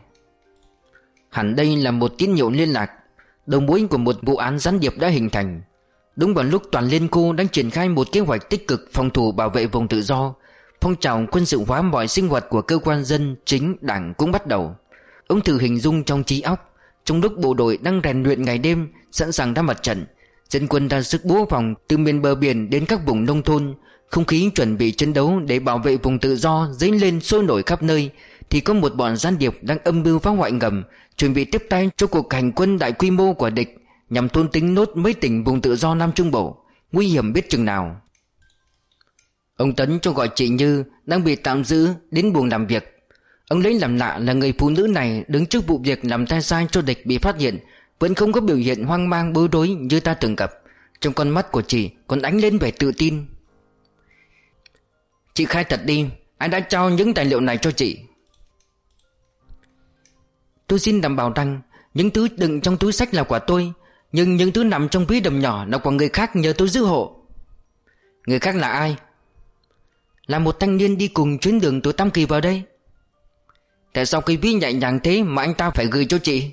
[SPEAKER 1] Hẳn đây là một tín hiệu liên lạc, đầu mối của một vụ án gián điệp đã hình thành. Đúng vào lúc toàn liên khu đang triển khai một kế hoạch tích cực phòng thủ bảo vệ vùng tự do, phong trào quân sự hóa mọi sinh hoạt của cơ quan dân chính đảng cũng bắt đầu. Ông thử hình dung trong trí óc, trong lúc bộ đội đang rèn luyện ngày đêm sẵn sàng ra mặt trận, dân quân ra sức bố phòng từ miền bờ biển đến các vùng nông thôn, không khí chuẩn bị chiến đấu để bảo vệ vùng tự do dấy lên sôi nổi khắp nơi, thì có một bọn gián điệp đang âm mưu phá hoại ngầm, chuẩn bị tiếp tay cho cuộc hành quân đại quy mô của địch nhằm thôn tính nốt mấy tỉnh vùng tự do Nam Trung Bộ, nguy hiểm biết chừng nào. Ông Tấn cho gọi chị Như đang bị tạm giữ đến buồng làm việc. Ông lấy làm lạ là người phụ nữ này đứng trước vụ việc làm tay sai cho địch bị phát hiện vẫn không có biểu hiện hoang mang bối rối như ta từng gặp. Trong con mắt của chị còn ánh lên vẻ tự tin. Chị khai thật đi, ai đã trao những tài liệu này cho chị? Tôi xin đảm bảo rằng những thứ đựng trong túi xách là của tôi, nhưng những thứ nằm trong ví đầm nhỏ là của người khác nhờ tôi giữ hộ. Người khác là ai? Là một thanh niên đi cùng chuyến đường từ Tam Kỳ vào đây. Tại sao cái ví nhẹ nhàng thế mà anh ta phải gửi cho chị?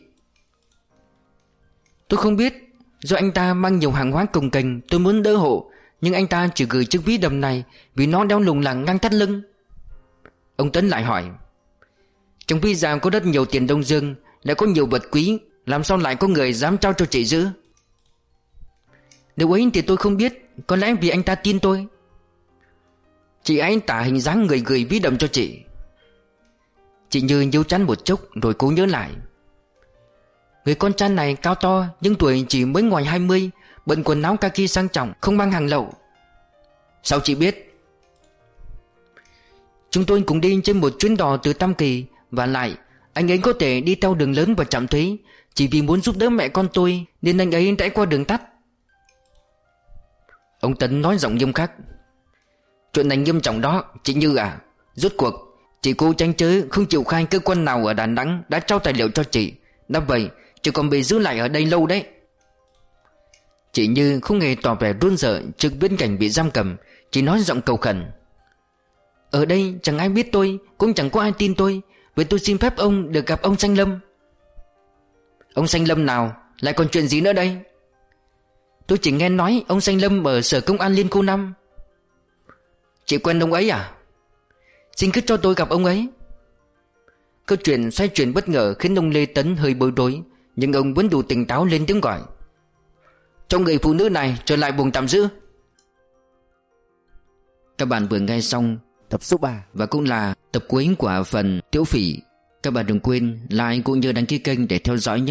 [SPEAKER 1] Tôi không biết. Do anh ta mang nhiều hàng hóa cồng kềnh, tôi muốn đỡ hộ, nhưng anh ta chỉ gửi chiếc ví đầm này vì nó đeo lủng lẳng ngang thắt lưng. Ông Tấn lại hỏi, trong ví da có rất nhiều tiền Đông Dương, lại có nhiều vật quý, làm sao lại có người dám trao cho chị giữ? Điều ấy thì tôi không biết, có lẽ vì anh ta tin tôi. Chị ấy tả hình dáng người gửi ví đầm cho chị. Chị Như nhíu chán một chốc rồi cố nhớ lại. Người con trai này cao to nhưng tuổi chỉ mới ngoài hai mươi, bận quần áo kaki sang trọng, không mang hàng lậu. Sao chị biết? Chúng tôi cùng đi trên một chuyến đò từ Tam Kỳ, và lại anh ấy có thể đi theo đường lớn và trạm thuế. Chỉ vì muốn giúp đỡ mẹ con tôi nên anh ấy đã qua đường tắt. Ông Tấn nói giọng nghiêm khắc. Chuyện này nghiêm trọng đó, chị Như à. Rốt cuộc Chị cố tránh chớ không chịu khai cơ quan nào ở Đà Nẵng đã trao tài liệu cho chị. Đã vậy chị còn bị giữ lại ở đây lâu đấy. Chị Như không hề tỏ vẻ run sợ trước viễn cảnh bị giam cầm, chỉ nói giọng cầu khẩn: Ở đây chẳng ai biết tôi, cũng chẳng có ai tin tôi. Vậy tôi xin phép ông được gặp ông Sanh Lâm. Ông Sanh Lâm nào? Lại còn chuyện gì nữa đây? Tôi chỉ nghe nói ông Sanh Lâm ở sở công an Liên Khu năm. Chị quen ông ấy à? Xin cứ cho tôi gặp ông ấy. Câu chuyện xoay chuyển bất ngờ khiến ông Lê Tấn hơi bối rối, nhưng ông vẫn đủ tỉnh táo lên tiếng gọi: Cho người phụ nữ này trở lại buồng tạm giữ. Các bạn vừa nghe xong
[SPEAKER 2] tập số ba
[SPEAKER 1] và cũng là tập cuối của phần Tiểu Phỉ. Các bạn đừng quên like cũng như đăng ký kênh để theo dõi nhé.